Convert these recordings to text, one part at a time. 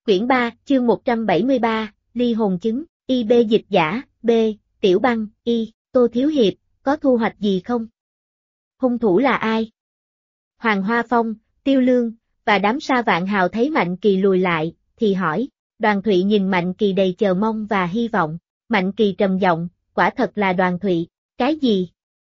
Quyển 3, chương 173, ly hồn chứng, IB dịch giả, B, Tiểu Băng, Y, Tô Thiếu Hiệp, có thu hoạch gì không? Hung thủ là ai? Hoàng Hoa Phong, Tiêu Lương, và đám Sa Vạn Hào thấy Mạnh Kỳ lùi lại, thì hỏi. Đoàn Thụy nhìn Mạnh Kỳ đầy chờ mong và hy vọng. Mạnh Kỳ trầm giọng, quả thật là Đoàn Thụy. Cái gì?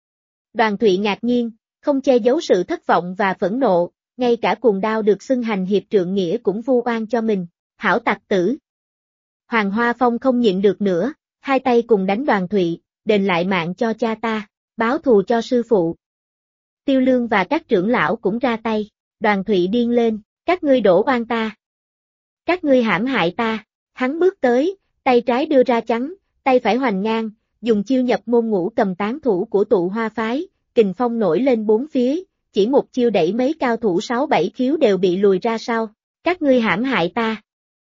Đoàn Thụy ngạc nhiên, không che giấu sự thất vọng và phẫn nộ, ngay cả cuồng đao được xưng hành hiệp trượng nghĩa cũng vu oan cho mình. Hảo tặc tử. Hoàng Hoa Phong không nhịn được nữa, hai tay cùng đánh Đoàn Thụy, đền lại mạng cho cha ta, báo thù cho sư phụ. Tiêu Lương và các trưởng lão cũng ra tay. Đoàn Thụy điên lên, các ngươi đổ oan ta. Các ngươi hãm hại ta. Hắn bước tới, tay trái đưa ra chắn, tay phải hoành ngang, dùng chiêu nhập môn ngũ cầm tán thủ của tụ hoa phái, kình phong nổi lên bốn phía, chỉ một chiêu đẩy mấy cao thủ 6-7 khiếu đều bị lùi ra sau. Các ngươi hãm hại ta.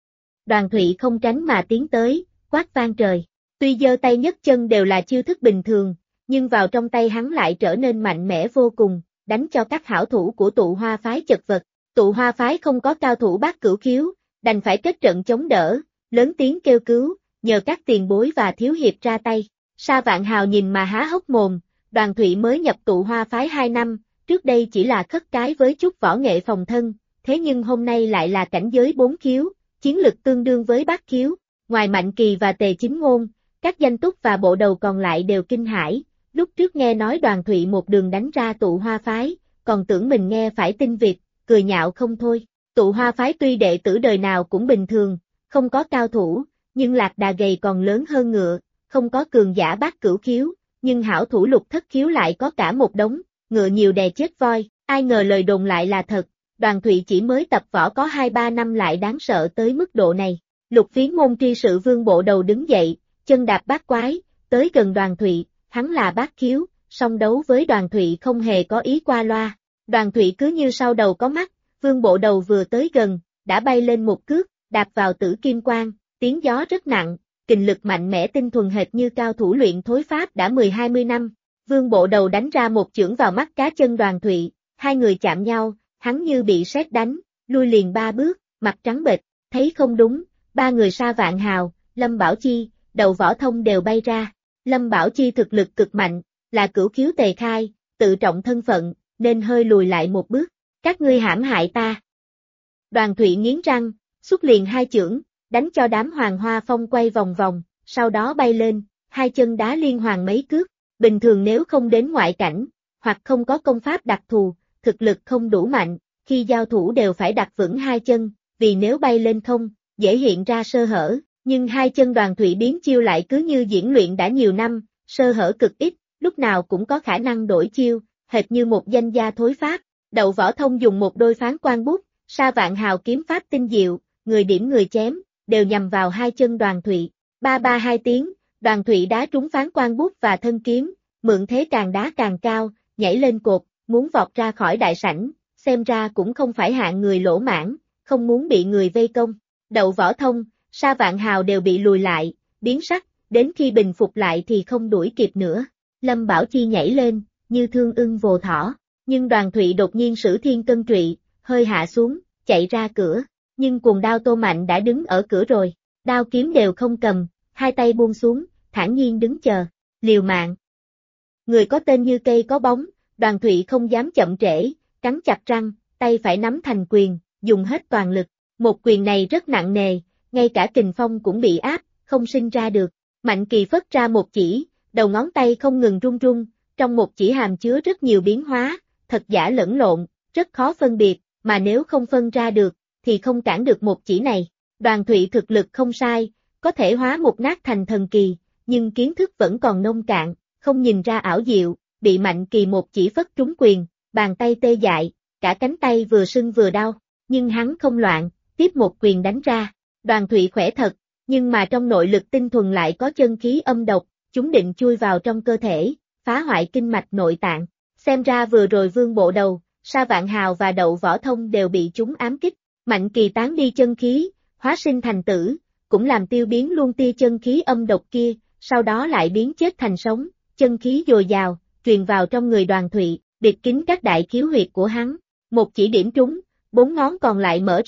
Đoàn Thụy không tránh mà tiến tới, quát vang trời. Tuy giơ tay nhấc chân đều là chiêu thức bình thường, nhưng vào trong tay hắn lại trở nên mạnh mẽ vô cùng, đánh cho các hảo thủ của tụ hoa phái chật vật. Tụ hoa phái không có cao thủ bát cửu khiếu, đành phải kết trận chống đỡ, lớn tiếng kêu cứu, nhờ các tiền bối và thiếu hiệp ra tay. Sa Vạn Hào nhìn mà há hốc mồm. Đoàn Thụy mới nhập tụ hoa phái 2 năm, trước đây chỉ là khất cái với chút võ nghệ phòng thân, thế nhưng hôm nay lại là cảnh giới 4 khiếu, chiến lực tương đương với bát khiếu. Ngoài Mạnh Kỳ và Tề Chính Ngôn, các danh túc và bộ đầu còn lại đều kinh hãi. Lúc trước nghe nói Đoàn Thụy một đường đánh ra tụ hoa phái, còn tưởng mình nghe phải tin vịt, cười nhạo không thôi. Tụ hoa phái tuy đệ tử đời nào cũng bình thường, không có cao thủ, nhưng lạc đà gầy còn lớn hơn ngựa, không có cường giả bát cửu khiếu, nhưng hảo thủ lục thất khiếu lại có cả một đống, ngựa nhiều đè chết voi, ai ngờ lời đồn lại là thật. Đoàn Thụy chỉ mới tập võ có 2-3 năm lại đáng sợ tới mức độ này. Lục Phiến môn tri sự Vương bộ đầu đứng dậy, chân đạp bát quái, tới gần Đoàn Thụy, hắn là bát khiếu, song đấu với Đoàn Thụy không hề có ý qua loa. Đoàn Thụy cứ như sau đầu có mắt, Vương bộ đầu vừa tới gần, đã bay lên một cước, đạp vào tử kim quang, tiếng gió rất nặng, kình lực mạnh mẽ tinh thuần hệt như cao thủ luyện thối pháp đã 10-20 năm. Vương bộ đầu đánh ra một chưởng vào mắt cá chân Đoàn Thụy, hai người chạm nhau, hắn như bị sét đánh, lui liền 3 bước, mặt trắng bệch, thấy không đúng, 3 người Sa Vạn Hào, Lâm Bảo Chi, Đậu Võ Thông đều bay ra. Lâm Bảo Chi thực lực cực mạnh, là cửu khiếu tề khai, tự trọng thân phận, nên hơi lùi lại một bước. Các ngươi hãm hại ta. Đoàn Thụy nghiến răng, xuất liền 2 chưởng, đánh cho đám Hoàng Hoa Phong quay vòng vòng, sau đó bay lên, 2 chân đá liên hoàn mấy cước. Bình thường nếu không đến ngoại cảnh, hoặc không có công pháp đặc thù, thực lực không đủ mạnh, khi giao thủ đều phải đặt vững 2 chân, vì nếu bay lên không, dễ hiện ra sơ hở. Nhưng 2 chân Đoàn Thụy biến chiêu lại cứ như diễn luyện đã nhiều năm, sơ hở cực ít, lúc nào cũng có khả năng đổi chiêu, hệt như một danh gia thối pháp. Đậu Võ Thông dùng một đôi phán quan bút, Sa Vạn Hào kiếm pháp tinh diệu, người điểm người chém, đều nhằm vào 2 chân Đoàn Thụy. Ba ba 2 tiếng, Đoàn Thụy đá trúng phán quan bút và thân kiếm, mượn thế càng đá càng cao, nhảy lên cột, muốn vọt ra khỏi đại sảnh, xem ra cũng không phải hạng người lỗ mãn, không muốn bị người vây công. Đậu Võ Thông, Sa Vạn Hào đều bị lùi lại, biến sắc, đến khi bình phục lại thì không đuổi kịp nữa. Lâm Bảo Chi nhảy lên, như thương ưng vồ thỏ, nhưng Đoàn Thụy đột nhiên sử thiên cân trụy, hơi hạ xuống, chạy ra cửa, nhưng cuồng đao Tô Mạnh đã đứng ở cửa rồi, đao kiếm đều không cầm, hai tay buông xuống, thản nhiên đứng chờ, liều mạng. Người có tên như cây có bóng, Đoàn Thụy không dám chậm trễ, cắn chặt răng, tay phải nắm thành quyền, dùng hết toàn lực, một quyền này rất nặng nề, ngay cả kình phong cũng bị áp, không sinh ra được. Mạnh Kỳ phất ra một chỉ, đầu ngón tay không ngừng run run, trong một chỉ hàm chứa rất nhiều biến hóa, thật giả lẫn lộn, rất khó phân biệt, mà nếu không phân ra được, thì không cản được một chỉ này. Đoàn Thụy thực lực không sai, có thể hóa một nát thành thần kỳ, nhưng kiến thức vẫn còn nông cạn, không nhìn ra ảo diệu, bị Mạnh Kỳ một chỉ phất trúng quyền, bàn tay tê dại, cả cánh tay vừa sưng vừa đau, nhưng hắn không loạn, tiếp một quyền đánh ra. Đoàn Thụy khỏe thật, nhưng mà trong nội lực tinh thuần lại có chân khí âm độc, chúng định chui vào trong cơ thể, phá hoại kinh mạch nội tạng. Xem ra vừa rồi Vương bộ đầu, Sa Vạn Hào và Đậu Võ Thông đều bị chúng ám kích. Mạnh Kỳ tán đi chân khí, hóa sinh thành tử, cũng làm tiêu biến luôn tia chân khí âm độc kia, sau đó lại biến chết thành sống, chân khí dồi dào, truyền vào trong người Đoàn Thụy, bịt kín các đại khiếu huyệt của hắn. Một chỉ điểm trúng, 4 ngón còn lại mở ra,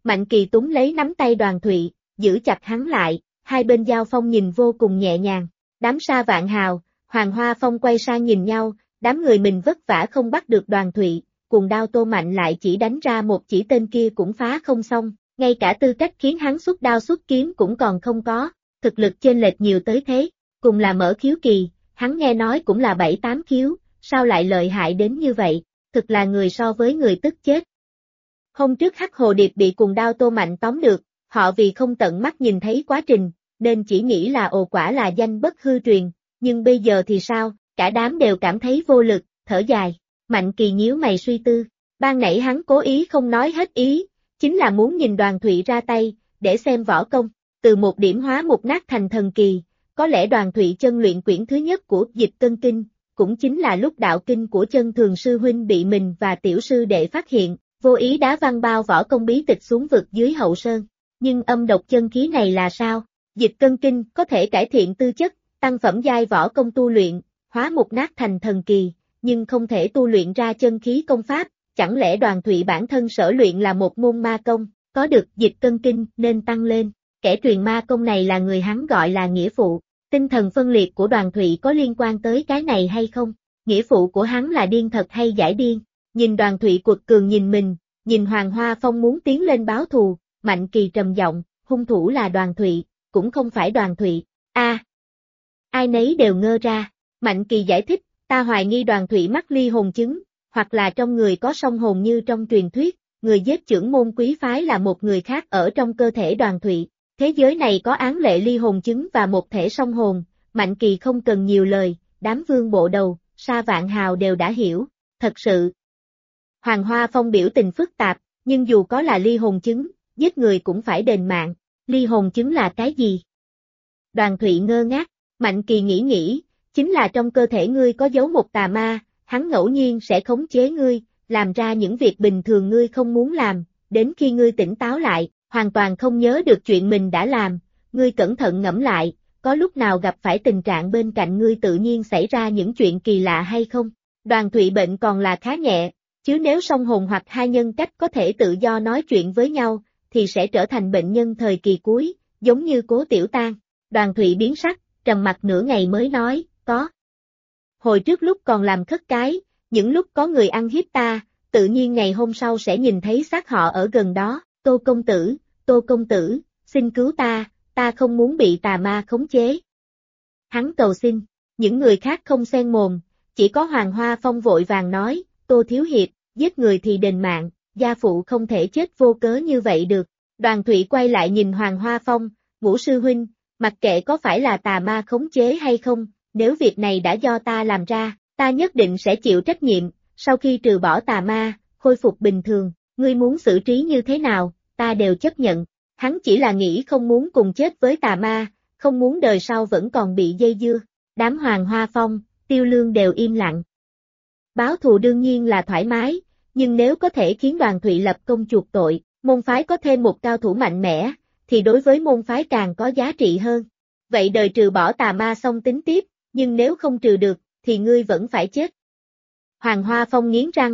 Mạnh Kỳ túm lấy nắm tay Đoàn Thụy, giữ chặt hắn lại, hai bên giao phong nhìn vô cùng nhẹ nhàng. Đám Sa Vạn Hào, Hoàng Hoa Phong quay sang nhìn nhau, đám người mình vất vả không bắt được Đoàn Thụy, cùng đao Tô Mạnh lại chỉ đánh ra một chỉ, tên kia cũng phá không xong, ngay cả tư cách khiến hắn xuất đao xuất kiếm cũng còn không có, thực lực chênh lệch nhiều tới thế, cùng là mở khiếu kỳ, hắn nghe nói cũng là 7-8 khiếu, sao lại lợi hại đến như vậy, thực là người so với người tức chết. Hôm trước Hắc Hồ Điệp bị cùng đao Tô Mạnh tóm được, họ vì không tận mắt nhìn thấy quá trình, nên chỉ nghĩ là ồ quả là danh bất hư truyền, nhưng bây giờ thì sao, cả đám đều cảm thấy vô lực, thở dài. Mạnh Kỳ nhíu mày suy tư, ban nãy hắn cố ý không nói hết ý, chính là muốn nhìn Đoàn Thụy ra tay, để xem võ công, từ một điểm hóa một nát thành thần kỳ, có lẽ Đoàn Thụy chân luyện quyển thứ nhất của Dịch Cân Kinh, cũng chính là lúc đạo kinh của Chân Thường sư huynh bị mình và tiểu sư đệ phát hiện, vô ý đá văng bao võ công bí tịch xuống vực dưới hậu sơn. Nhưng âm độc chân khí này là sao? Dịch Cân Kinh có thể cải thiện tư chất, tăng phẩm giai võ công tu luyện, hóa một nát thành thần kỳ, nhưng không thể tu luyện ra chân khí công pháp, chẳng lẽ Đoàn Thụy bản thân sở luyện là một môn ma công, có được Dịch Cân Kinh nên tăng lên, kẻ truyền ma công này là người hắn gọi là nghĩa phụ, tinh thần phân liệt của Đoàn Thụy có liên quan tới cái này hay không, nghĩa phụ của hắn là điên thật hay giải điên, nhìn Đoàn Thụy cuột cường nhìn mình, nhìn Hoàng Hoa Phong muốn tiến lên báo thù, Mạnh Kỳ trầm giọng, hung thủ là Đoàn Thụy, cũng không phải Đoàn Thụy, ai nấy đều ngơ ra, Mạnh Kỳ giải thích, ta hoài nghi Đoàn Thụy mắc ly hồn chứng, hoặc là trong người có song hồn như trong truyền thuyết, người giết trưởng môn quý phái là một người khác ở trong cơ thể Đoàn Thụy, thế giới này có án lệ ly hồn chứng và một thể song hồn, Mạnh Kỳ không cần nhiều lời, đám Vương Bộ Đầu, Sa Vạn Hào đều đã hiểu, thật sự. Hoàng Hoa Phong biểu tình phức tạp, nhưng dù có là ly hồn chứng, giết người cũng phải đền mạng, ly hồn chứng là cái gì? Đoàn Thụy ngơ ngác, Mạnh Kỳ nghĩ, chính là trong cơ thể ngươi có giấu một tà ma, hắn ngẫu nhiên sẽ khống chế ngươi, làm ra những việc bình thường ngươi không muốn làm, đến khi ngươi tỉnh táo lại, hoàn toàn không nhớ được chuyện mình đã làm, ngươi cẩn thận ngẫm lại, có lúc nào gặp phải tình trạng bên cạnh ngươi tự nhiên xảy ra những chuyện kỳ lạ hay không? Đoàn Thụy bệnh còn là khá nhẹ, chứ nếu song hồn hoặc hai nhân cách có thể tự do nói chuyện với nhau, thì sẽ trở thành bệnh nhân thời kỳ cuối, giống như Cố Tiểu Tang. Đoàn Thụy biến sắc, trầm mặt nửa ngày mới nói, có. Hồi trước lúc còn làm khất cái, những lúc có người ăn hiếp ta, tự nhiên ngày hôm sau sẽ nhìn thấy xác họ ở gần đó, Tô công tử, xin cứu ta không muốn bị tà ma khống chế. Hắn cầu xin, những người khác không xen mồm, chỉ có Hoàng Hoa Phong vội vàng nói, Tô Thiếu Hiệp, giết người thì đền mạng, gia phụ không thể chết vô cớ như vậy được. Đoàn Thụy quay lại nhìn Hoàng Hoa Phong, Ngũ sư huynh, mặc kệ có phải là tà ma khống chế hay không, nếu việc này đã do ta làm ra, ta nhất định sẽ chịu trách nhiệm, sau khi trừ bỏ tà ma, khôi phục bình thường, ngươi muốn xử trí như thế nào, ta đều chấp nhận. Hắn chỉ là nghĩ không muốn cùng chết với tà ma, không muốn đời sau vẫn còn bị dây dưa. Đám Hoàng Hoa Phong, Tiêu Lương đều im lặng. Báo thù đương nhiên là thoải mái, nhưng nếu có thể khiến Đoàn Thụy lập công chuộc tội, môn phái có thêm một cao thủ mạnh mẽ, thì đối với môn phái càng có giá trị hơn. Vậy đời trừ bỏ tà ma xong tính tiếp, nhưng nếu không trừ được, thì ngươi vẫn phải chết. Hoàng Hoa Phong nghiến răng,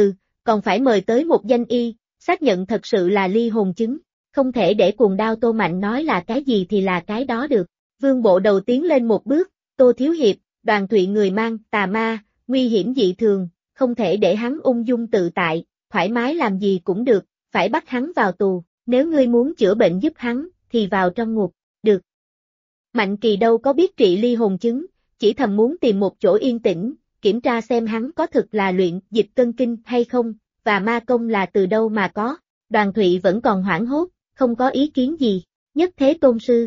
còn phải mời tới một danh y, xác nhận thật sự là ly hồn chứng, không thể để cuồng đao Tô Mạnh nói là cái gì thì là cái đó được. Vương Bộ Đầu tiến lên một bước, Tô Thiếu Hiệp, Đoàn Thụy người mang tà ma, nguy hiểm dị thường, không thể để hắn ung dung tự tại, thoải mái làm gì cũng được, phải bắt hắn vào tù, nếu ngươi muốn chữa bệnh giúp hắn, thì vào trong ngục, được. Mạnh Kỳ đâu có biết trị ly hồn chứng, chỉ thầm muốn tìm một chỗ yên tĩnh, kiểm tra xem hắn có thực là luyện Dịch Cân Kinh hay không, và ma công là từ đâu mà có. Đoàn Thụy vẫn còn hoảng hốt, không có ý kiến gì. Nhất Thế Tôn Sư.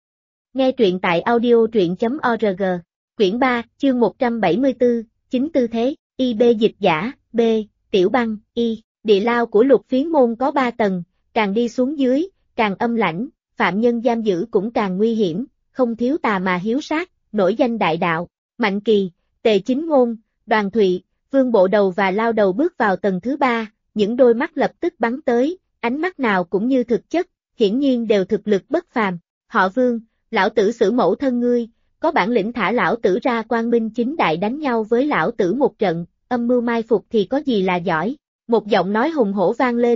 Nghe truyện tại audio.org, quyển 3, chương 174, chính tư thế, IB dịch giả, B, tiểu băng, Y, địa lao của Lục Phiến Môn có 3 tầng, càng đi xuống dưới, càng âm lãnh, phạm nhân giam giữ cũng càng nguy hiểm, không thiếu tà mà hiếu sát, nổi danh đại đạo, Mạnh Kỳ, Tề Chính Ngôn, Đoàn Thụy, Vương Bộ Đầu và Lao Đầu bước vào tầng thứ 3, những đôi mắt lập tức bắn tới, ánh mắt nào cũng như thực chất, hiển nhiên đều thực lực bất phàm. Họ Vương, lão tử xử mẫu thân ngươi, có bản lĩnh thả lão tử ra quang minh chính đại đánh nhau với lão tử một trận, âm mưu mai phục thì có gì là giỏi. Một giọng nói hùng hổ vang lên,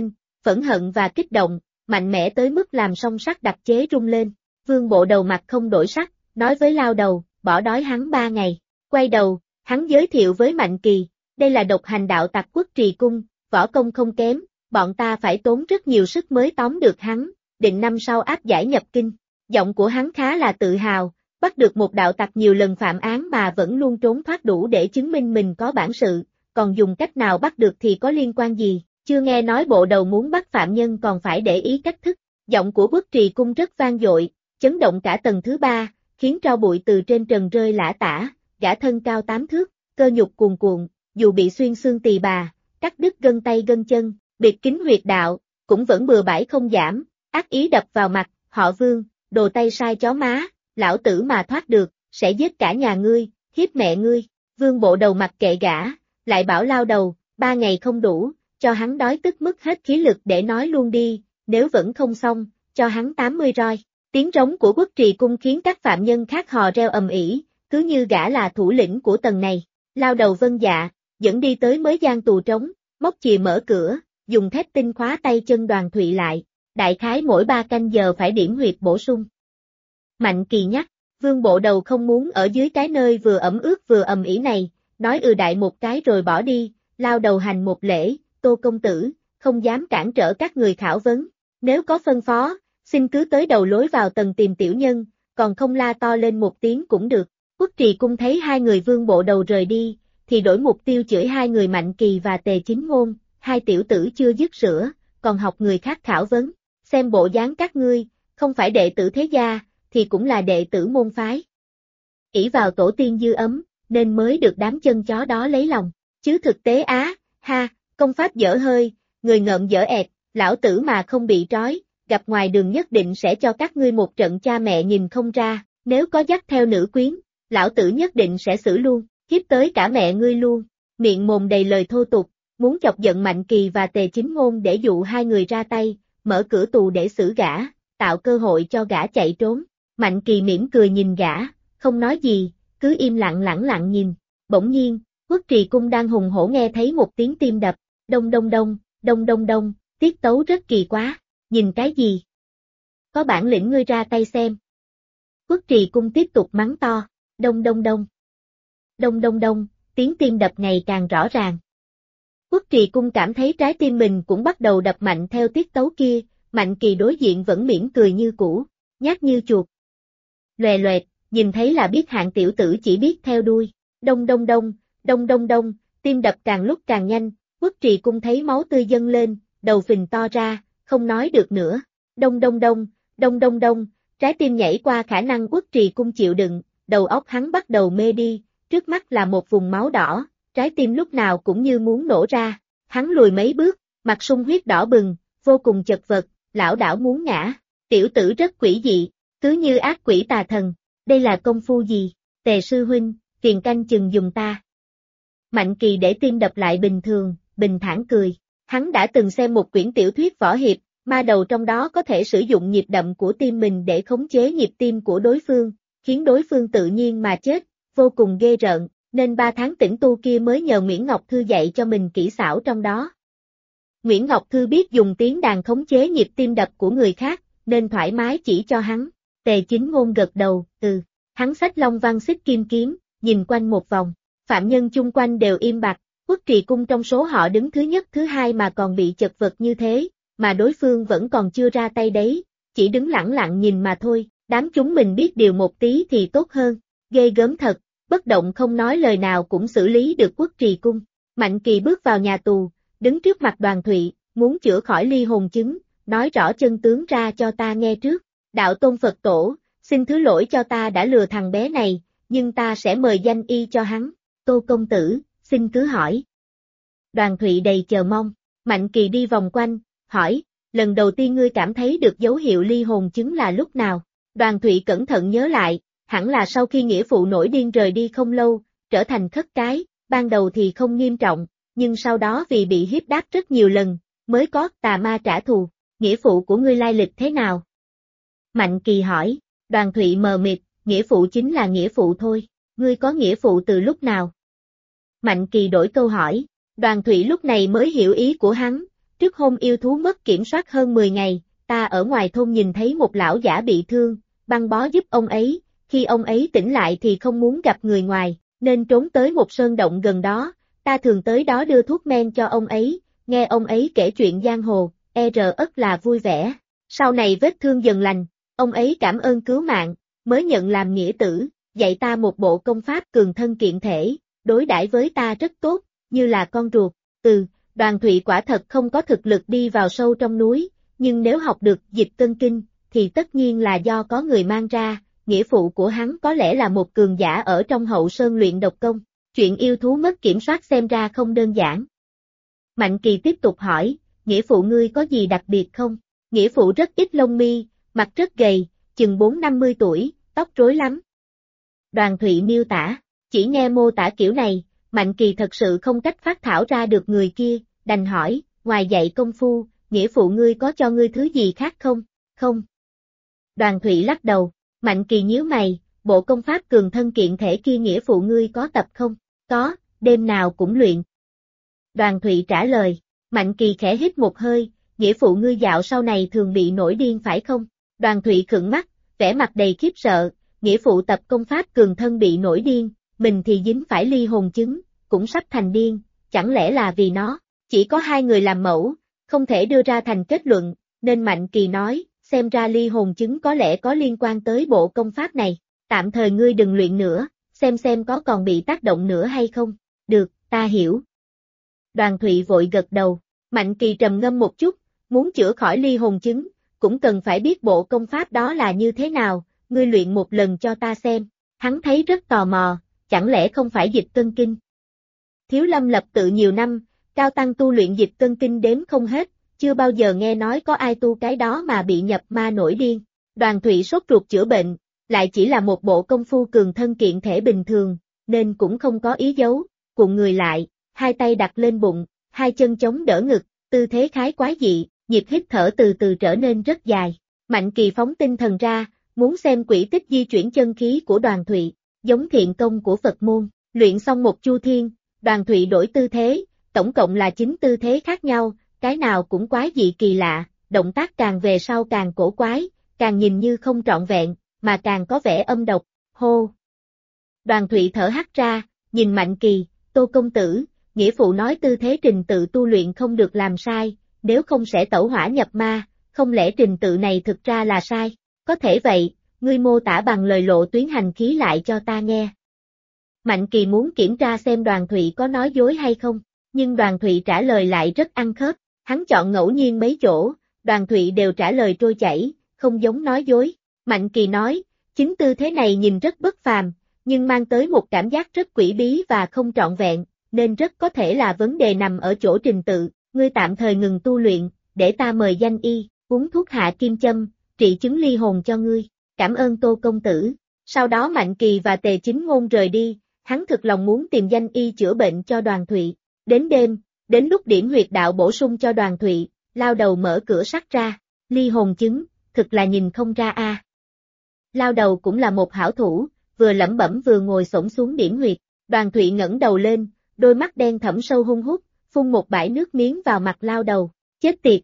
phẫn hận và kích động, mạnh mẽ tới mức làm song sắt đặc chế rung lên. Vương Bộ Đầu mặt không đổi sắc, nói với Lao Đầu, bỏ đói hắn 3 ngày. Quay đầu, hắn giới thiệu với Mạnh Kỳ, đây là độc hành đạo tặc Quốc Trì Cung, võ công không kém, bọn ta phải tốn rất nhiều sức mới tóm được hắn, định năm sau áp giải nhập kinh. Giọng của hắn khá là tự hào, bắt được một đạo tặc nhiều lần phạm án mà vẫn luôn trốn thoát đủ để chứng minh mình có bản sự, còn dùng cách nào bắt được thì có liên quan gì, chưa nghe nói Bộ Đầu muốn bắt phạm nhân còn phải để ý cách thức. Giọng của Quốc Trì Cung rất vang dội, chấn động cả tầng thứ 3, khiến tro bụi từ trên trần rơi lả tả, gã thân cao 8 thước, cơ nhục cuồn cuộn, dù bị xuyên xương tỳ bà, cắt đứt gân tay gân chân, biệt kính huyệt đạo, cũng vẫn bừa bãi không giảm, ác ý đập vào mặt, họ Vương, đồ tay sai chó má, lão tử mà thoát được, sẽ giết cả nhà ngươi, hiếp mẹ ngươi. Vương Bộ Đầu mặc kệ gã, lại bảo Lao Đầu, 3 ngày không đủ, cho hắn đói tức mất hết khí lực để nói luôn đi, nếu vẫn không xong, cho hắn 80 roi. Tiếng trống của Quốc Trì Cung khiến các phạm nhân khác hò reo ầm ĩ, cứ như gã là thủ lĩnh của tầng này. Lao Đầu vâng dạ, dẫn đi tới mới gian tù trống, móc chìa mở cửa, dùng thép tinh khóa tay chân Đoàn Thụy lại, đại khái mỗi 3 canh giờ phải điểm huyệt bổ sung. Mạnh Kỳ nhắc, Vương Bộ Đầu không muốn ở dưới cái nơi vừa ẩm ướt vừa ầm ĩ này, nói đại một cái rồi bỏ đi. Lao Đầu hành một lễ, Tô công tử, không dám cản trở các người khảo vấn, nếu có phân phó, xin cứ tới đầu lối vào tầng tìm tiểu nhân, còn không la to lên một tiếng cũng được. Quốc Trì Cung thấy 2 người Vương Bộ Đầu rời đi, thì đổi mục tiêu chửi 2 người Mạnh Kỳ và Tề Chính Ngôn, 2 tiểu tử chưa dứt sữa, còn học người khác khảo vấn, xem bộ dáng các ngươi, không phải đệ tử thế gia, thì cũng là đệ tử môn phái. Ỷ vào tổ tiên dư ấm, nên mới được đám chân chó đó lấy lòng, chứ thực tế ha, công pháp dở hơi, người ngợm dở ẹt, lão tử mà không bị trói, gặp ngoài đường nhất định sẽ cho các ngươi một trận cha mẹ nhìn không ra, nếu có dắt theo nữ quyến, lão tử nhất định sẽ xử luôn, hiếp tới cả mẹ ngươi luôn. Miệng mồm đầy lời thô tục, muốn chọc giận Mạnh Kỳ và Tề Chính Ngôn để dụ 2 người ra tay, mở cửa tù để xử gã, tạo cơ hội cho gã chạy trốn. Mạnh Kỳ mỉm cười nhìn gã, không nói gì, cứ im lặng lặng nhìn. Bỗng nhiên, Quốc Trì Cung đang hùng hổ nghe thấy một tiếng tim đập, đông đông đông, đông đông đông, tiết tấu rất kỳ quá, nhìn cái gì? Có bản lĩnh ngươi ra tay xem. Quốc Trì Cung tiếp tục mắng to, đông đông đông, đông đông đông, tiếng tim đập ngày càng rõ ràng. Quốc Trì Cung cảm thấy trái tim mình cũng bắt đầu đập mạnh theo tiết tấu kia, Mạnh Kỳ đối diện vẫn mỉm cười như cũ, nhát như chuột. Loè loẹt, nhìn thấy là biết hạng tiểu tử chỉ biết theo đuôi, đông đông đông, đông đông đông, tim đập càng lúc càng nhanh, Quốc Trì Cung thấy máu tươi dâng lên, đầu phình to ra, không nói được nữa, đông đông đông, đông đông đông, trái tim nhảy qua khả năng Quốc Trì Cung chịu đựng, đầu óc hắn bắt đầu mê đi, trước mắt là một vùng máu đỏ, trái tim lúc nào cũng như muốn nổ ra, hắn lùi mấy bước, mặt sung huyết đỏ bừng, vô cùng chật vật, lảo đảo muốn ngã, tiểu tử rất quỷ dị, cứ như ác quỷ tà thần, đây là công phu gì, Tề sư huynh, phiền canh chừng dùng ta. Mạnh Kỳ để tim đập lại bình thường, bình thản cười, hắn đã từng xem một quyển tiểu thuyết võ hiệp, ma đầu trong đó có thể sử dụng nhịp đậm của tim mình để khống chế nhịp tim của đối phương, khiến đối phương tự nhiên mà chết, vô cùng ghê rợn, nên 3 tháng tĩnh tu kia mới nhờ Nguyễn Ngọc Thư dạy cho mình kỹ xảo trong đó. Nguyễn Ngọc Thư biết dùng tiếng đàn khống chế nhịp tim đập của người khác, nên thoải mái chỉ cho hắn. Tề Chính Ngôn gật đầu, hắn xách long văn xích kim kiếm, nhìn quanh một vòng, phạm nhân chung quanh đều im bặt, Quốc Trì Cung trong số họ đứng thứ nhất thứ hai mà còn bị chật vật như thế, mà đối phương vẫn còn chưa ra tay đấy, chỉ đứng lẳng lặng nhìn mà thôi, đám chúng mình biết điều một tí thì tốt hơn, ghê gớm thật, bất động không nói lời nào cũng xử lý được Quốc Trì Cung. Mạnh Kỳ bước vào nhà tù, đứng trước mặt Đoàn Thụy, muốn chữa khỏi ly hồn chứng, nói rõ chân tướng ra cho ta nghe trước. Đạo tôn Phật tổ, xin thứ lỗi cho ta đã lừa thằng bé này, nhưng ta sẽ mời danh y cho hắn. Tô công tử, xin cứ hỏi. Đoàn Thụy đầy chờ mong, Mạnh Kỳ đi vòng quanh, hỏi, lần đầu tiên ngươi cảm thấy được dấu hiệu ly hồn chứng là lúc nào? Đoàn Thụy cẩn thận nhớ lại, hẳn là sau khi nghĩa phụ nổi điên rời đi không lâu, trở thành khất cái, ban đầu thì không nghiêm trọng, nhưng sau đó vì bị hiếp đáp rất nhiều lần, mới có tà ma trả thù. Nghĩa phụ của ngươi lai lịch thế nào? Mạnh Kỳ hỏi, Đoàn Thụy mờ mịt, nghĩa phụ chính là nghĩa phụ thôi, ngươi có nghĩa phụ từ lúc nào? Mạnh Kỳ đổi câu hỏi, Đoàn Thụy lúc này mới hiểu ý của hắn, Trước hôm yêu thú mất kiểm soát hơn 10 ngày, ta ở ngoài thôn nhìn thấy một lão giả bị thương, băng bó giúp ông ấy, khi ông ấy tỉnh lại thì không muốn gặp người ngoài, nên trốn tới một sơn động gần đó, ta thường tới đó đưa thuốc men cho ông ấy, nghe ông ấy kể chuyện giang hồ, rất là vui vẻ. Sau này vết thương dần lành, ông ấy cảm ơn cứu mạng, mới nhận làm nghĩa tử, dạy ta một bộ công pháp cường thân kiện thể, đối đãi với ta rất tốt, như là con ruột. Đoàn Thụy quả thật không có thực lực đi vào sâu trong núi, nhưng nếu học được dịch cân kinh, thì tất nhiên là do có người mang ra, nghĩa phụ của hắn có lẽ là một cường giả ở trong hậu sơn luyện độc công. Chuyện yêu thú mất kiểm soát xem ra không đơn giản. Mạnh Kỳ tiếp tục hỏi, nghĩa phụ ngươi có gì đặc biệt không? Nghĩa phụ rất ít lông mi, mặt rất gầy, chừng 4-50 tuổi, tóc rối lắm. Đoàn Thụy miêu tả, chỉ nghe mô tả kiểu này, Mạnh Kỳ thật sự không cách phát thảo ra được người kia, đành hỏi, ngoài dạy công phu, nghĩa phụ ngươi có cho ngươi thứ gì khác không? Không. Đoàn Thụy lắc đầu, Mạnh Kỳ nhíu mày, bộ công pháp cường thân kiện thể kia nghĩa phụ ngươi có tập không? Có, đêm nào cũng luyện. Đoàn Thụy trả lời, Mạnh Kỳ khẽ hít một hơi, nghĩa phụ ngươi dạo sau này thường bị nổi điên phải không? Đoàn Thụy khựng mắt, vẻ mặt đầy khiếp sợ, nghĩa phụ tập công pháp cường thân bị nổi điên, mình thì dính phải ly hồn chứng, cũng sắp thành điên, chẳng lẽ là vì nó? Chỉ có hai người làm mẫu, không thể đưa ra thành kết luận, nên Mạnh Kỳ nói, xem ra ly hồn chứng có lẽ có liên quan tới bộ công pháp này, tạm thời ngươi đừng luyện nữa, xem có còn bị tác động nữa hay không? Được, ta hiểu. Đoàn Thụy vội gật đầu, Mạnh Kỳ trầm ngâm một chút, muốn chữa khỏi ly hồn chứng, cũng cần phải biết bộ công pháp đó là như thế nào, ngươi luyện một lần cho ta xem, hắn thấy rất tò mò, chẳng lẽ không phải dịch cân kinh? Thiếu Lâm lập tự nhiều năm, cao tăng tu luyện dịch cân kinh đếm không hết, chưa bao giờ nghe nói có ai tu cái đó mà bị nhập ma nổi điên. Đoàn Thụy sốt ruột chữa bệnh, lại chỉ là một bộ công phu cường thân kiện thể bình thường, nên cũng không có ý giấu, cuộn người lại, hai tay đặt lên bụng, hai chân chống đỡ ngực, tư thế khái quái dị, nhịp hít thở từ từ trở nên rất dài. Mạnh Kỳ phóng tinh thần ra, muốn xem quỹ tích di chuyển chân khí của Đoàn Thụy, giống thiện công của Phật môn, luyện xong một chu thiên, Đoàn Thụy đổi tư thế, tổng cộng là 9 tư thế khác nhau, cái nào cũng quái dị kỳ lạ, động tác càng về sau càng cổ quái, càng nhìn như không trọn vẹn, mà càng có vẻ âm độc, hô. Đoàn Thụy thở hắt ra, nhìn Mạnh Kỳ, Tô công tử, nghĩa phụ nói tư thế trình tự tu luyện không được làm sai, nếu không sẽ tẩu hỏa nhập ma, không lẽ trình tự này thực ra là sai? Có thể vậy, ngươi mô tả bằng lời lộ tuyến hành khí lại cho ta nghe. Mạnh Kỳ muốn kiểm tra xem Đoàn Thụy có nói dối hay không, nhưng Đoàn Thụy trả lời lại rất ăn khớp, hắn chọn ngẫu nhiên mấy chỗ, Đoàn Thụy đều trả lời trôi chảy, không giống nói dối. Mạnh Kỳ nói, chính tư thế này nhìn rất bất phàm, nhưng mang tới một cảm giác rất quỷ bí và không trọn vẹn, nên rất có thể là vấn đề nằm ở chỗ trình tự, ngươi tạm thời ngừng tu luyện, để ta mời danh y, uống thuốc hạ kim châm, trị chứng ly hồn cho ngươi, cảm ơn Tô công tử. Sau đó Mạnh Kỳ và Tề Chính Ngôn rời đi, hắn thực lòng muốn tìm danh y chữa bệnh cho Đoàn Thụy. Đến đêm, đến lúc điểm huyệt đạo bổ sung cho Đoàn Thụy, Lao Đầu mở cửa sắt ra, ly hồn chứng, thực là nhìn không ra a. Lao Đầu cũng là một hảo thủ, vừa lẩm bẩm vừa ngồi xổm xuống điểm huyệt, Đoàn Thụy ngẩng đầu lên, đôi mắt đen thẫm sâu hun hút, phun một bãi nước miếng vào mặt Lao Đầu, chết tiệt.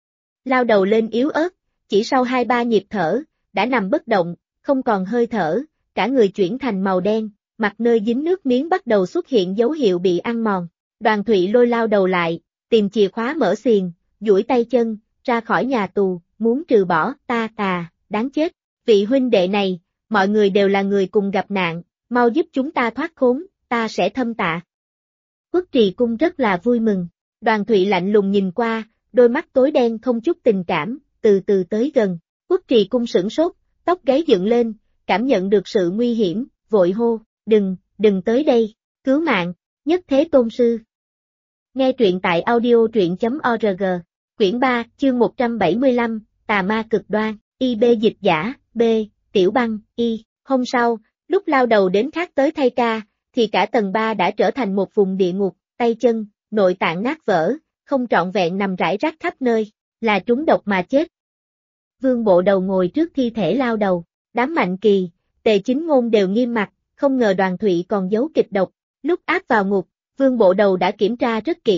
Lao Đầu lên yếu ớt, chỉ sau 2-3 nhịp thở, đã nằm bất động, không còn hơi thở, cả người chuyển thành màu đen, mặt nơi dính nước miếng bắt đầu xuất hiện dấu hiệu bị ăn mòn. Đoàn Thụy lôi Lao Đầu lại, tìm chìa khóa mở xiềng, duỗi tay chân, ra khỏi nhà tù, muốn trừ bỏ ta, đáng chết. Vị huynh đệ này, mọi người đều là người cùng gặp nạn, mau giúp chúng ta thoát khốn, ta sẽ thâm tạ. Quốc Trì Cung rất là vui mừng, Đoàn Thụy lạnh lùng nhìn qua, đôi mắt tối đen không chút tình cảm, từ từ tới gần. Quốc Trì Cung sửng sốt, tóc gáy dựng lên, cảm nhận được sự nguy hiểm, vội hô, đừng tới đây, cứu mạng, Nhất Thế Tôn Sư. Nghe truyện tại audio truyện.org, quyển 3, chương 175, Tà Ma Cực Đoan, IB dịch giả, B, Tiểu Băng, Y. Hôm sau, lúc Lao Đầu đến khác tới thay ca, thì cả tầng 3 đã trở thành một vùng địa ngục, tay chân, nội tạng nát vỡ, không trọn vẹn nằm rải rác khắp nơi, là trúng độc mà chết. Vương Bộ Đầu ngồi trước thi thể Lao Đầu, đám Mạnh Kỳ, Tề Chính Ngôn đều nghiêm mặt, không ngờ Đoàn Thụy còn giấu kịch độc. Lúc áp vào ngục, Vương Bộ Đầu đã kiểm tra rất kỹ,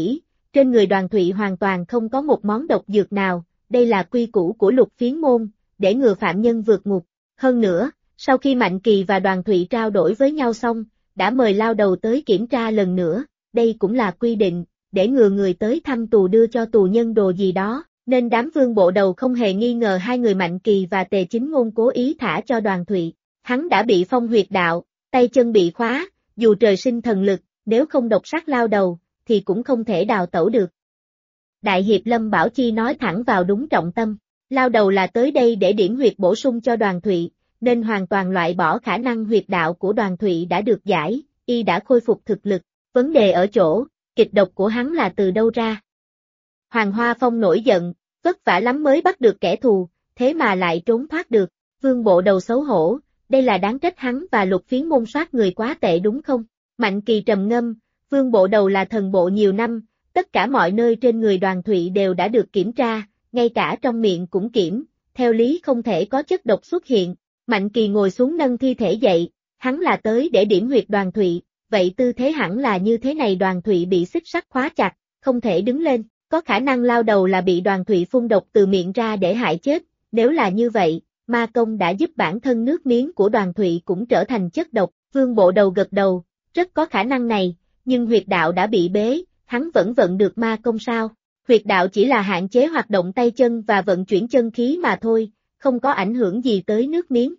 trên người Đoàn Thụy hoàn toàn không có một món độc dược nào, đây là quy củ của Lục Phiến môn, để ngừa phạm nhân vượt ngục. Hơn nữa, sau khi Mạnh Kỳ và Đoàn Thụy trao đổi với nhau xong, đã mời lao đầu tới kiểm tra lần nữa, đây cũng là quy định, để ngừa người tới thăm tù đưa cho tù nhân đồ gì đó, nên đám Vương Bộ Đầu không hề nghi ngờ hai người Mạnh Kỳ và Tề Chính Ngôn cố ý thả cho Đoàn Thụy. Hắn đã bị phong huyệt đạo, tay chân bị khóa, dù trời sinh thần lực, nếu không độc sát lao đầu, thì cũng không thể đào tẩu được. Đại hiệp Lâm Bảo Chi nói thẳng vào đúng trọng tâm, lao đầu là tới đây để điểm huyệt bổ sung cho Đoàn Thụy, nên hoàn toàn loại bỏ khả năng huyệt đạo của Đoàn Thụy đã được giải, y đã khôi phục thực lực, vấn đề ở chỗ, kịch độc của hắn là từ đâu ra. Hoàng Hoa Phong nổi giận, vất vả lắm mới bắt được kẻ thù, thế mà lại trốn thoát được, Vương Bộ Đầu xấu hổ, đây là đáng trách hắn và Lục Phiến môn soát người quá tệ đúng không? Mạnh Kỳ trầm ngâm, Vương Bộ Đầu là thần bộ nhiều năm, tất cả mọi nơi trên người Đoàn Thụy đều đã được kiểm tra, ngay cả trong miệng cũng kiểm, theo lý không thể có chất độc xuất hiện. Mạnh Kỳ ngồi xuống nâng thi thể dậy, hắn là tới để điểm huyệt Đoàn Thụy, vậy tư thế hẳn là như thế này. Đoàn Thụy bị xích sắt khóa chặt, không thể đứng lên, có khả năng lao đầu là bị Đoàn Thụy phun độc từ miệng ra để hại chết, nếu là như vậy, ma công đã giúp bản thân nước miếng của Đoàn Thụy cũng trở thành chất độc. Vương Bộ Đầu gật đầu, rất có khả năng này, nhưng huyệt đạo đã bị bế, hắn vẫn vận được ma công sao? Huyệt đạo chỉ là hạn chế hoạt động tay chân và vận chuyển chân khí mà thôi, không có ảnh hưởng gì tới nước miếng.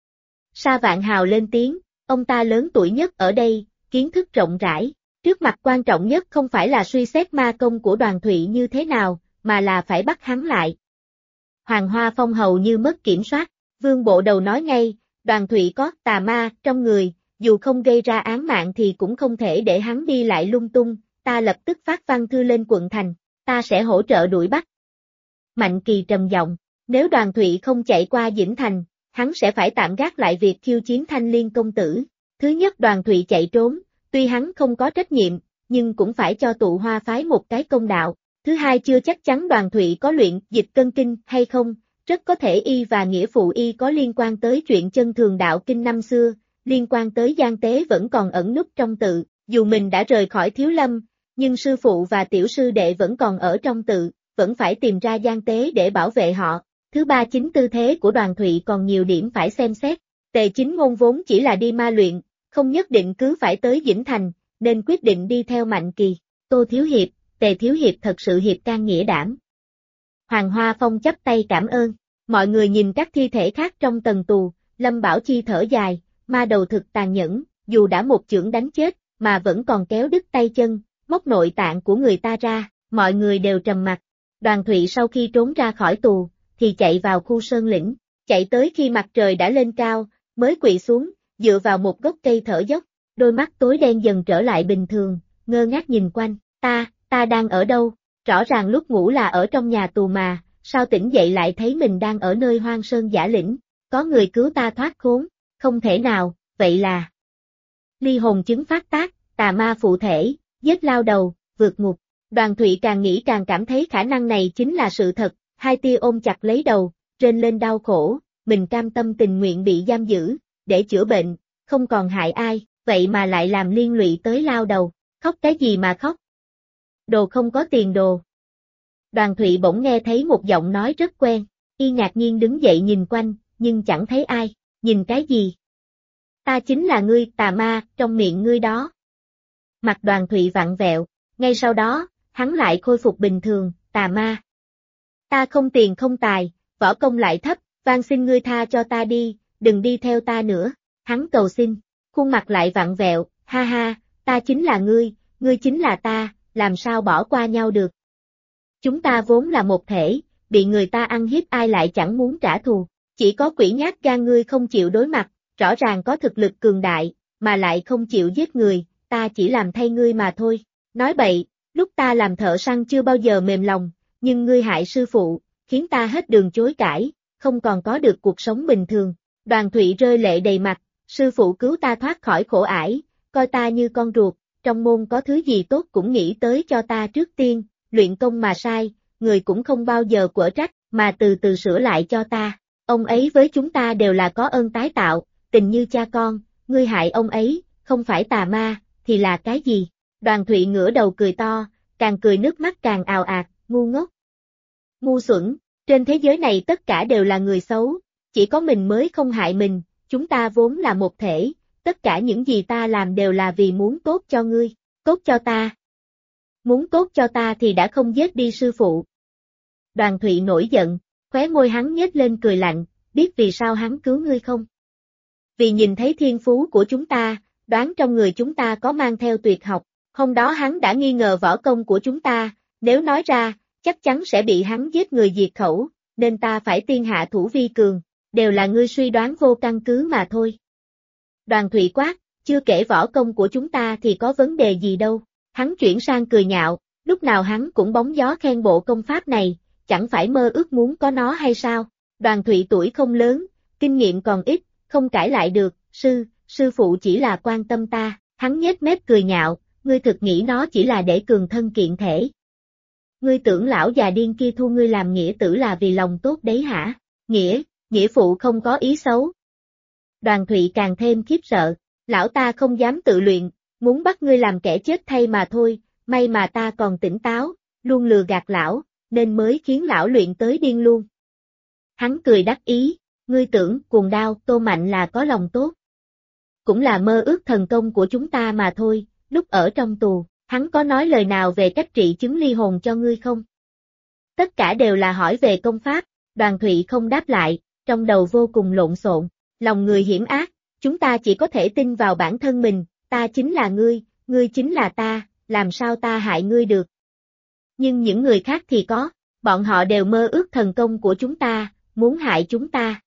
Sa Vạn Hào lên tiếng, ông ta lớn tuổi nhất ở đây, kiến thức rộng rãi, trước mặt quan trọng nhất không phải là suy xét ma công của Đoàn Thụy như thế nào, mà là phải bắt hắn lại. Hoàng Hoa Phong hầu như mất kiểm soát, Vương Bộ Đầu nói ngay, Đoàn Thụy có tà ma trong người, dù không gây ra án mạng thì cũng không thể để hắn đi lại lung tung, ta lập tức phát văn thư lên quận thành, ta sẽ hỗ trợ đuổi bắt. Mạnh Kỳ trầm giọng, nếu Đoàn Thụy không chạy qua Dĩnh Thành, hắn sẽ phải tạm gác lại việc khiêu chiến Thanh Liên công tử. Thứ nhất, Đoàn Thụy chạy trốn, tuy hắn không có trách nhiệm, nhưng cũng phải cho tụ Hoa phái một cái công đạo. Thứ hai, chưa chắc chắn Đoàn Thụy có luyện dịch cân kinh hay không, rất có thể y và nghĩa phụ y có liên quan tới chuyện chân thường đạo kinh năm xưa, liên quan tới Giang Tế vẫn còn ẩn núp trong tự, dù mình đã rời khỏi Thiếu Lâm, nhưng sư phụ và tiểu sư đệ vẫn còn ở trong tự, vẫn phải tìm ra Giang Tế để bảo vệ họ. Thứ ba, chính tư thế của Đoàn Thụy còn nhiều điểm phải xem xét. Tề Chính Ngôn vốn chỉ là đi ma luyện, không nhất định cứ phải tới Dĩnh Thành, nên quyết định đi theo Mạnh Kỳ. Tô Thiếu Hiệp, Tề Thiếu Hiệp thật sự hiệp can nghĩa đảm. Hoàng Hoa Phong chắp tay cảm ơn. Mọi người nhìn các thi thể khác trong tầng tù, Lâm Bảo Chi thở dài, ma đầu thực tàn nhẫn, dù đã một chưởng đánh chết, mà vẫn còn kéo đứt tay chân, móc nội tạng của người ta ra, mọi người đều trầm mặc. Đoàn Thụy sau khi trốn ra khỏi tù, thì chạy vào khu sơn lĩnh, chạy tới khi mặt trời đã lên cao, mới quỵ xuống, dựa vào một gốc cây thở dốc, đôi mắt tối đen dần trở lại bình thường, ngơ ngác nhìn quanh, ta đang ở đâu, rõ ràng lúc ngủ là ở trong nhà tù mà, sao tỉnh dậy lại thấy mình đang ở nơi hoang sơn giả lĩnh, có người cứu ta thoát khốn, không thể nào, vậy là ly hồn chứng phát tác, tà ma phụ thể, giết lao đầu, vượt ngục. Đoàn Thụy càng nghĩ càng cảm thấy khả năng này chính là sự thật, hai tia ôm chặt lấy đầu, rên lên đau khổ, mình cam tâm tình nguyện bị giam giữ, để chữa bệnh, không còn hại ai, vậy mà lại làm liên lụy tới lao đầu, khóc cái gì mà khóc. Đồ không có tiền đồ. Đoàn Thụy bỗng nghe thấy một giọng nói rất quen, y ngạc nhiên đứng dậy nhìn quanh, nhưng chẳng thấy ai, nhìn cái gì? Ta chính là ngươi, tà ma, trong miệng ngươi đó. Mặt Đoàn Thụy vặn vẹo, ngay sau đó, hắn lại khôi phục bình thường, tà ma. Ta không tiền không tài, võ công lại thấp, van xin ngươi tha cho ta đi, đừng đi theo ta nữa, hắn cầu xin, khuôn mặt lại vặn vẹo, ha ha, ta chính là ngươi chính là ta, làm sao bỏ qua nhau được. Chúng ta vốn là một thể, bị người ta ăn hiếp ai lại chẳng muốn trả thù, chỉ có quỷ nhát gan ngươi không chịu đối mặt, rõ ràng có thực lực cường đại, mà lại không chịu giết người, ta chỉ làm thay ngươi mà thôi. Nói bậy, lúc ta làm thợ săn chưa bao giờ mềm lòng, nhưng ngươi hại sư phụ, khiến ta hết đường chối cãi, không còn có được cuộc sống bình thường. Đoàn Thụy rơi lệ đầy mặt, sư phụ cứu ta thoát khỏi khổ ải, coi ta như con ruột, trong môn có thứ gì tốt cũng nghĩ tới cho ta trước tiên, luyện công mà sai, người cũng không bao giờ quở trách, mà từ từ sửa lại cho ta. Ông ấy với chúng ta đều là có ơn tái tạo, tình như cha con, ngươi hại ông ấy, không phải tà ma, thì là cái gì? Đoàn Thụy ngửa đầu cười to, càng cười nước mắt càng ào ạt, ngu ngốc. Ngu xuẩn, trên thế giới này tất cả đều là người xấu, chỉ có mình mới không hại mình, chúng ta vốn là một thể, tất cả những gì ta làm đều là vì muốn tốt cho ngươi, tốt cho ta. Muốn tốt cho ta thì đã không giết đi sư phụ. Đoàn Thụy nổi giận, khóe môi hắn nhếch lên cười lạnh, biết vì sao hắn cứu ngươi không? Vì nhìn thấy thiên phú của chúng ta, đoán trong người chúng ta có mang theo tuyệt học, hôm đó hắn đã nghi ngờ võ công của chúng ta, nếu nói ra, chắc chắn sẽ bị hắn giết người diệt khẩu, nên ta phải tiên hạ thủ vi cường, đều là ngươi suy đoán vô căn cứ mà thôi. Đoàn Thụy quát, chưa kể võ công của chúng ta thì có vấn đề gì đâu, hắn chuyển sang cười nhạo, lúc nào hắn cũng bóng gió khen bộ công pháp này, chẳng phải mơ ước muốn có nó hay sao? Đoàn Thụy tuổi không lớn, kinh nghiệm còn ít, không cãi lại được, sư phụ chỉ là quan tâm ta, hắn nhếch mép cười nhạo, ngươi thực nghĩ nó chỉ là để cường thân kiện thể. Ngươi tưởng lão già điên kia thu ngươi làm nghĩa tử là vì lòng tốt đấy hả? Nghĩa phụ không có ý xấu. Đoàn Thụy càng thêm khiếp sợ, lão ta không dám tự luyện, muốn bắt ngươi làm kẻ chết thay mà thôi, may mà ta còn tỉnh táo, luôn lừa gạt lão, nên mới khiến lão luyện tới điên luôn. Hắn cười đắc ý, ngươi tưởng cuồng đao Tô Mạnh là có lòng tốt. Cũng là mơ ước thần công của chúng ta mà thôi, lúc ở trong tù, hắn có nói lời nào về cách trị chứng ly hồn cho ngươi không? Tất cả đều là hỏi về công pháp, Đoàn Thụy không đáp lại, trong đầu vô cùng lộn xộn, lòng người hiểm ác, chúng ta chỉ có thể tin vào bản thân mình, ta chính là ngươi chính là ta, làm sao ta hại ngươi được? Nhưng những người khác thì có, bọn họ đều mơ ước thần công của chúng ta, muốn hại chúng ta.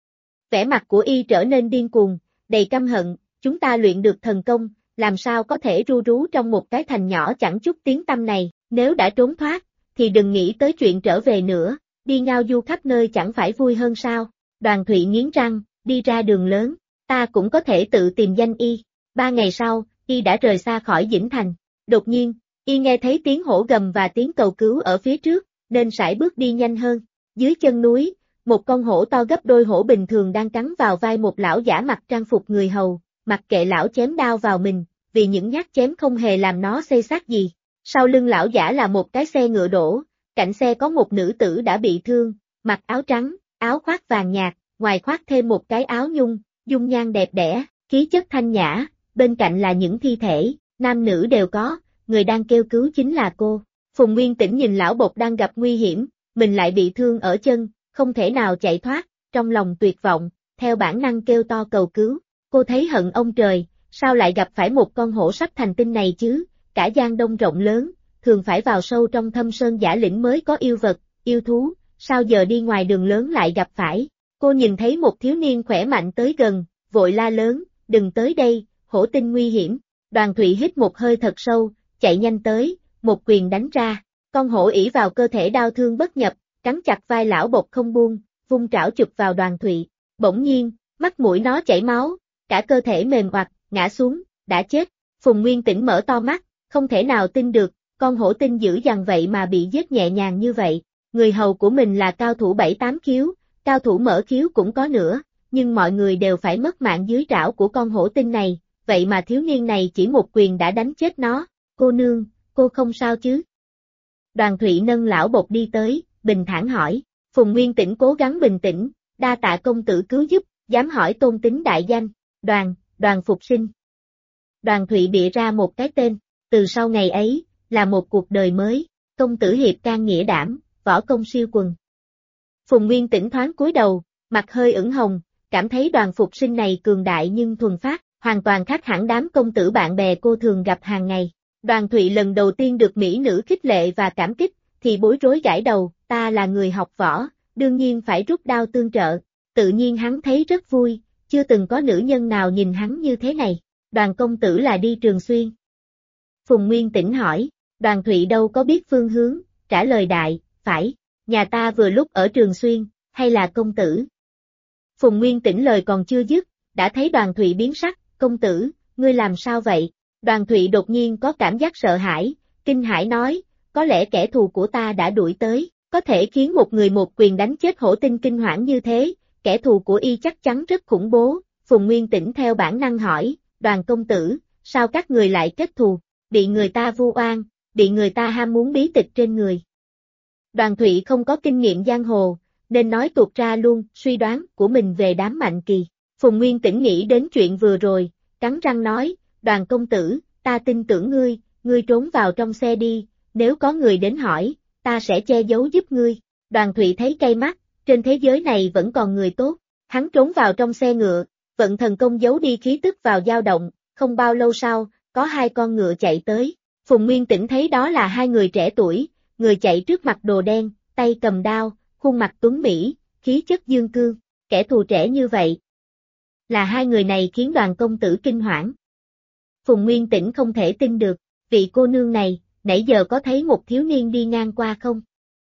Vẻ mặt của y trở nên điên cuồng, đầy căm hận, chúng ta luyện được thần công, làm sao có thể ru rú trong một cái thành nhỏ chẳng chút tiếng tăm này, nếu đã trốn thoát, thì đừng nghĩ tới chuyện trở về nữa, đi ngao du khắp nơi chẳng phải vui hơn sao? Đoàn Thụy nghiến răng, đi ra đường lớn, ta cũng có thể tự tìm danh y. 3 ngày sau, y đã rời xa khỏi Dĩnh Thành. Đột nhiên, y nghe thấy tiếng hổ gầm và tiếng cầu cứu ở phía trước, nên sải bước đi nhanh hơn. Dưới chân núi, một con hổ to gấp đôi hổ bình thường đang cắn vào vai một lão giả mặc trang phục người hầu, mặc kệ lão chém đao vào mình, vì những nhát chém không hề làm nó xây xát gì. Sau lưng lão giả là một cái xe ngựa đổ, cạnh xe có một nữ tử đã bị thương, mặc áo trắng, áo khoác vàng nhạt, ngoài khoác thêm một cái áo nhung, dung nhan đẹp đẽ, khí chất thanh nhã, bên cạnh là những thi thể, nam nữ đều có, người đang kêu cứu chính là cô. Phùng Nguyên Tĩnh nhìn lão bộc đang gặp nguy hiểm, mình lại bị thương ở chân, không thể nào chạy thoát, trong lòng tuyệt vọng, theo bản năng kêu to cầu cứu. Cô thấy hận ông trời, sao lại gặp phải một con hổ sắp thành tinh này chứ, cả Giang Đông rộng lớn, thường phải vào sâu trong thâm sơn giả lĩnh mới có yêu vật, yêu thú, sao giờ đi ngoài đường lớn lại gặp phải. Cô nhìn thấy một thiếu niên khỏe mạnh tới gần, vội la lớn, đừng tới đây, hổ tinh nguy hiểm. Đoàn Thụy hít một hơi thật sâu, chạy nhanh tới, một quyền đánh ra, con hổ ỷ vào cơ thể đau thương bất nhập, cắn chặt vai lão bộc không buông, vung trảo chụp vào Đoàn Thụy. Bỗng nhiên, mắt mũi nó chảy máu, cả cơ thể mềm oặt, ngã xuống, đã chết. Phùng Nguyên Tĩnh mở to mắt, không thể nào tin được, con hổ tinh dữ dằn vậy mà bị giết nhẹ nhàng như vậy. Người hầu của mình là cao thủ 7-8 khiếu, cao thủ mở khiếu cũng có nữa, nhưng mọi người đều phải mất mạng dưới trảo của con hổ tinh này, vậy mà thiếu niên này chỉ một quyền đã đánh chết nó. Cô nương, cô không sao chứ? Đoàn Thụy nâng lão bộc đi tới, bình thản hỏi. Phùng Nguyên Tĩnh cố gắng bình tĩnh, đa tạ công tử cứu giúp, dám hỏi tôn tính đại danh. Đoàn Phục Sinh. Đoàn Thụy bịa ra một cái tên, từ sau ngày ấy, là một cuộc đời mới, công tử hiệp can nghĩa đảm, võ công siêu quần. Phùng Nguyên Tĩnh thoáng cúi đầu, mặt hơi ửng hồng, cảm thấy Đoàn Phục Sinh này cường đại nhưng thuần phát, hoàn toàn khác hẳn đám công tử bạn bè cô thường gặp hàng ngày. Đoàn Thụy lần đầu tiên được mỹ nữ khích lệ và cảm kích, thì bối rối gãi đầu, ta là người học võ, đương nhiên phải rút đao tương trợ, tự nhiên hắn thấy rất vui, chưa từng có nữ nhân nào nhìn hắn như thế này. Đoàn công tử là đi Trường Xuyên. Phùng Nguyên Tĩnh hỏi, Đoàn Thụy đâu có biết phương hướng, trả lời đại, phải, nhà ta vừa lúc ở Trường Xuyên, hay là công tử? Phùng Nguyên Tĩnh lời còn chưa dứt, đã thấy Đoàn Thụy biến sắc, công tử, ngươi làm sao vậy? Đoàn Thụy đột nhiên có cảm giác sợ hãi, kinh hãi nói, có lẽ kẻ thù của ta đã đuổi tới, có thể khiến một người một quyền đánh chết hổ tinh kinh hoảng như thế, kẻ thù của y chắc chắn rất khủng bố. Phùng Nguyên Tĩnh theo bản năng hỏi, Đoàn công tử, sao các người lại kết thù, bị người ta vu oan, bị người ta ham muốn bí tịch trên người. Đoàn Thụy không có kinh nghiệm giang hồ, nên nói tuột ra luôn suy đoán của mình về đám Mạnh Kỳ. Phùng Nguyên Tĩnh nghĩ đến chuyện vừa rồi, cắn răng nói, Đoàn công tử, ta tin tưởng ngươi trốn vào trong xe đi, nếu có người đến hỏi, ta sẽ che giấu giúp ngươi. Đoàn Thụy thấy cay mắt, trên thế giới này vẫn còn người tốt, hắn trốn vào trong xe ngựa, vận thần công giấu đi khí tức vào dao động, không bao lâu sau, có hai con ngựa chạy tới. Phùng Nguyên Tĩnh thấy đó là hai người trẻ tuổi, người chạy trước mặt đồ đen, tay cầm đao, khuôn mặt tuấn mỹ, khí chất dương cương, kẻ thù trẻ như vậy. Là hai người này khiến Đoàn công tử kinh hoảng. Phùng Nguyên Tĩnh không thể tin được, vị cô nương này, nãy giờ có thấy một thiếu niên đi ngang qua không?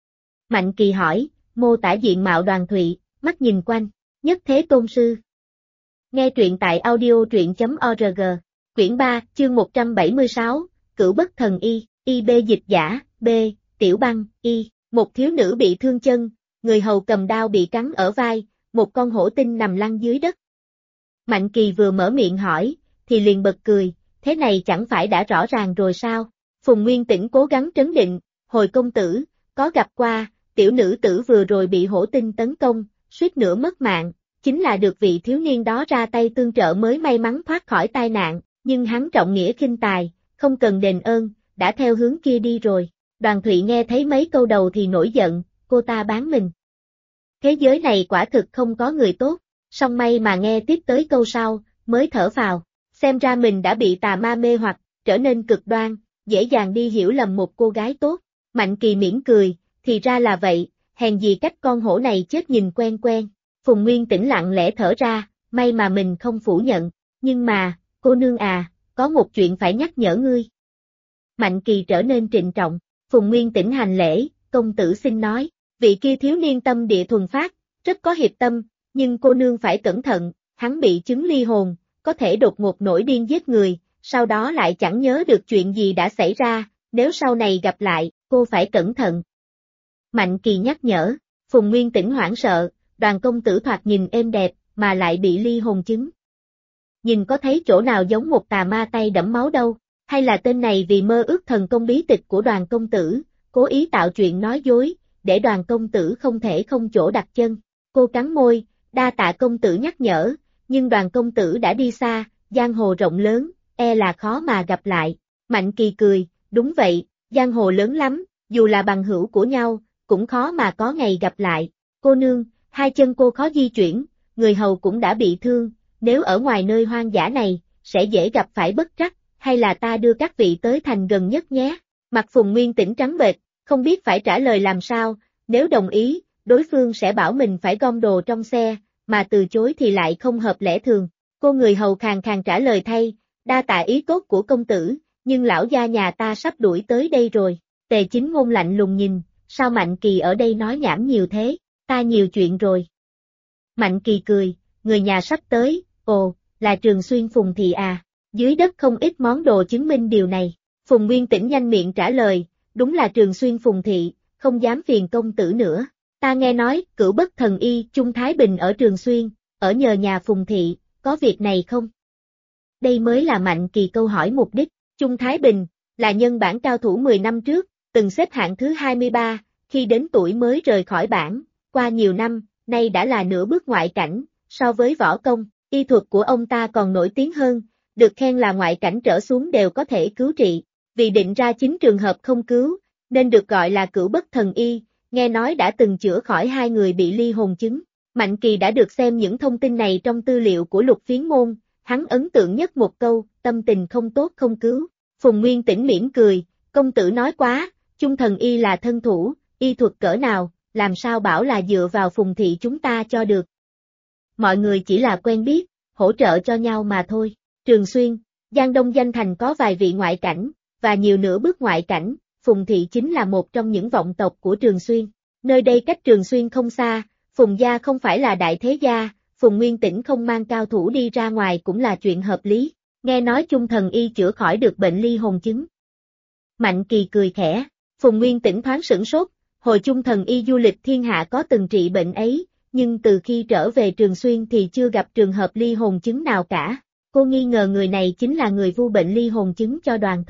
Mạnh Kỳ hỏi, mô tả diện mạo Đoàn Thụy, mắt nhìn quanh, nhất thế tôn sư. Nghe truyện tại audio.org, quyển 3, chương 176, Cửu Bất Thần Y, Y B dịch giả, B, Tiểu Băng, Y, một thiếu nữ bị thương chân, người hầu cầm đao bị cắn ở vai, một con hổ tinh nằm lăn dưới đất. Mạnh Kỳ vừa mở miệng hỏi, thì liền bật cười, thế này chẳng phải đã rõ ràng rồi sao? Phùng Nguyên Tĩnh cố gắng trấn định, hồi công tử, có gặp qua, tiểu nữ tử vừa rồi bị hổ tinh tấn công, suýt nữa mất mạng, chính là được vị thiếu niên đó ra tay tương trợ mới may mắn thoát khỏi tai nạn, nhưng hắn trọng nghĩa khinh tài, không cần đền ơn, đã theo hướng kia đi rồi. Đoàn Thụy nghe thấy mấy câu đầu thì nổi giận, cô ta bán mình. Thế giới này quả thực không có người tốt, song may mà nghe tiếp tới câu sau, mới thở phào, xem ra mình đã bị tà ma mê hoặc, trở nên cực đoan, dễ dàng đi hiểu lầm một cô gái tốt. Mạnh Kỳ mỉm cười, thì ra là vậy, hèn gì cách con hổ này chết nhìn quen quen. Phùng Nguyên Tĩnh lặng lẽ thở ra, may mà mình không phủ nhận, nhưng mà, cô nương à, có một chuyện phải nhắc nhở ngươi. Mạnh Kỳ trở nên trịnh trọng, Phùng Nguyên Tĩnh hành lễ, công tử xin nói, vị kia thiếu niên tâm địa thuần phát, rất có hiệp tâm, nhưng cô nương phải cẩn thận, hắn bị chứng ly hồn, có thể đột ngột nổi điên giết người, sau đó lại chẳng nhớ được chuyện gì đã xảy ra, nếu sau này gặp lại, cô phải cẩn thận. Mạnh Kỳ nhắc nhở, Phùng Nguyên Tĩnh hoảng sợ, Đoàn công tử thoạt nhìn êm đẹp, mà lại bị ly hồn chứng. Nhìn có thấy chỗ nào giống một tà ma tay đẫm máu đâu, hay là tên này vì mơ ước thần công bí tịch của Đoàn công tử, cố ý tạo chuyện nói dối, để Đoàn công tử không thể không chỗ đặt chân. Cô cắn môi, đa tạ công tử nhắc nhở, nhưng Đoàn công tử đã đi xa, giang hồ rộng lớn, e là khó mà gặp lại. Mạnh Kỳ cười, đúng vậy, giang hồ lớn lắm, dù là bằng hữu của nhau, cũng khó mà có ngày gặp lại. Cô nương, hai chân cô khó di chuyển, người hầu cũng đã bị thương, nếu ở ngoài nơi hoang dã này, sẽ dễ gặp phải bất trắc, hay là ta đưa các vị tới thành gần nhất nhé. Mặt Phùng Nguyên Tĩnh trắng bệch, không biết phải trả lời làm sao, nếu đồng ý, đối phương sẽ bảo mình phải gom đồ trong xe, mà từ chối thì lại không hợp lẽ thường. Cô người hầu khàn khàn trả lời thay, đa tạ ý tốt của công tử, nhưng lão gia nhà ta sắp đuổi tới đây rồi. Tề Chính Ngôn lạnh lùng nhìn, sao Mạnh Kỳ ở đây nói nhảm nhiều thế, ta nhiều chuyện rồi. Mạnh Kỳ cười, người nhà sắp tới, ồ, là Trường Xuyên Phùng thị à, dưới đất không ít món đồ chứng minh điều này. Phùng Nguyên Tĩnh nhanh miệng trả lời, đúng là Trường Xuyên Phùng thị, không dám phiền công tử nữa. Ta nghe nói, Cửu Bất Thần Y, Trung Thái Bình ở Trường Xuyên, ở nhờ nhà Phùng thị, có việc này không? Đây mới là Mạnh Kỳ câu hỏi mục đích. Trung Thái Bình, là nhân bản cao thủ 10 năm trước, từng xếp hạng thứ 23, khi đến tuổi mới rời khỏi bảng, qua nhiều năm, nay đã là nửa bước ngoại cảnh, so với võ công, y thuật của ông ta còn nổi tiếng hơn, được khen là ngoại cảnh trở xuống đều có thể cứu trị, vì định ra 9 trường hợp không cứu, nên được gọi là Cửu Bất Thần Y, nghe nói đã từng chữa khỏi 2 người bị ly hồn chứng. Mạnh Kỳ đã được xem những thông tin này trong tư liệu của Lục Phiến Môn, hắn ấn tượng nhất một câu, tâm tình không tốt không cứu. Phùng Nguyên Tĩnh mỉm cười, công tử nói quá, Trung Thần Y là thân thủ, y thuật cỡ nào, làm sao bảo là dựa vào Phùng thị chúng ta cho được. Mọi người chỉ là quen biết, hỗ trợ cho nhau mà thôi. Trường Xuyên, Giang Đông danh thành có vài vị ngoại cảnh, và nhiều nửa bước ngoại cảnh, Phùng thị chính là một trong những vọng tộc của Trường Xuyên. Nơi đây cách Trường Xuyên không xa, Phùng gia không phải là đại thế gia, Phùng Nguyên Tĩnh không mang cao thủ đi ra ngoài cũng là chuyện hợp lý. Nghe nói Trung Thần Y chữa khỏi được bệnh ly hồn chứng. Mạnh Kỳ cười khẽ, Phùng Nguyên Tĩnh thoáng sửng sốt, hồi Trung Thần Y du lịch thiên hạ có từng trị bệnh ấy, nhưng từ khi trở về Trường Xuyên thì chưa gặp trường hợp ly hồn chứng nào cả. Cô nghi ngờ người này chính là người vu bệnh ly hồn chứng cho Đoàn Thụy.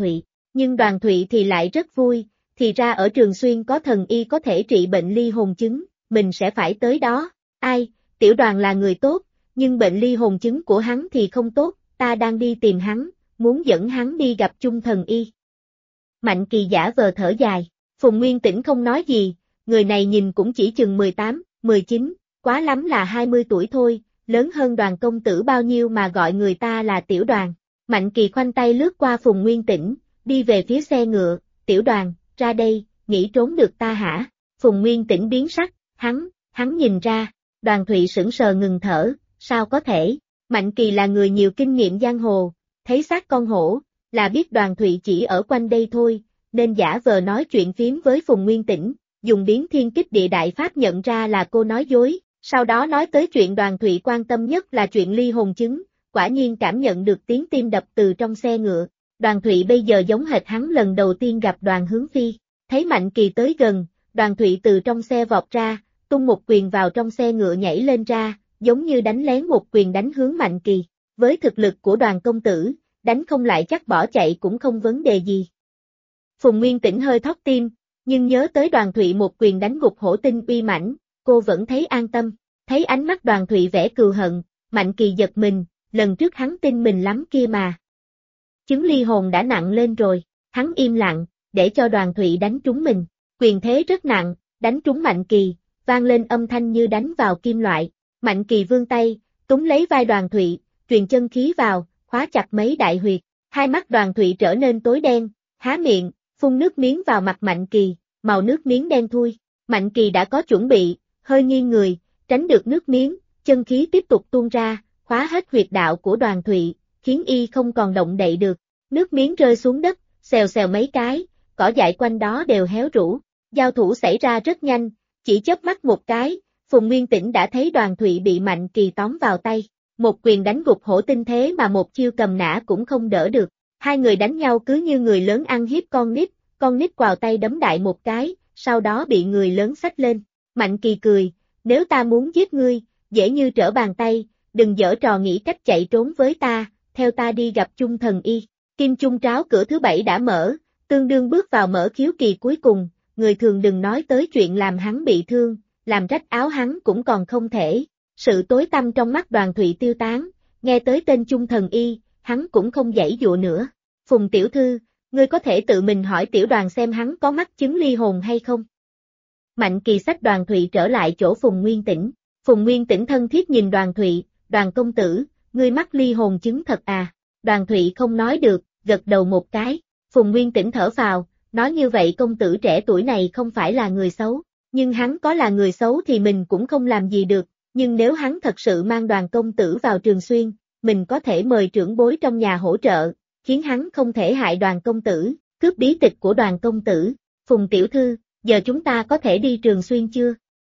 Nhưng Đoàn Thụy thì lại rất vui, thì ra ở Trường Xuyên có thần y có thể trị bệnh ly hồn chứng, mình sẽ phải tới đó. Ai, Tiểu Đoàn là người tốt, nhưng bệnh ly hồn chứng của hắn thì không tốt, ta đang đi tìm hắn, muốn dẫn hắn đi gặp chung thần y. Mạnh Kỳ giả vờ thở dài, Phùng Nguyên Tĩnh không nói gì, người này nhìn cũng chỉ chừng 18, 19, quá lắm là 20 tuổi thôi, lớn hơn Đoàn công tử bao nhiêu mà gọi người ta là Tiểu Đoàn. Mạnh Kỳ khoanh tay lướt qua Phùng Nguyên Tĩnh, đi về phía xe ngựa, Tiểu Đoàn, ra đây, nghĩ trốn được ta hả? Phùng Nguyên Tĩnh biến sắc, hắn nhìn ra, Đoàn Thụy sững sờ ngừng thở, sao có thể? Mạnh Kỳ là người nhiều kinh nghiệm giang hồ, thấy xác con hổ, là biết Đoàn Thụy chỉ ở quanh đây thôi, nên giả vờ nói chuyện phiếm với Phùng Nguyên Tĩnh, dùng biến thiên kích địa đại pháp nhận ra là cô nói dối, sau đó nói tới chuyện Đoàn Thụy quan tâm nhất là chuyện ly hồn chứng, quả nhiên cảm nhận được tiếng tim đập từ trong xe ngựa. Đoàn Thụy bây giờ giống hệt hắn lần đầu tiên gặp Đoàn Hướng Phi, thấy Mạnh Kỳ tới gần, Đoàn Thụy từ trong xe vọt ra, tung một quyền vào trong xe ngựa nhảy lên ra, giống như đánh lén một quyền đánh hướng Mạnh Kỳ. Với thực lực của Đoàn công tử, đánh không lại chắc bỏ chạy cũng không vấn đề gì. Phùng Nguyên Tĩnh hơi thót tim, nhưng nhớ tới Đoàn Thụy một quyền đánh gục hổ tinh uy mãnh, cô vẫn thấy an tâm. Thấy ánh mắt Đoàn Thụy vẻ cừu hận, Mạnh Kỳ giật mình, lần trước hắn tin mình lắm kia mà. Chứng ly hồn đã nặng lên rồi, hắn im lặng, để cho Đoàn Thụy đánh trúng mình, quyền thế rất nặng, đánh trúng Mạnh Kỳ, vang lên âm thanh như đánh vào kim loại. Mạnh Kỳ vươn tay, túm lấy vai Đoàn Thụy, truyền chân khí vào, khóa chặt mấy đại huyệt, hai mắt Đoàn Thụy trở nên tối đen, há miệng, phun nước miếng vào mặt Mạnh Kỳ, màu nước miếng đen thui. Mạnh Kỳ đã có chuẩn bị, hơi nghiêng người, tránh được nước miếng, chân khí tiếp tục tuôn ra, khóa hết huyệt đạo của Đoàn Thụy, khiến y không còn động đậy được. Nước miếng rơi xuống đất, xèo xèo mấy cái, cỏ dại quanh đó đều héo rũ. Giao thủ xảy ra rất nhanh, chỉ chớp mắt một cái, Phùng Nguyên Tĩnh đã thấy Đoàn Thụy bị Mạnh Kỳ tóm vào tay. Một quyền đánh gục hổ tinh thế mà một chiêu cầm nã cũng không đỡ được. Hai người đánh nhau cứ như người lớn ăn hiếp con nít quào tay đấm đại một cái, sau đó bị người lớn xách lên. Mạnh Kỳ cười, nếu ta muốn giết ngươi, dễ như trở bàn tay, đừng giở trò nghĩ cách chạy trốn với ta, theo ta đi gặp chung thần y. Kim Chung Tráo cửa thứ 7 đã mở, tương đương bước vào mở khiếu kỳ cuối cùng, người thường đừng nói tới chuyện làm hắn bị thương, làm rách áo hắn cũng còn không thể. Sự tối tăm trong mắt Đoàn Thụy tiêu tán, nghe tới tên chung thần y, hắn cũng không giãy dụa nữa. Phùng tiểu thư, ngươi có thể tự mình hỏi Tiểu Đoàn xem hắn có mắc chứng ly hồn hay không? Mạnh Kỳ xách Đoàn Thụy trở lại chỗ Phùng Nguyên Tĩnh. Phùng Nguyên Tĩnh thân thiết nhìn Đoàn Thụy, Đoàn công tử, ngươi mắc ly hồn chứng thật à? Đoàn Thụy không nói được, gật đầu một cái. Phùng Nguyên Tĩnh thở phào, nói như vậy công tử trẻ tuổi này không phải là người xấu, nhưng hắn có là người xấu thì mình cũng không làm gì được. Nhưng nếu hắn thật sự mang Đoàn công tử vào Trường Xuyên, mình có thể mời trưởng bối trong nhà hỗ trợ, khiến hắn không thể hại Đoàn công tử, cướp bí tịch của Đoàn công tử. Phùng tiểu thư, giờ chúng ta có thể đi Trường Xuyên chưa?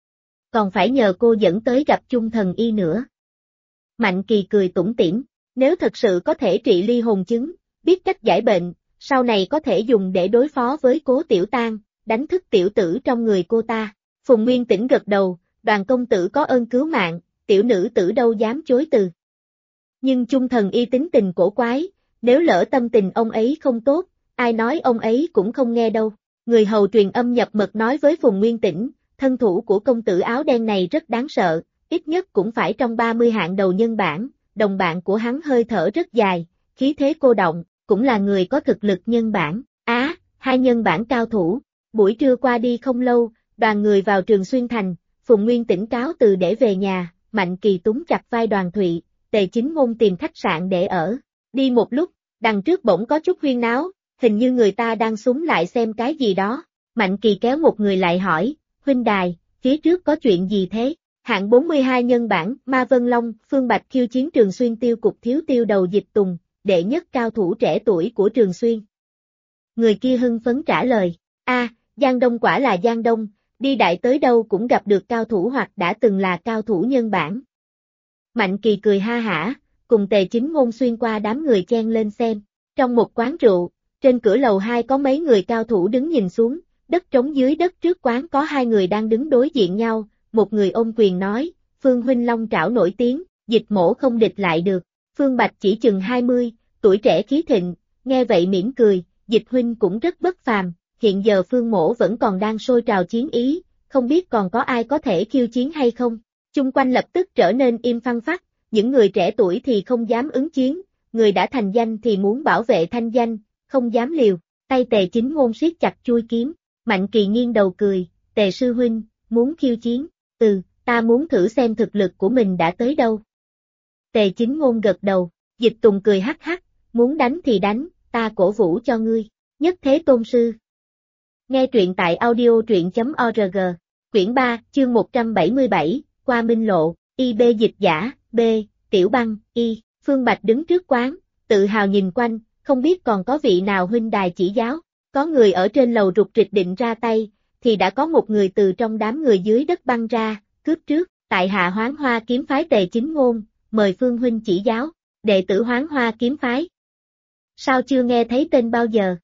Còn phải nhờ cô dẫn tới gặp chung thần y nữa. Mạnh Kỳ cười tủm tỉm, nếu thật sự có thể trị ly hồn chứng, biết cách giải bệnh, sau này có thể dùng để đối phó với Cố Tiểu Tang, đánh thức tiểu tử trong người cô ta. Phùng Nguyên Tĩnh gật đầu, Đoàn công tử có ơn cứu mạng, tiểu nữ tử đâu dám chối từ. Nhưng chung thần y tính tình cổ quái, nếu lỡ tâm tình ông ấy không tốt, ai nói ông ấy cũng không nghe đâu. Người hầu truyền âm nhập mật nói với Phùng Nguyên Tĩnh, thân thủ của công tử áo đen này rất đáng sợ, ít nhất cũng phải trong 30 hạng đầu nhân bản, đồng bạn của hắn hơi thở rất dài, khí thế cô động, cũng là người có thực lực nhân bản. Hai nhân bản cao thủ. Buổi trưa qua đi không lâu, đoàn người vào Trường Xuyên Thành, Phùng Nguyên Tĩnh cáo từ để về nhà, Mạnh Kỳ túm chặt vai Đoàn Thụy, Tề Chính Ngôn tìm khách sạn để ở. Đi một lúc, đằng trước bỗng có chút huyên náo, hình như người ta đang xúm lại xem cái gì đó. Mạnh Kỳ kéo một người lại hỏi, huynh đài, phía trước có chuyện gì thế? Hạng 42 nhân bản, Ma Vân Long, Phương Bạch khiêu chiến Trường Xuyên tiêu cục thiếu tiêu đầu Dịch Tùng, đệ nhất cao thủ trẻ tuổi của Trường Xuyên. Người kia hưng phấn trả lời, Giang Đông quả là Giang Đông, đi đại tới đâu cũng gặp được cao thủ hoặc đã từng là cao thủ nhân bản. Mạnh Kỳ cười ha hả, cùng Tề Chính Ngôn xuyên qua đám người chen lên xem. Trong một quán rượu, trên cửa lầu 2 có mấy người cao thủ đứng nhìn xuống, đất trống dưới đất trước quán có hai người đang đứng đối diện nhau, một người ôm quyền nói, Phương huynh long trảo nổi tiếng, Dịch mổ không địch lại được. Phương Bạch chỉ chừng 20, tuổi trẻ khí thịnh, nghe vậy mỉm cười, Dịch huynh cũng rất bất phàm, hiện giờ Phương Mỗ vẫn còn đang sôi trào chiến ý, không biết còn có ai có thể khiêu chiến hay không. Chung quanh lập tức trở nên im phăng phắc, những người trẻ tuổi thì không dám ứng chiến, người đã thành danh thì muốn bảo vệ thanh danh, không dám liều. Tay Tề Chính Ngôn siết chặt chuôi kiếm, Mạnh Kỳ nghiêng đầu cười, Tề sư huynh, muốn khiêu chiến, ta muốn thử xem thực lực của mình đã tới đâu. Tề Chính Ngôn gật đầu, Dịch Tùng cười hắc hắc, muốn đánh thì đánh, ta cổ vũ cho ngươi, nhất thế tôn sư. Nghe truyện tại audio.org, quyển 3, chương 177, qua Minh Lộ, IB dịch giả, B, Tiểu Băng, Y, Phương Bạch đứng trước quán, tự hào nhìn quanh, không biết còn có vị nào huynh đài chỉ giáo, có người ở trên lầu rục rịch định ra tay, thì đã có một người từ trong đám người dưới đất băng ra, cướp trước, tại hạ Hoán Hoa kiếm phái Tề Chính Ngôn, mời Phương huynh chỉ giáo, đệ tử Hoán Hoa kiếm phái. Sao chưa nghe thấy tên bao giờ?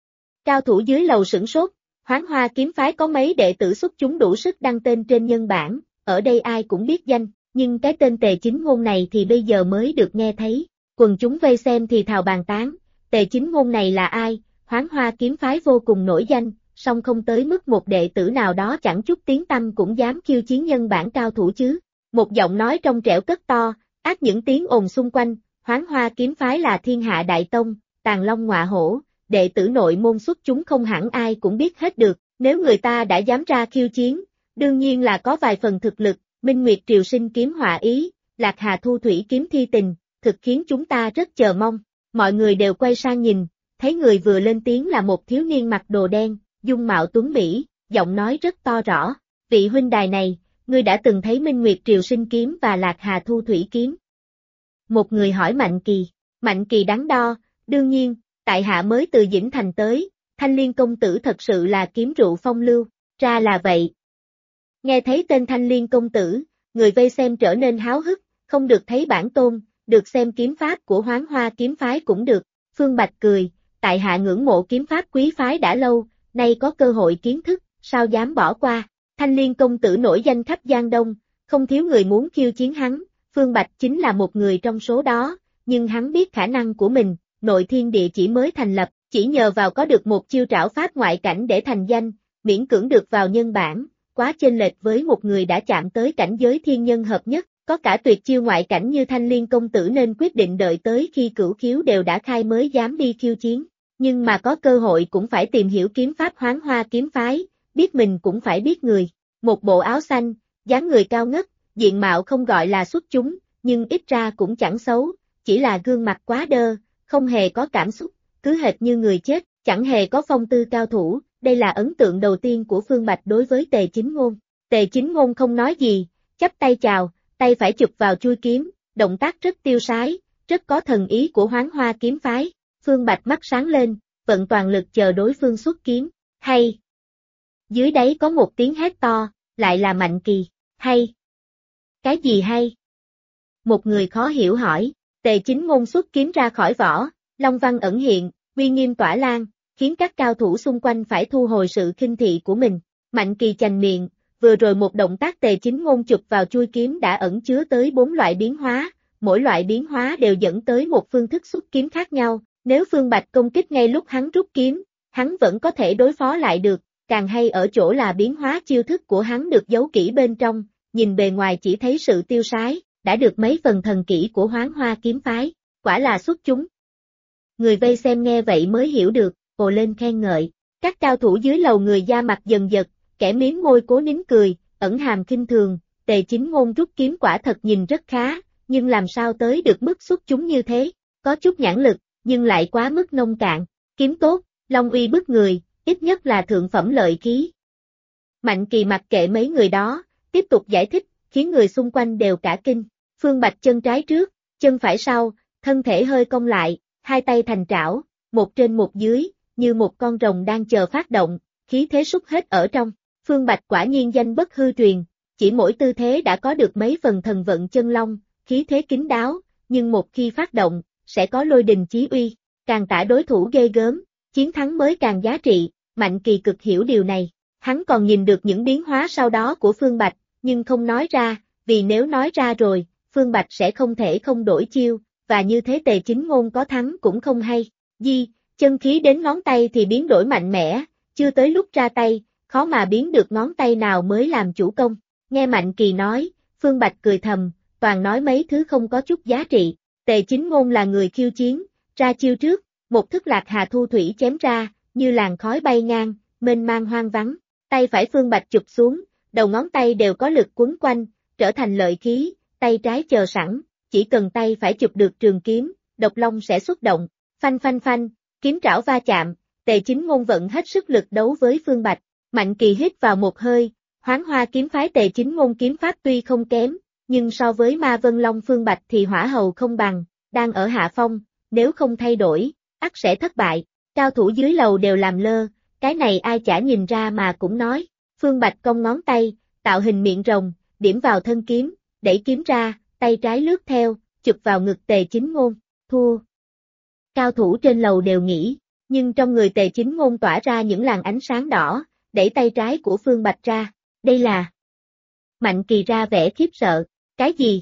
Cao thủ dưới lầu sửng sốt, Hoán Hoa kiếm phái có mấy đệ tử xuất chúng đủ sức đăng tên trên nhân bản, ở đây ai cũng biết danh, nhưng cái tên Tề Chính Ngôn này thì bây giờ mới được nghe thấy, quần chúng vây xem thì thào bàn tán, Tề Chính Ngôn này là ai? Hoán Hoa kiếm phái vô cùng nổi danh, song không tới mức một đệ tử nào đó chẳng chút tiếng tăm cũng dám khiêu chiến nhân bản cao thủ chứ. Một giọng nói trong trẻo cất to, ác những tiếng ồn xung quanh, Hoán Hoa kiếm phái là thiên hạ đại tông, tàng long ngọa hổ, đệ tử nội môn xuất chúng không hẳn ai cũng biết hết được, nếu người ta đã dám ra khiêu chiến, đương nhiên là có vài phần thực lực, Minh Nguyệt Triều Sinh kiếm họa ý, Lạc Hà Thu Thủy kiếm thi tình, thực khiến chúng ta rất chờ mong. Mọi người đều quay sang nhìn, thấy người vừa lên tiếng là một thiếu niên mặc đồ đen, dung mạo tuấn mỹ, giọng nói rất to rõ, vị huynh đài này, ngươi đã từng thấy Minh Nguyệt Triều Sinh kiếm và Lạc Hà Thu Thủy kiếm. Một người hỏi Mạnh Kỳ đắn đo, đương nhiên, tại hạ mới từ Dĩnh Thành tới, Thanh Liên công tử thật sự là kiếm rượu phong lưu, ra là vậy. Nghe thấy tên Thanh Liên công tử, người vây xem trở nên háo hức, không được thấy bản tôn, được xem kiếm pháp của Hoán Hoa kiếm phái cũng được, Phương Bạch cười, tại hạ ngưỡng mộ kiếm pháp quý phái đã lâu, nay có cơ hội kiến thức, sao dám bỏ qua, Thanh Liên công tử nổi danh khắp Giang Đông, không thiếu người muốn khiêu chiến hắn, Phương Bạch chính là một người trong số đó, nhưng hắn biết khả năng của mình, Nội Thiên Địa chỉ mới thành lập, chỉ nhờ vào có được một chiêu trảo pháp ngoại cảnh để thành danh, miễn cưỡng được vào nhân bản, quá chênh lệch với một người đã chạm tới cảnh giới thiên nhân hợp nhất, có cả tuyệt chiêu ngoại cảnh như Thanh Liên công tử nên quyết định đợi tới khi cửu khiếu đều đã khai mới dám đi khiêu chiến, nhưng mà có cơ hội cũng phải tìm hiểu kiếm pháp Hoán Hoa kiếm phái, biết mình cũng phải biết người, một bộ áo xanh, dáng người cao ngất, diện mạo không gọi là xuất chúng, nhưng ít ra cũng chẳng xấu, chỉ là gương mặt quá đơ, không hề có cảm xúc, cứ hệt như người chết, chẳng hề có phong tư cao thủ, đây là ấn tượng đầu tiên của Phương Bạch đối với Tề Chính Ngôn. Tề Chính Ngôn không nói gì, chắp tay chào, tay phải chụp vào chuôi kiếm, động tác rất tiêu sái, rất có thần ý của Hoán Hoa kiếm phái. Phương Bạch mắt sáng lên, vận toàn lực chờ đối phương xuất kiếm, hay. Dưới đáy có một tiếng hét to, lại là Mạnh Kỳ, hay. Cái gì hay? Một người khó hiểu hỏi, Tề Chính Ngôn xuất kiếm ra khỏi vỏ, long văn ẩn hiện, uy nghiêm tỏa lan, khiến các cao thủ xung quanh phải thu hồi sự khinh thị của mình. Mạnh Kỳ chành miệng, vừa rồi một động tác Tề Chính Ngôn chụp vào chuôi kiếm đã ẩn chứa tới 4 loại biến hóa, mỗi loại biến hóa đều dẫn tới một phương thức xuất kiếm khác nhau, nếu Phương Bạch công kích ngay lúc hắn rút kiếm, hắn vẫn có thể đối phó lại được, càng hay ở chỗ là biến hóa chiêu thức của hắn được giấu kỹ bên trong, nhìn bề ngoài chỉ thấy sự tiêu sái, đã được mấy phần thần kỹ của Hoán Hoa kiếm phái, quả là xuất chúng. Người vây xem nghe vậy mới hiểu được, ồ lên khen ngợi, các cao thủ dưới lầu người da mặt dần giật, kẻ miếm môi cố nín cười, ẩn hàm khinh thường, Tề Chính Ngôn rút kiếm quả thật nhìn rất khá, nhưng làm sao tới được mức xuất chúng như thế, có chút nhãn lực, nhưng lại quá mức nông cạn, kiếm tốt, long uy bức người, ít nhất là thượng phẩm lợi khí. Mạnh Kỳ mặc kệ mấy người đó, tiếp tục giải thích, khiến người xung quanh đều cả kinh, Phương Bạch chân trái trước, chân phải sau, thân thể hơi cong lại, hai tay thành trảo, một trên một dưới, như một con rồng đang chờ phát động, khí thế sút hết ở trong. Phương Bạch quả nhiên danh bất hư truyền, chỉ mỗi tư thế đã có được mấy phần thần vận chân long, khí thế kín đáo, nhưng một khi phát động, sẽ có lôi đình chí uy, càng tả đối thủ ghê gớm, chiến thắng mới càng giá trị, Mạnh Kỳ cực hiểu điều này. Hắn còn nhìn được những biến hóa sau đó của Phương Bạch, nhưng không nói ra, vì nếu nói ra rồi, Phương Bạch sẽ không thể không đổi chiêu, và như thế Tề Chính Ngôn có thắng cũng không hay. chân khí đến ngón tay thì biến đổi mạnh mẽ, chưa tới lúc ra tay, khó mà biến được ngón tay nào mới làm chủ công. Nghe Mạnh Kỳ nói, Phương Bạch cười thầm, toàn nói mấy thứ không có chút giá trị. Tề Chính Ngôn là người khiêu chiến, ra chiêu trước, một thức Lạc Hà Thu Thủy chém ra, như làn khói bay ngang, mênh mang hoang vắng. Tay phải Phương Bạch chụp xuống, đầu ngón tay đều có lực quấn quanh, trở thành lợi khí, tay trái chờ sẵn, chỉ cần tay phải chụp được trường kiếm, độc long sẽ xuất động. Phanh phanh phanh, kiếm trảo va chạm, Tề Chính Ngôn vận hết sức lực đấu với Phương Bạch. Mạnh Kỳ hít vào một hơi, Hoán Hoa kiếm phái Tề Chính Ngôn kiếm pháp tuy không kém, nhưng so với Ma Vân Long Phương Bạch thì hỏa hầu không bằng, đang ở hạ phong, nếu không thay đổi, ắt sẽ thất bại. Cao thủ dưới lầu đều làm lơ, cái này ai chả nhìn ra mà cũng nói. Phương Bạch cong ngón tay, tạo hình miệng rồng, điểm vào thân kiếm, đẩy kiếm ra, tay trái lướt theo, chụp vào ngực Tề Chính Ngôn, thua. Cao thủ trên lầu đều nghĩ, nhưng trong người Tề Chính Ngôn tỏa ra những làn ánh sáng đỏ, đẩy tay trái của Phương Bạch ra, đây là... Mạnh Kỳ ra vẻ khiếp sợ, cái gì?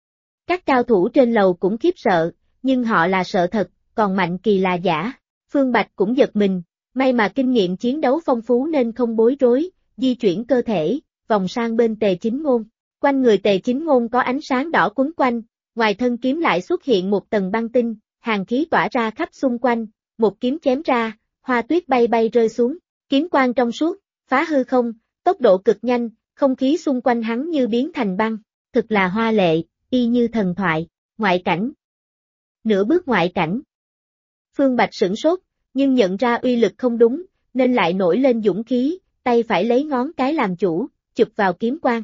Các cao thủ trên lầu cũng khiếp sợ, nhưng họ là sợ thật, còn Mạnh Kỳ là giả. Phương Bạch cũng giật mình, may mà kinh nghiệm chiến đấu phong phú nên không bối rối, di chuyển cơ thể, vòng sang bên Tề Chính Ngôn. Quanh người Tề Chính Ngôn có ánh sáng đỏ quấn quanh, ngoài thân kiếm lại xuất hiện một tầng băng tinh, hàn khí tỏa ra khắp xung quanh, một kiếm chém ra, hoa tuyết bay bay rơi xuống, kiếm quang trong suốt, phá hư không, tốc độ cực nhanh, không khí xung quanh hắn như biến thành băng, thực là hoa lệ, y như thần thoại, ngoại cảnh. Nửa bước ngoại cảnh. Phương Bạch sửng sốt, nhưng nhận ra uy lực không đúng, nên lại nổi lên dũng khí, tay phải lấy ngón cái làm chủ, chụp vào kiếm quang.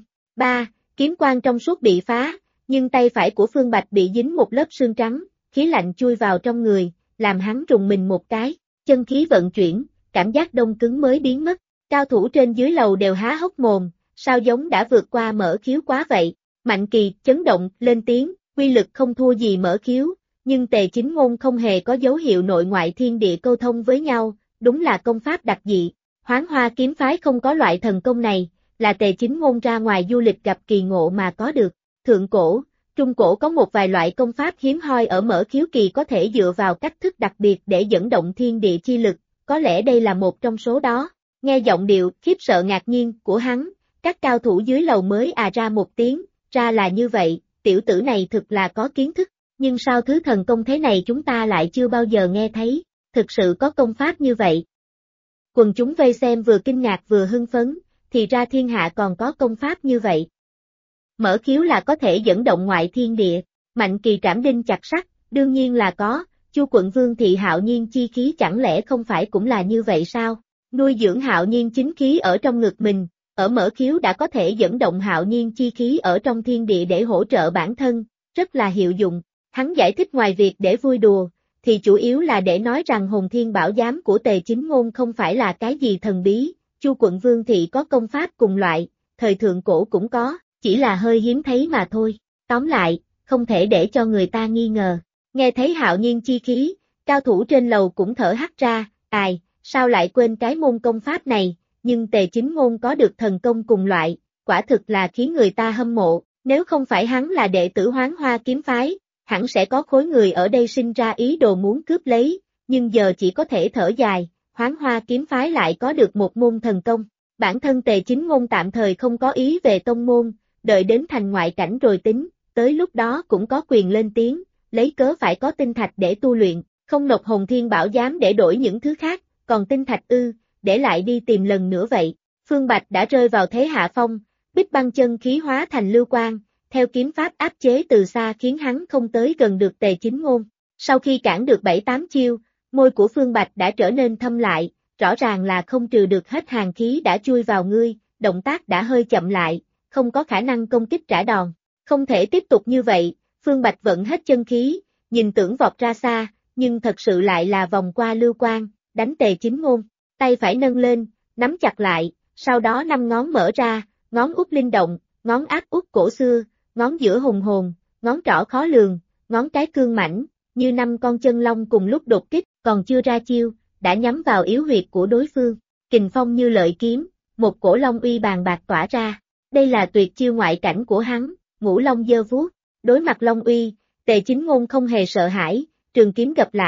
Kiếm quang trong suốt bị phá, nhưng tay phải của Phương Bạch bị dính một lớp sương trắng, khí lạnh chui vào trong người, làm hắn rùng mình một cái, chân khí vận chuyển, cảm giác đông cứng mới biến mất. Cao thủ trên dưới lầu đều há hốc mồm, sao giống đã vượt qua mở khiếu quá vậy. Mạnh Kỳ chấn động, lên tiếng, uy lực không thua gì mở khiếu, nhưng Tề Chính Ngôn không hề có dấu hiệu nội ngoại thiên địa câu thông với nhau, đúng là công pháp đặc dị. Hoán Hoa kiếm phái không có loại thần công này, là Tề Chính Ngôn ra ngoài du lịch gặp kỳ ngộ mà có được. Thượng cổ, Trung cổ có một vài loại công pháp hiếm hoi ở mở khiếu kỳ có thể dựa vào cách thức đặc biệt để dẫn động thiên địa chi lực, có lẽ đây là một trong số đó. Nghe giọng điệu khiếp sợ ngạc nhiên của hắn, các cao thủ dưới lầu mới ra một tiếng, ra là như vậy, tiểu tử này thực là có kiến thức, nhưng sao thứ thần công thế này chúng ta lại chưa bao giờ nghe thấy, thực sự có công pháp như vậy. Quần chúng vây xem vừa kinh ngạc vừa hưng phấn, thì ra thiên hạ còn có công pháp như vậy. Mở khiếu là có thể dẫn động ngoại thiên địa, Mạnh Kỳ trảm đinh chặt sắt, đương nhiên là có, Chu Quận Vương thị hạo nhiên chi khí chẳng lẽ không phải cũng là như vậy sao? Nuôi dưỡng hạo nhiên chính khí ở trong ngực mình, ở mở khiếu đã có thể dẫn động hạo nhiên chi khí ở trong thiên địa để hỗ trợ bản thân, rất là hiệu dụng. Hắn giải thích ngoài việc để vui đùa, thì chủ yếu là để nói rằng hồn thiên bảo giám của Tề Chính Ngôn không phải là cái gì thần bí, Chu Quận Vương thị có công pháp cùng loại, thời thượng cổ cũng có, chỉ là hơi hiếm thấy mà thôi. Tóm lại, không thể để cho người ta nghi ngờ. Nghe thấy hạo nhiên chi khí, cao thủ trên lầu cũng thở hắt ra, sao lại quên cái môn công pháp này, nhưng Tề Chính Ngôn có được thần công cùng loại, quả thực là khiến người ta hâm mộ, nếu không phải hắn là đệ tử Hoán Hoa kiếm phái, hẳn sẽ có khối người ở đây sinh ra ý đồ muốn cướp lấy, nhưng giờ chỉ có thể thở dài, Hoán Hoa kiếm phái lại có được một môn thần công. Bản thân Tề Chính Ngôn tạm thời không có ý về tông môn, đợi đến thành ngoại cảnh rồi tính, tới lúc đó cũng có quyền lên tiếng, lấy cớ phải có tinh thạch để tu luyện, không nộp hồn thiên bảo giám để đổi những thứ khác, còn tinh thạch để lại đi tìm lần nữa vậy. Phương Bạch đã rơi vào thế hạ phong, Bích Băng chân khí hóa thành lưu quang, theo kiếm pháp áp chế từ xa khiến hắn không tới gần được Tề Chính Ngôn. Sau khi cản được 7-8 chiêu, môi của Phương Bạch đã trở nên thâm lại, rõ ràng là không trừ được hết hàn khí đã chui vào ngươi, động tác đã hơi chậm lại, không có khả năng công kích trả đòn. Không thể tiếp tục như vậy, Phương Bạch vận hết chân khí, nhìn tưởng vọt ra xa, nhưng thật sự lại là vòng qua lưu quang, đánh Tề Chính Ngôn. Tay phải nâng lên, nắm chặt lại, sau đó 5 ngón mở ra, ngón út linh động, ngón áp út cổ xưa, ngón giữa hùng hồn, ngón trỏ khó lường, ngón cái cương mãnh, như 5 con chân long cùng lúc đột kích, còn chưa ra chiêu, đã nhắm vào yếu huyệt của đối phương. Kình phong như lợi kiếm, một cổ long uy bàn bạc tỏa ra. Đây là tuyệt chiêu ngoại cảnh của hắn, Ngũ Long giơ vuốt. Đối mặt long uy, Tề Chính Ngôn không hề sợ hãi, trường kiếm gập lại,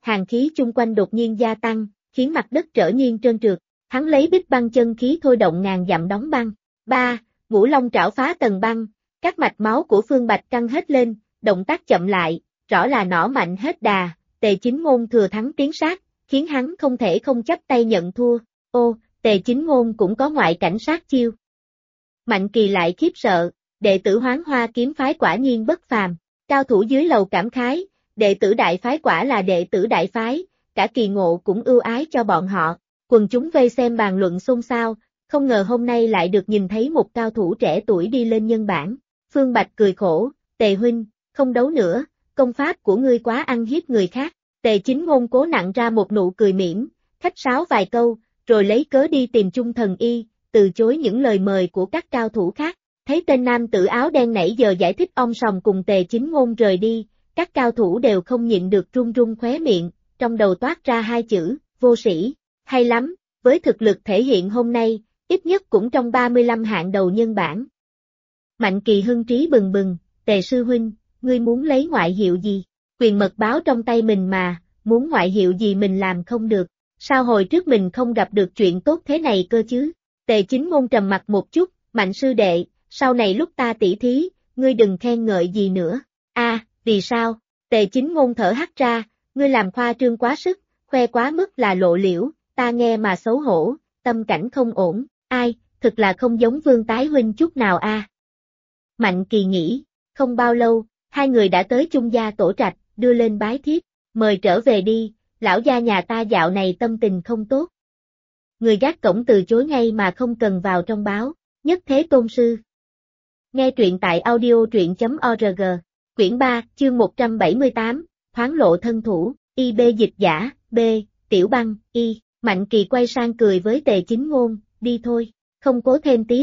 hàn khí chung quanh đột nhiên gia tăng, khiến mặt đất trở nhiên trơn trượt. Hắn lấy bích băng chân khí thôi động ngàn dặm đóng băng. 3. Ngũ Long trảo phá tầng băng, các mạch máu của Phương Bạch căng hết lên, động tác chậm lại, rõ là nỏ mạnh hết đà, Tề Chính Ngôn thừa thắng tiến sát, khiến hắn không thể không chắp tay nhận thua. Ô, Tề Chính Ngôn cũng có ngoại cảnh sát chiêu. Mạnh Kỳ lại khiếp sợ, đệ tử Hoán Hoa kiếm phái quả nhiên bất phàm, cao thủ dưới lầu cảm khái, đệ tử đại phái quả là đệ tử đại phái, cả Kỳ Ngộ cũng ưu ái cho bọn họ. Quần chúng vây xem bàn luận xôn xao, không ngờ hôm nay lại được nhìn thấy một cao thủ trẻ tuổi đi lên nhân bảng. Phương Bạch cười khổ, Tề huynh, không đấu nữa, công pháp của ngươi quá ăn hiếp người khác. Tề Chính Ngôn cố nặn ra một nụ cười mỉm, khách sáo vài câu, rồi lấy cớ đi tìm Chung Thần Y, từ chối những lời mời của các cao thủ khác. Thấy tên nam tử áo đen nãy giờ giải thích om sòm cùng Tề Chính Ngôn rời đi, các cao thủ đều không nhịn được run run khóe miệng, trong đầu toát ra hai chữ, vô sĩ. Hay lắm, với thực lực thể hiện hôm nay, ít nhất cũng trong 35 hạng đầu nhân bảng. Mạnh Kỳ hưng trí bừng bừng, Tề sư huynh, ngươi muốn lấy ngoại hiệu gì? Quyền mật báo trong tay mình mà, muốn ngoại hiệu gì mình làm không được, sao hồi trước mình không gặp được chuyện tốt thế này cơ chứ? Tề Chính Ngôn trầm mặt một chút, Mạnh sư đệ, sau này lúc ta tỉ thí, ngươi đừng khen ngợi gì nữa. Vì sao? Tề Chính Ngôn thở hắt ra, ngươi làm khoa trương quá sức, khoe quá mức là lộ liễu, ta nghe mà xấu hổ, tâm cảnh không ổn, thực là không giống Vương Tái huynh chút nào Mạnh Kỳ nghĩ, không bao lâu, hai người đã tới Chung gia tổ trạch, đưa lên bái thiếp, mời trở về đi, lão gia nhà ta dạo này tâm tình không tốt. Người gác cổng từ chối ngay mà không cần vào trong báo, Nhất Thế Tôn sư. Nghe truyện tại audio.org, quyển 3, chương 178, thoáng lộ thân thủ, IB dịch giả, B, Tiểu Băng, Y. Mạnh Kỳ quay sang cười với Tề Chính Ngôn, đi thôi, không cố thêm tí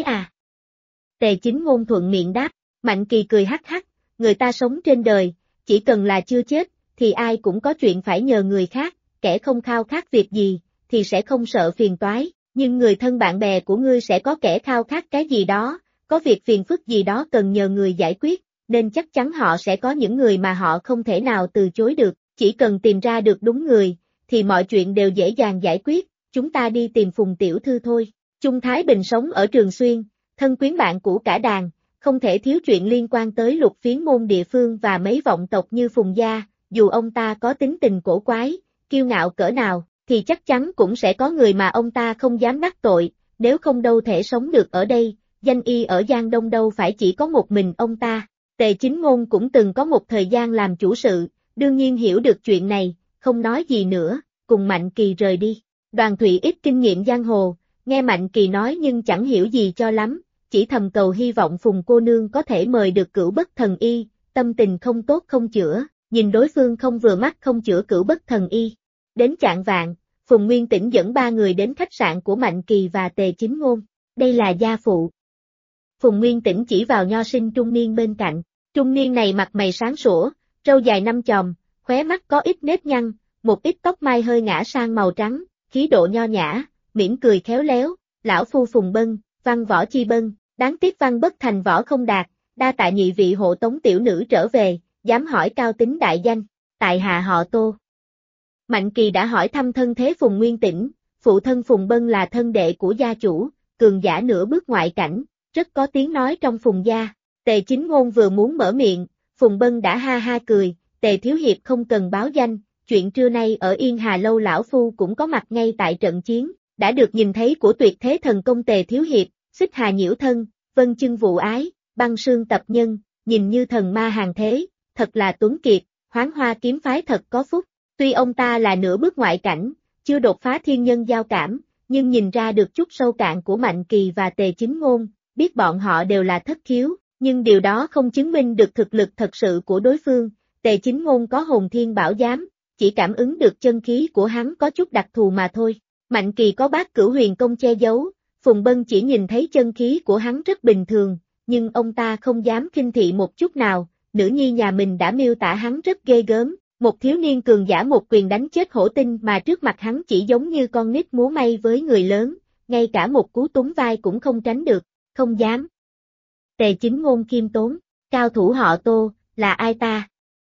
Tề Chính Ngôn thuận miệng đáp, Mạnh Kỳ cười hắc hắc, người ta sống trên đời, chỉ cần là chưa chết, thì ai cũng có chuyện phải nhờ người khác, kẻ không khao khát việc gì, thì sẽ không sợ phiền toái, nhưng người thân bạn bè của ngươi sẽ có kẻ khao khát cái gì đó, có việc phiền phức gì đó cần nhờ người giải quyết, nên chắc chắn họ sẽ có những người mà họ không thể nào từ chối được, chỉ cần tìm ra được đúng người, thì mọi chuyện đều dễ dàng giải quyết, chúng ta đi tìm Phùng tiểu thư thôi. Chung Thái Bình sống ở Trường Xuyên, thân quyến bạn cũ cả đàn, không thể thiếu chuyện liên quan tới Lục Phiến môn địa phương và mấy vọng tộc như Phùng gia, dù ông ta có tính tình cổ quái, kiêu ngạo cỡ nào, thì chắc chắn cũng sẽ có người mà ông ta không dám đắc tội, nếu không đâu thể sống được ở đây, danh y ở Giang Đông đâu phải chỉ có một mình ông ta. Tề Chính Ngôn cũng từng có một thời gian làm chủ sự, đương nhiên hiểu được chuyện này, không nói gì nữa, cùng Mạnh Kỳ rời đi. Đoàn Thụy ít kinh nghiệm giang hồ, nghe Mạnh Kỳ nói nhưng chẳng hiểu gì cho lắm, chỉ thầm cầu hy vọng Phùng cô nương có thể mời được Cửu Bất Thần Y, tâm tình không tốt không chữa, nhìn đối phương không vừa mắt không chữa Cửu Bất Thần Y. Đến chạng vạng, Phùng Nguyên Tĩnh dẫn ba người đến khách sạn của Mạnh Kỳ và Tề Chính Ngôn, đây là gia phụ. Phùng Nguyên Tĩnh chỉ vào nho sinh trung niên bên cạnh, trung niên này mặt mày sáng sủa, râu dài năm chòm, khóe mắt có ít nếp nhăn, một ít tóc mai hơi ngả sang màu trắng, khí độ nho nhã, mỉm cười khéo léo, lão phu Phùng Bân, văn võ chi bân, đáng tiếc văn bất thành võ không đạt, đa tạ nhị vị hộ tống tiểu nữ trở về, dám hỏi cao tính đại danh, tại hạ họ Tô. Mạnh Kỳ đã hỏi thăm thân thế Phùng Nguyên Tĩnh, phụ thân Phùng Bân là thân đệ của gia chủ, cường giả nửa bước ngoại cảnh, rất có tiếng nói trong Phùng gia. Tề Chính Ngôn vừa muốn mở miệng, Phùng Bân đã ha ha cười, Tề thiếu hiệp không cần báo danh, chuyện trưa nay ở Yên Hà lâu lão phu cũng có mặt ngay tại trận chiến, đã được nhìn thấy của tuyệt thế thần công Tề thiếu hiệp, xích hà nhiễu thân, vân chân vụ ái, băng sương tập nhân, nhìn như thần ma hàng thế, thật là tuấn kiệt, Hoán Hoa kiếm phái thật có phúc. Tuy ông ta là nửa bước ngoại cảnh, chưa đột phá thiên nhân giao cảm, nhưng nhìn ra được chút sâu cạn của Mạnh Kỳ và Tề Chính Ngôn, biết bọn họ đều là thất khiếu, nhưng điều đó không chứng minh được thực lực thật sự của đối phương. Tề Chính Ngôn có hồn thiên bảo giám, chỉ cảm ứng được chân khí của hắn có chút đặc thù mà thôi. Mạnh Kỳ có Bát Cửu Huyền công che giấu, Phùng Bân chỉ nhìn thấy chân khí của hắn rất bình thường, nhưng ông ta không dám khinh thị một chút nào, nữ nhi nhà mình đã miêu tả hắn rất ghê gớm. Một thiếu niên cường giả một quyền đánh chết hổ tinh mà trước mặt hắn chỉ giống như con nít múa may với người lớn, ngay cả một cú túm vai cũng không tránh được, không dám. Tề Chính Ngôn khiêm tốn, cao thủ họ Tô, là ai ta?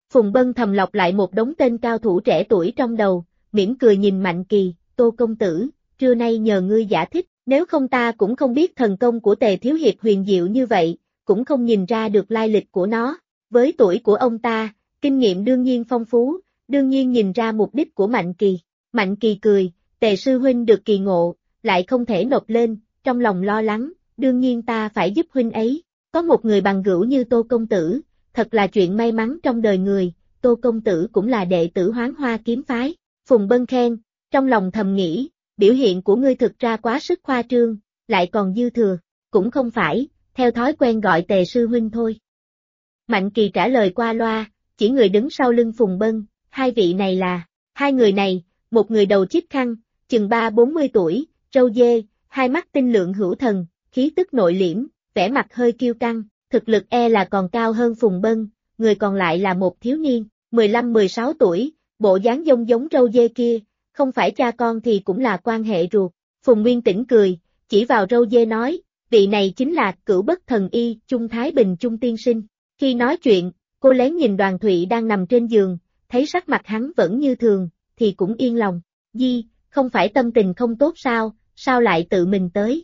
Phùng Bân thầm lọc lại một đống tên cao thủ trẻ tuổi trong đầu, mỉm cười nhìn Mạnh Kỳ, Tô công tử, trưa nay nhờ ngươi giải thích, nếu không ta cũng không biết thần công của Tề Thiếu Hiệp huyền diệu như vậy, cũng không nhìn ra được lai lịch của nó. Với tuổi của ông ta, kinh nghiệm đương nhiên phong phú, đương nhiên nhìn ra mục đích của Mạnh Kỳ. Mạnh Kỳ cười, Tề sư huynh được kỳ ngộ, lại không thể nộp lên, trong lòng lo lắng, đương nhiên ta phải giúp huynh ấy. Có một người bằng hữu như Tô công tử, thật là chuyện may mắn trong đời người, Tô công tử cũng là đệ tử Hoán Hoa kiếm phái. Phùng Bân khen, trong lòng thầm nghĩ, biểu hiện của ngươi thực ra quá sức khoa trương, lại còn dư thừa, cũng không phải, theo thói quen gọi Tề sư huynh thôi. Mạnh Kỳ trả lời qua loa, chỉ người đứng sau lưng Phùng Bân, hai vị này là, hai người này, một người đầu chiếc khăn, chừng 30-40 tuổi, râu dê, hai mắt tinh lượng hữu thần, khí tức nội liễm, vẻ mặt hơi kiêu căng, thực lực là còn cao hơn Phùng Bân, người còn lại là một thiếu niên, 15-16 tuổi, bộ dáng giống râu dê kia, không phải cha con thì cũng là quan hệ ruột. Phùng Nguyên Tĩnh cười, chỉ vào râu dê nói, vị này chính là Cửu Bất Thần Y, Trung Thái Bình Trung tiên sinh. Khi nói chuyện, cô lén nhìn Đoàn Thụy đang nằm trên giường, thấy sắc mặt hắn vẫn như thường, thì cũng yên lòng. Không phải tâm tình không tốt sao lại tự mình tới?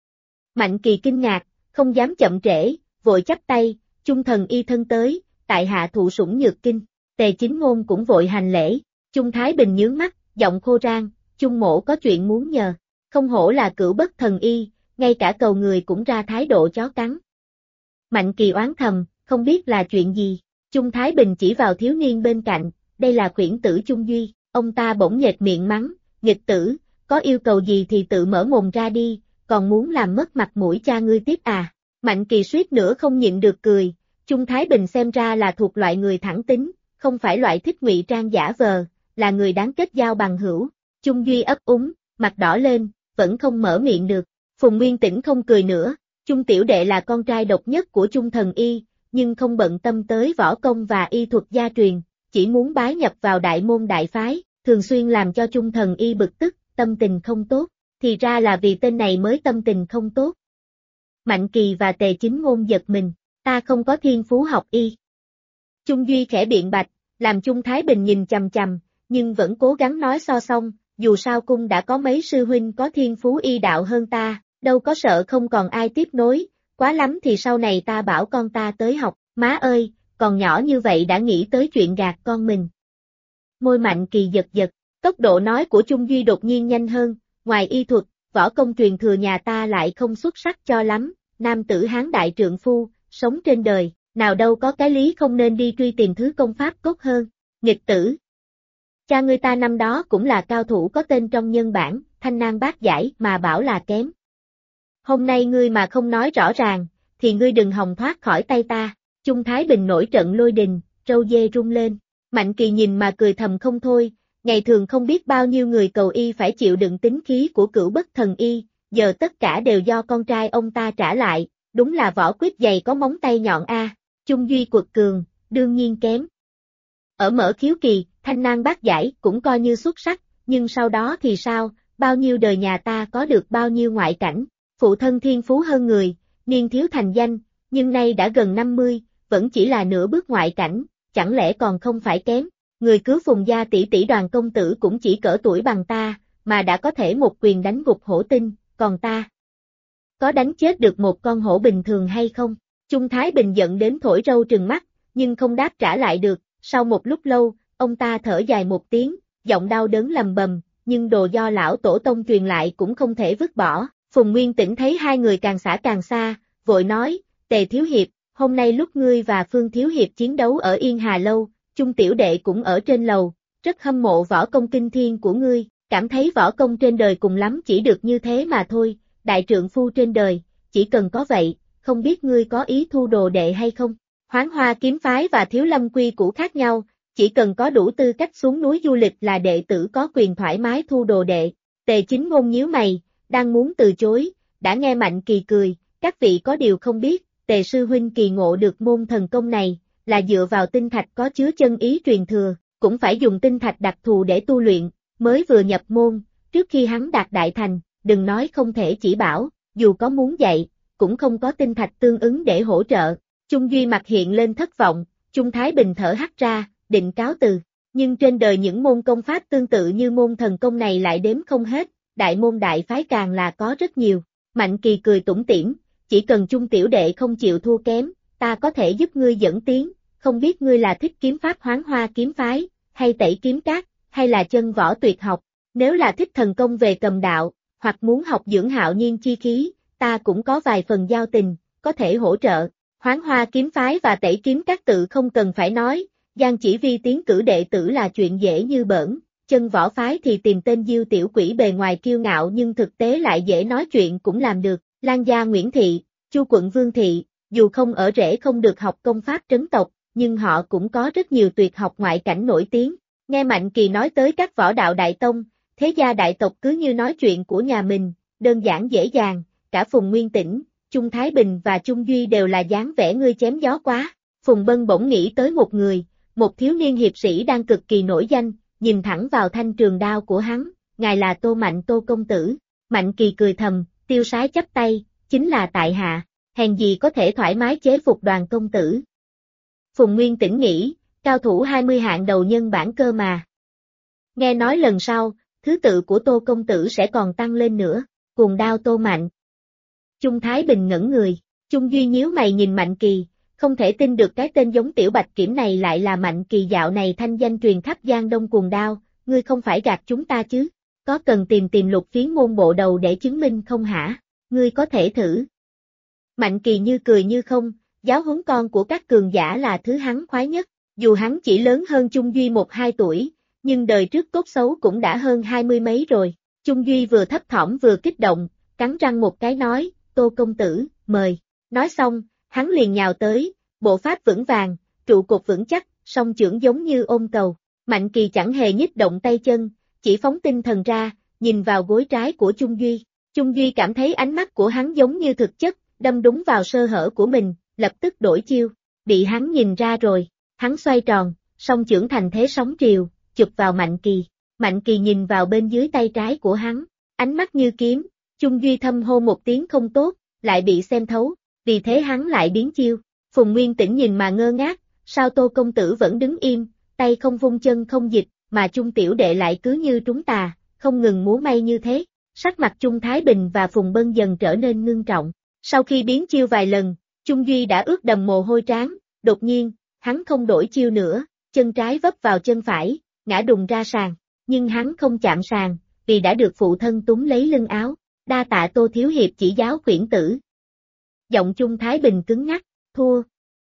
Mạnh Kỳ kinh ngạc, không dám chậm trễ, vội chắp tay, Trung thần y thân tới, tại hạ thụ sủng nhược kinh. Tề Chính Ngôn cũng vội hành lễ, Trung Thái Bình nhướng mắt, giọng khô rang, Trung mỗ có chuyện muốn nhờ. Không hổ là Cửu Bất Thần Y, ngay cả cầu người cũng ra thái độ chó cắn. Mạnh Kỳ oán thầm, không biết là chuyện gì. Trung Thái Bình chỉ vào thiếu niên bên cạnh, đây là khuyển tử Trung Duy, ông ta bỗng nhếch miệng mắng, nghịch tử, có yêu cầu gì thì tự mở mồm ra đi, còn muốn làm mất mặt mũi cha ngươi tiếp à. Mạnh Kỳ suýt nữa không nhịn được cười, Trung Thái Bình xem ra là thuộc loại người thẳng tính, không phải loại thích ngụy trang giả vờ, là người đáng kết giao bằng hữu. Trung Duy ấp úng, mặt đỏ lên, vẫn không mở miệng được. Phùng Nguyên Tĩnh không cười nữa, Trung tiểu đệ là con trai độc nhất của Trung thần y, nhưng không bận tâm tới võ công và y thuật gia truyền, chỉ muốn bái nhập vào đại môn đại phái, thường xuyên làm cho Trung thần y bực tức, tâm tình không tốt, thì ra là vì tên này mới tâm tình không tốt. Mạnh Kỳ và Tề Chính Ngôn giật mình, ta không có thiên phú học y. Trung Duy khẽ biện bạch, làm Trung Thái Bình nhìn chằm chằm, nhưng vẫn cố gắng nói so song, dù sao cung đã có mấy sư huynh có thiên phú y đạo hơn ta, đâu có sợ không còn ai tiếp nối, quá lắm thì sau này ta bảo con ta tới học, má ơi, còn nhỏ như vậy đã nghĩ tới chuyện gạt con mình. Môi Mạnh Kỳ giật giật, tốc độ nói của Trung Duy đột nhiên nhanh hơn, ngoài y thuật, võ công truyền thừa nhà ta lại không xuất sắc cho lắm, nam tử hán đại trượng phu, sống trên đời, nào đâu có cái lý không nên đi truy tìm thứ công pháp tốt hơn, nghịch tử. Cha ngươi ta năm đó cũng là cao thủ có tên trong nhân bản, thanh nan bát giải mà bảo là kém. Hôm nay ngươi mà không nói rõ ràng, thì ngươi đừng hòng thoát khỏi tay ta. Trung Thái Bình nổi trận lôi đình, râu dê rung lên. Mạnh Kỳ nhìn mà cười thầm không thôi, ngày thường không biết bao nhiêu người cầu y phải chịu đựng tính khí của Cửu Bất Thần Y, giờ tất cả đều do con trai ông ta trả lại, đúng là vỏ quýt dày có móng tay nhọn a. Trung Duy quật cường, đương nhiên kém. Ở mở khiếu kỳ, thanh nan bát giải cũng coi như xuất sắc, nhưng sau đó thì sao, bao nhiêu đời nhà ta có được bao nhiêu ngoại cảnh, phụ thân thiên phú hơn người, niên thiếu thành danh, nhưng nay đã gần 50, vẫn chỉ là nửa bước ngoại cảnh, chẳng lẽ còn không phải kém, người cứu Phùng gia tỷ tỷ Đoàn công tử cũng chỉ cỡ tuổi bằng ta, mà đã có thể một quyền đánh gục hổ tinh, còn ta có đánh chết được một con hổ bình thường hay không? Trung Thái Bình giận đến thổi râu trừng mắt, nhưng không đáp trả lại được, sau một lúc lâu, ông ta thở dài một tiếng, giọng đau đớn lầm bầm, nhưng đồ do lão tổ tông truyền lại cũng không thể vứt bỏ. Phùng Nguyên Tĩnh thấy hai người càng xả càng xa, vội nói, Tề Thiếu Hiệp, hôm nay lúc ngươi và Phương Thiếu Hiệp chiến đấu ở Yên Hà Lâu, Trung tiểu đệ cũng ở trên lầu, rất hâm mộ võ công kinh thiên của ngươi, cảm thấy võ công trên đời cùng lắm chỉ được như thế mà thôi, đại trượng phu trên đời, chỉ cần có vậy, không biết ngươi có ý thu đồ đệ hay không? Hoán Hoa kiếm phái và Thiếu Lâm quy củ khác nhau, chỉ cần có đủ tư cách xuống núi du lịch là đệ tử có quyền thoải mái thu đồ đệ. Tề Chính Ngôn nhíu mày, đang muốn từ chối, đã nghe Mạnh Kỳ cười, các vị có điều không biết, Tề sư huynh kỳ ngộ được môn thần công này, là dựa vào tinh thạch có chứa chân ý truyền thừa, cũng phải dùng tinh thạch đặc thù để tu luyện, mới vừa nhập môn, trước khi hắn đạt đại thành, đừng nói không thể chỉ bảo, dù có muốn dạy, cũng không có tinh thạch tương ứng để hỗ trợ. Trung Duy mặt hiện lên thất vọng, Trung Thái Bình thở hắt ra, định cáo từ. Nhưng trên đời những môn công pháp tương tự như môn thần công này lại đếm không hết, đại môn đại phái càng là có rất nhiều. Mạnh Kỳ cười tủm tỉm, chỉ cần Chung tiểu đệ không chịu thua kém, ta có thể giúp ngươi dẫn tiến, không biết ngươi là thích kiếm pháp Hoán Hoa kiếm phái, hay tẩy kiếm cát, hay là chân võ tuyệt học, nếu là thích thần công về cầm đạo, hoặc muốn học dưỡng hạo nhiên chi khí, ta cũng có vài phần giao tình, có thể hỗ trợ. Hoán Hoa kiếm phái và tẩy kiếm cát tự không cần phải nói, Giang Chỉ Vi tiến cử đệ tử là chuyện dễ như bỡn, chân võ phái thì tìm tên Diêu tiểu quỷ bề ngoài kiêu ngạo nhưng thực tế lại dễ nói chuyện cũng làm được. Lan gia Nguyễn Thị, Chu quận Vương Thị, dù không ở rễ không được học công pháp trấn tộc, nhưng họ cũng có rất nhiều tuyệt học ngoại cảnh nổi tiếng. Nghe Mạnh Kỳ nói tới các võ đạo đại tông, thế gia đại tộc cứ như nói chuyện của nhà mình, đơn giản dễ dàng, cả Phùng Nguyên Tĩnh, Chung Thái Bình và Chung Duy đều là dáng vẻ ngươi chém gió quá. Phùng Bân bỗng nghĩ tới một người, một thiếu niên hiệp sĩ đang cực kỳ nổi danh, nhìn thẳng vào thanh trường đao của hắn, ngài là Tô Mạnh Tô công tử. Mạnh Kỳ cười thầm, tiêu sái chắp tay, chính là tại hạ, hèn gì có thể thoải mái chế phục Đoàn công tử. Phùng Nguyên Tĩnh nghĩ, cao thủ 20 hạng đầu nhân bản cơ mà. Nghe nói lần sau, thứ tự của Tô công tử sẽ còn tăng lên nữa, cuồng đao Tô Mạnh. Chung Thái Bình ngẩn người, Chung Duy nhíu mày nhìn Mạnh Kỳ, không thể tin được cái tên giống tiểu bạch kiểm này lại là Mạnh Kỳ dạo này thanh danh truyền khắp Giang Đông cuồng đao, ngươi không phải gạt chúng ta chứ, có cần tìm Lục Phiến môn bộ đầu để chứng minh không hả, ngươi có thể thử. Mạnh Kỳ như cười như không, giáo huấn con của các cường giả là thứ hắn khoái nhất, dù hắn chỉ lớn hơn Chung Duy 1-2 tuổi, nhưng đời trước tốt xấu cũng đã hơn 20 mấy rồi. Chung Duy vừa thấp thỏm vừa kích động, cắn răng một cái nói, Tô công tử, mời. Nói xong, hắn liền nhào tới, bộ pháp vững vàng, trụ cột vững chắc, song chưởng giống như ôm cầu. Mạnh Kỳ chẳng hề nhích động tay chân, chỉ phóng tinh thần ra, nhìn vào gối trái của Chung Duy. Chung Duy cảm thấy ánh mắt của hắn giống như thực chất, đâm đúng vào sơ hở của mình, lập tức đổi chiêu. Bị hắn nhìn ra rồi, hắn xoay tròn, song chưởng thành thế sóng triều, chụp vào Mạnh Kỳ. Mạnh Kỳ nhìn vào bên dưới tay trái của hắn, ánh mắt như kiếm. Chung Duy thâm hô một tiếng không tốt, lại bị xem thấu, vì thế hắn lại biến chiêu. Phùng Nguyên Tĩnh nhìn mà ngơ ngác, sao Tô công tử vẫn đứng im, tay không vung chân không dịch, mà Chung tiểu đệ lại cứ như trúng tà, không ngừng múa may như thế. Sắc mặt Chung Thái Bình và Phùng Bân dần trở nên ngưng trọng. Sau khi biến chiêu vài lần, Chung Duy đã ướt đầm mồ hôi trán, đột nhiên, hắn không đổi chiêu nữa, chân trái vấp vào chân phải, ngã đùng ra sàn, nhưng hắn không chạm sàn, vì đã được phụ thân túm lấy lưng áo. Đa tạ Tô thiếu hiệp chỉ giáo khuyển tử. Giọng Chung Thái Bình cứng ngắc, thua.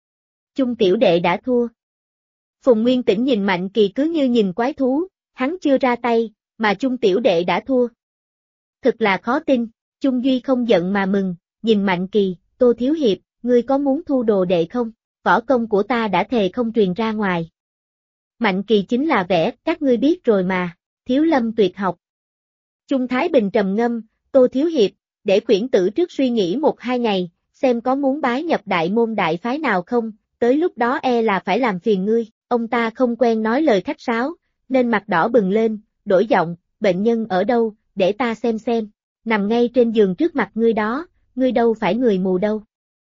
Chung tiểu đệ đã thua. Phùng Nguyên Tĩnh nhìn Mạnh Kỳ cứ như nhìn quái thú, hắn chưa ra tay, mà Chung tiểu đệ đã thua. Thực là khó tin, Chung Duy không giận mà mừng, nhìn Mạnh Kỳ, Tô thiếu hiệp, ngươi có muốn thu đồ đệ không? Võ công của ta đã thề không truyền ra ngoài. Mạnh Kỳ chính là vẽ, các ngươi biết rồi mà, Thiếu Lâm tuyệt học. Chung Thái Bình trầm ngâm, Tô thiếu hiệp, để khuyển tử trước suy nghĩ 1-2 ngày, xem có muốn bái nhập đại môn đại phái nào không, tới lúc đó e là phải làm phiền ngươi. Ông ta không quen nói lời khách sáo, nên mặt đỏ bừng lên, đổi giọng, bệnh nhân ở đâu, để ta xem, nằm ngay trên giường trước mặt ngươi đó, ngươi đâu phải người mù đâu.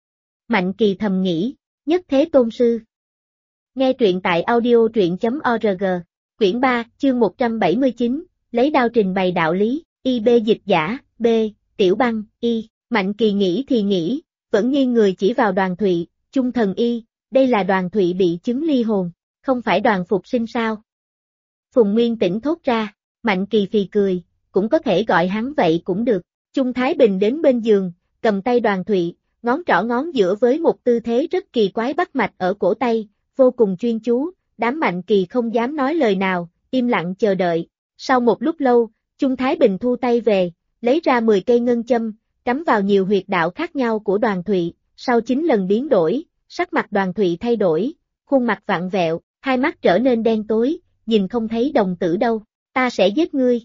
Mạnh Kỳ thầm nghĩ, nhất thế tôn sư. Nghe truyện tại audio.truyện.org, quyển 3, chương 179, lấy đao trình bày đạo lý, IB dịch giả, B, Tiểu Băng, Y. Mạnh Kỳ nghĩ thì nghĩ, vẫn nghiêng người chỉ vào Đoàn Thụy, Chung thần Y, đây là Đoàn Thụy bị chứng ly hồn, không phải Đoàn phục sinh sao? Phùng Nguyên Tĩnh thốt ra, Mạnh Kỳ phì cười, cũng có thể gọi hắn vậy cũng được. Chung Thái Bình đến bên giường, cầm tay Đoàn Thụy, ngón trỏ ngón giữa với một tư thế rất kỳ quái bắt mạch ở cổ tay, vô cùng chuyên chú, đám Mạnh Kỳ không dám nói lời nào, im lặng chờ đợi. Sau một lúc lâu, Chung Thái Bình thu tay về, lấy ra 10 cây ngân châm, cắm vào nhiều huyệt đạo khác nhau của Đoàn Thụy, sau 9 lần biến đổi, sắc mặt Đoàn Thụy thay đổi, khuôn mặt vặn vẹo, hai mắt trở nên đen tối, nhìn không thấy đồng tử đâu, ta sẽ giết ngươi.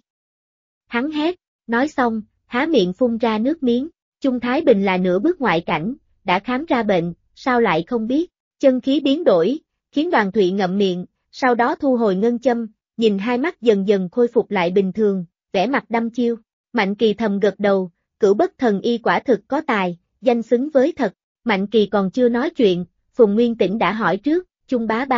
Hắn hét, nói xong, há miệng phun ra nước miếng, Chung Thái Bình là nửa bước ngoại cảnh, đã khám ra bệnh, sao lại không biết, chân khí biến đổi, khiến Đoàn Thụy ngậm miệng, sau đó thu hồi ngân châm, nhìn hai mắt dần dần khôi phục lại bình thường, vẻ mặt đăm chiêu. Mạnh Kỳ thầm gật đầu, Cửu Bất Thần Y quả thực có tài, danh xứng với thật. Mạnh Kỳ còn chưa nói chuyện, Phùng Nguyên Tĩnh đã hỏi trước, Chung bá bá,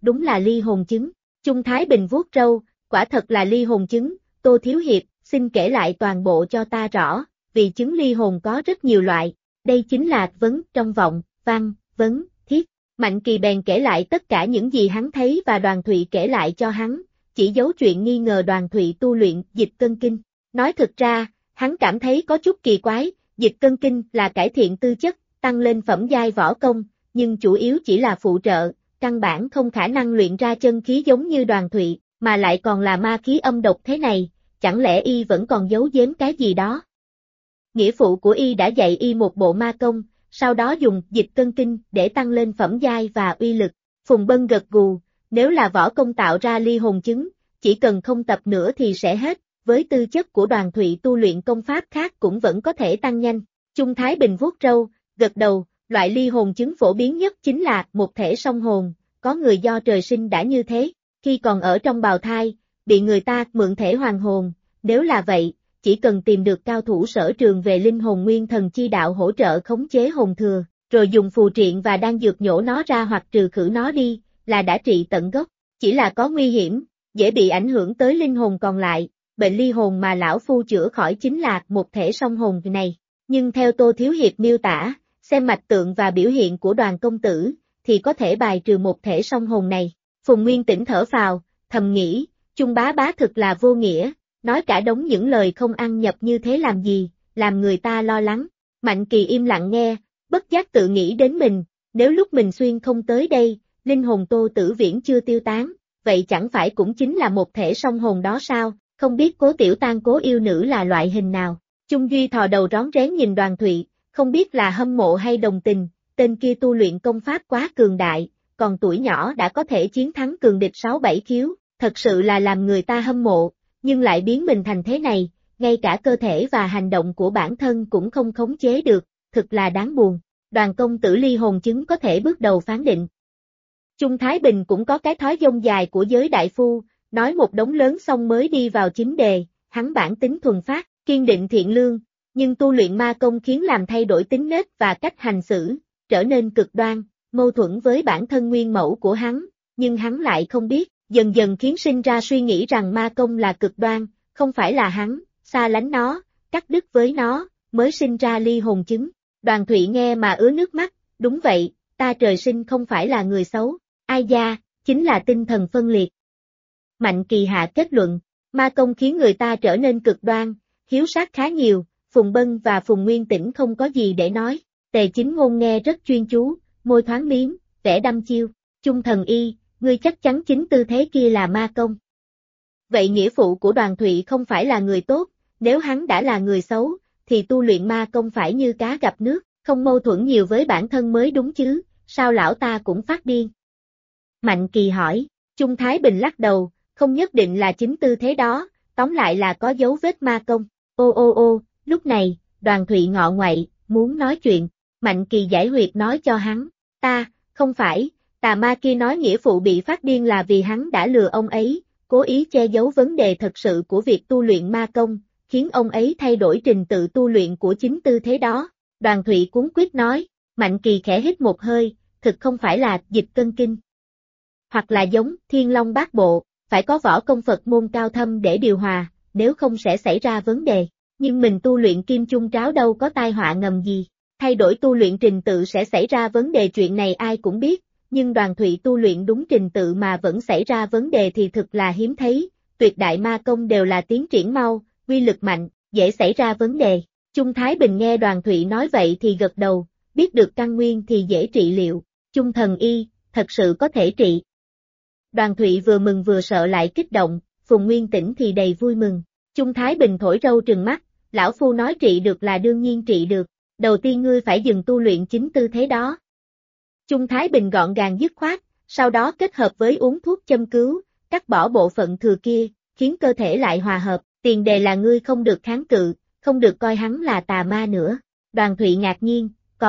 đúng là ly hồn chứng. Chung Thái Bình vuốt râu, quả thật là ly hồn chứng, Tô Thiếu Hiệp, xin kể lại toàn bộ cho ta rõ, vì chứng ly hồn có rất nhiều loại, đây chính là vấn, trong vọng, văn, vấn, thiết. Mạnh Kỳ bèn kể lại tất cả những gì hắn thấy và Đoàn Thụy kể lại cho hắn, chỉ giấu chuyện nghi ngờ Đoàn Thụy tu luyện dịch cân kinh. Nói thực ra, hắn cảm thấy có chút kỳ quái, dịch cân kinh là cải thiện tư chất, tăng lên phẩm giai võ công, nhưng chủ yếu chỉ là phụ trợ, căn bản không khả năng luyện ra chân khí giống như Đoàn Thụy, mà lại còn là ma khí âm độc thế này, chẳng lẽ y vẫn còn giấu giếm cái gì đó. Nghĩa phụ của y đã dạy y một bộ ma công, sau đó dùng dịch cân kinh để tăng lên phẩm giai và uy lực. Phùng Bân gật gù, nếu là võ công tạo ra ly hồn chứng, chỉ cần không tập nữa thì sẽ hết, với tư chất của Đoàn Thụy tu luyện công pháp khác cũng vẫn có thể tăng nhanh. Chung Thái Bình vuốt râu, gật đầu, loại ly hồn chứng phổ biến nhất chính là một thể song hồn, có người do trời sinh đã như thế, khi còn ở trong bào thai, bị người ta mượn thể hoàn hồn, nếu là vậy, chỉ cần tìm được cao thủ sở trường về linh hồn nguyên thần chi đạo hỗ trợ khống chế hồn thừa, rồi dùng phù triện và đan dược nhổ nó ra hoặc trừ khử nó đi, là đã trị tận gốc, chỉ là có nguy hiểm, dễ bị ảnh hưởng tới linh hồn còn lại, bệnh ly hồn mà lão phu chữa khỏi chính là một thể song hồn này, nhưng theo Tô Thiếu Hiệp miêu tả, xem mạch tượng và biểu hiện của Đoàn công tử, thì có thể bài trừ một thể song hồn này. Phùng Nguyên Tĩnh thở phào, thầm nghĩ, Chung bá bá thực là vô nghĩa, nói cả đống những lời không ăn nhập như thế làm gì, làm người ta lo lắng. Mạnh Kỳ im lặng nghe, bất giác tự nghĩ đến mình, nếu lúc mình xuyên không tới đây, linh hồn Tô Tử Viễn chưa tiêu tán, vậy chẳng phải cũng chính là một thể song hồn đó sao, không biết Cố Tiểu Tang Cố yêu nữ là loại hình nào. Chung Duy thò đầu rón rén nhìn Đoàn Thụy, không biết là hâm mộ hay đồng tình, tên kia tu luyện công pháp quá cường đại, còn tuổi nhỏ đã có thể chiến thắng cường địch 6-7 khiếu, thật sự là làm người ta hâm mộ, nhưng lại biến mình thành thế này, ngay cả cơ thể và hành động của bản thân cũng không khống chế được, thực là đáng buồn. Đoàn công tử ly hồn chứng có thể bước đầu phán định. Chung Thái Bình cũng có cái thói dông dài của giới đại phu, nói một đống lớn xong mới đi vào chính đề, hắn bản tính thuần phát, kiên định thiện lương, nhưng tu luyện ma công khiến làm thay đổi tính nết và cách hành xử, trở nên cực đoan, mâu thuẫn với bản thân nguyên mẫu của hắn, nhưng hắn lại không biết, dần dần khiến sinh ra suy nghĩ rằng ma công là cực đoan, không phải là hắn, xa lánh nó, cắt đứt với nó, mới sinh ra ly hồn chứng. Đoàn Thụy nghe mà ứa nước mắt, đúng vậy, ta trời sinh không phải là người xấu, ai da, chính là tinh thần phân liệt. Mạnh Kỳ hạ kết luận, ma công khiến người ta trở nên cực đoan, hiếu sát khá nhiều, Phùng Bân và Phùng Nguyên Tĩnh không có gì để nói, Tề Chính Ngôn nghe rất chuyên chú, môi thoáng miếm, vẻ đăm chiêu, Chung thần y, ngươi chắc chắn chính tư thế kia là ma công. Vậy nghĩa phụ của Đoàn Thụy không phải là người tốt, nếu hắn đã là người xấu, thì tu luyện ma công phải như cá gặp nước, không mâu thuẫn nhiều với bản thân mới đúng chứ, sao lão ta cũng phát điên? Mạnh Kỳ hỏi, Chung Thái Bình lắc đầu, không nhất định là chính tư thế đó, tóm lại là có dấu vết ma công. Ô, lúc này, Đoàn Thụy ngọ ngoậy, muốn nói chuyện, Mạnh Kỳ giải huyệt nói cho hắn, không phải, tà ma kia nói nghĩa phụ bị phát điên là vì hắn đã lừa ông ấy, cố ý che giấu vấn đề thật sự của việc tu luyện ma công, khiến ông ấy thay đổi trình tự tu luyện của chính tư thế đó. Đoàn Thụy cuống quýt nói, Mạnh Kỳ khẽ hít một hơi, thực không phải là dịch cân kinh. Hoặc là giống Thiên Long Bát Bộ, phải có võ công Phật môn cao thâm để điều hòa, nếu không sẽ xảy ra vấn đề. Nhưng mình tu luyện kim chung tráo đâu có tai họa ngầm gì, thay đổi tu luyện trình tự sẽ xảy ra vấn đề, chuyện này ai cũng biết, nhưng Đoàn Thụy tu luyện đúng trình tự mà vẫn xảy ra vấn đề thì thực là hiếm thấy, tuyệt đại ma công đều là tiến triển mau, uy lực mạnh, dễ xảy ra vấn đề. Chung Thái Bình nghe Đoàn Thụy nói vậy thì gật đầu, biết được căn nguyên thì dễ trị liệu, Chung thần y, thật sự có thể trị. Đoàn Thụy vừa mừng vừa sợ lại kích động, Phùng Nguyên Tĩnh thì đầy vui mừng. Chung Thái Bình thổi râu trừng mắt, lão phu nói trị được là đương nhiên trị được, đầu tiên ngươi phải dừng tu luyện chính tư thế đó. Chung Thái Bình gọn gàng dứt khoát, sau đó kết hợp với uống thuốc châm cứu, cắt bỏ bộ phận thừa kia, khiến cơ thể lại hòa hợp, tiền đề là ngươi không được kháng cự, không được coi hắn là tà ma nữa. Đoàn Thụy ngạc nhiên,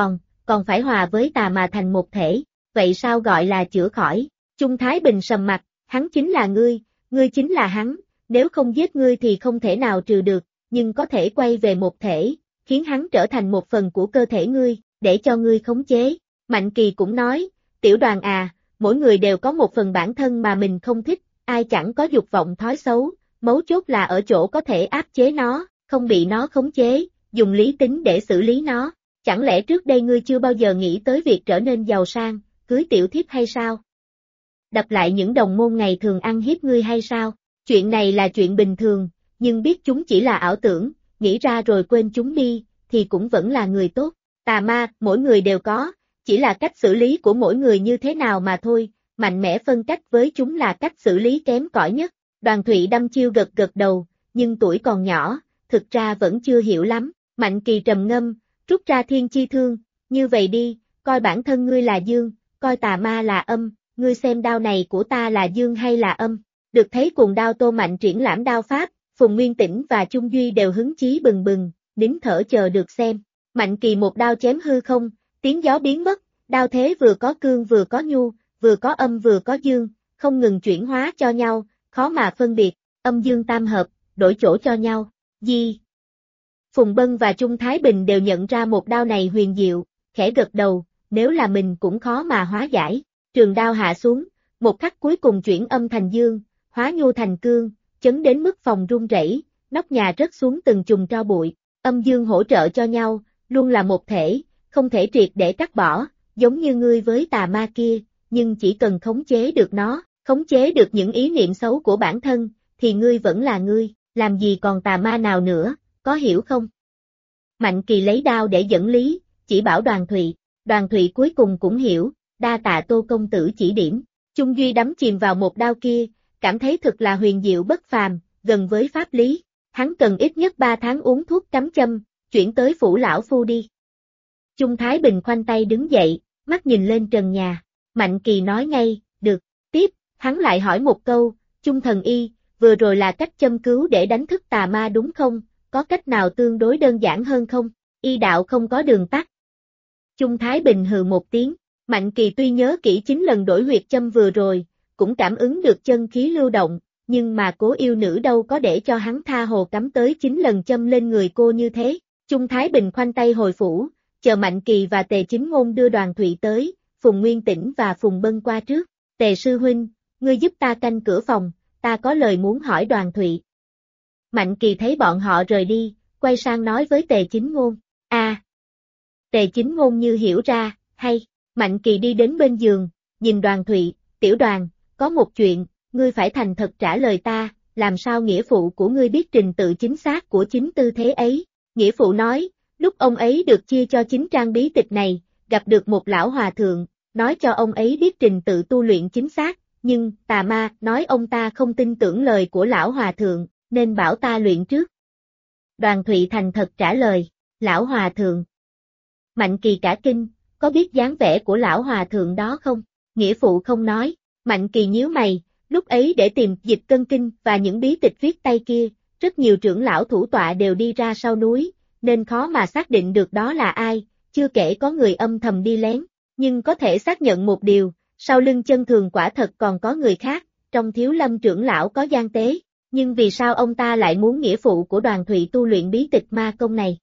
còn phải hòa với tà ma thành một thể, vậy sao gọi là chữa khỏi? Chung Thái Bình sầm mặt, hắn chính là ngươi chính là hắn, nếu không giết ngươi thì không thể nào trừ được, nhưng có thể quay về một thể, khiến hắn trở thành một phần của cơ thể ngươi, để cho ngươi khống chế. Mạnh Kỳ cũng nói, Tiểu Đoàn à, mỗi người đều có một phần bản thân mà mình không thích, ai chẳng có dục vọng thói xấu, mấu chốt là ở chỗ có thể áp chế nó, không bị nó khống chế, dùng lý tính để xử lý nó. Chẳng lẽ trước đây ngươi chưa bao giờ nghĩ tới việc trở nên giàu sang, cưới tiểu thiếp hay sao? Đập lại những đồng môn ngày thường ăn hiếp ngươi hay sao? Chuyện này là chuyện bình thường, nhưng biết chúng chỉ là ảo tưởng, nghĩ ra rồi quên chúng đi, thì cũng vẫn là người tốt. Tà ma, mỗi người đều có, chỉ là cách xử lý của mỗi người như thế nào mà thôi, mạnh mẽ phân cách với chúng là cách xử lý kém cỏi nhất. Đoàn Thụy đăm chiêu gật gật đầu, nhưng tuổi còn nhỏ, thực ra vẫn chưa hiểu lắm. Mạnh Kỳ trầm ngâm, rút ra thiên chi thương, như vậy đi, coi bản thân ngươi là dương, coi tà ma là âm, ngươi xem đao này của ta là dương hay là âm. Được thấy cuồng đao Tô Mạnh triển lãm đao pháp, Phùng Nguyên Tĩnh và Chung Duy đều hứng chí bừng bừng, nín thở chờ được xem. Mạnh Kỳ một đao chém hư không, tiếng gió biến mất, đao thế vừa có cương vừa có nhu, vừa có âm vừa có dương, không ngừng chuyển hóa cho nhau, khó mà phân biệt, âm dương tam hợp, đổi chỗ cho nhau. Di. Phùng Bân và Trung Thái Bình đều nhận ra một đao này huyền diệu, khẽ gật đầu, nếu là mình cũng khó mà hóa giải. Trường đao hạ xuống, một khắc cuối cùng chuyển âm thành dương, hóa nhu thành cương, chấn đến mức phòng rung rẩy, nóc nhà rớt xuống từng chùm tro bụi. Âm dương hỗ trợ cho nhau, luôn là một thể, không thể triệt để cắt bỏ, giống như ngươi với tà ma kia, nhưng chỉ cần khống chế được nó, khống chế được những ý niệm xấu của bản thân, thì ngươi vẫn là ngươi, làm gì còn tà ma nào nữa, có hiểu không? Mạnh Kỳ lấy đao để dẫn lý, chỉ bảo Đoàn Thụy cuối cùng cũng hiểu, đa tạ Tô công tử chỉ điểm. Chung Duy đắm chìm vào một đao kia, cảm thấy thực là huyền diệu bất phàm, gần với pháp lý. Hắn cần ít nhất 3 tháng uống thuốc cắm châm, chuyển tới phủ lão phu đi. Chung Thái Bình khoanh tay đứng dậy, mắt nhìn lên trần nhà. Mạnh Kỳ nói ngay, được. Tiếp, hắn lại hỏi một câu, Chung thần y, vừa rồi là cách châm cứu để đánh thức tà ma đúng không? Có cách nào tương đối đơn giản hơn không? Y đạo không có đường tắt. Chung Thái Bình hừ một tiếng. Mạnh Kỳ tuy nhớ kỹ 9 lần đổi huyệt châm vừa rồi, cũng cảm ứng được chân khí lưu động, nhưng mà Cố yêu nữ đâu có để cho hắn tha hồ cắm tới 9 lần châm lên người cô như thế. Chung Thái Bình khoanh tay hồi phủ, chờ Mạnh Kỳ và Tề Chính Ngôn đưa Đoàn Thụy tới, Phùng Nguyên Tĩnh và Phùng Bân qua trước. Tề sư huynh, ngươi giúp ta canh cửa phòng, ta có lời muốn hỏi Đoàn Thụy. Mạnh Kỳ thấy bọn họ rời đi, quay sang nói với Tề Chính Ngôn. Tề Chính Ngôn như hiểu ra, hay. Mạnh Kỳ đi đến bên giường, nhìn Đoàn Thụy, tiểu Đoàn, có một chuyện, ngươi phải thành thật trả lời ta, làm sao nghĩa phụ của ngươi biết trình tự chính xác của chính tư thế ấy. Nghĩa phụ nói, lúc ông ấy được chia cho 9 trang bí tịch này, gặp được một lão hòa thượng, nói cho ông ấy biết trình tự tu luyện chính xác, nhưng tà ma nói ông ta không tin tưởng lời của lão hòa thượng, nên bảo ta luyện trước. Đoàn Thụy thành thật trả lời, lão hòa thượng. Mạnh Kỳ cả kinh, có biết dáng vẻ của lão hòa thượng đó không? Nghĩa phụ không nói. Mạnh Kỳ nhíu mày, lúc ấy để tìm Dịch Cân Kinh và những bí tịch viết tay kia, rất nhiều trưởng lão thủ tọa đều đi ra sau núi, nên khó mà xác định được đó là ai, chưa kể có người âm thầm đi lén, nhưng có thể xác nhận một điều, sau lưng Chân Thường quả thật còn có người khác, trong Thiếu Lâm trưởng lão có gian tế, nhưng vì sao ông ta lại muốn nghĩa phụ của Đoàn Thụy tu luyện bí tịch ma công này?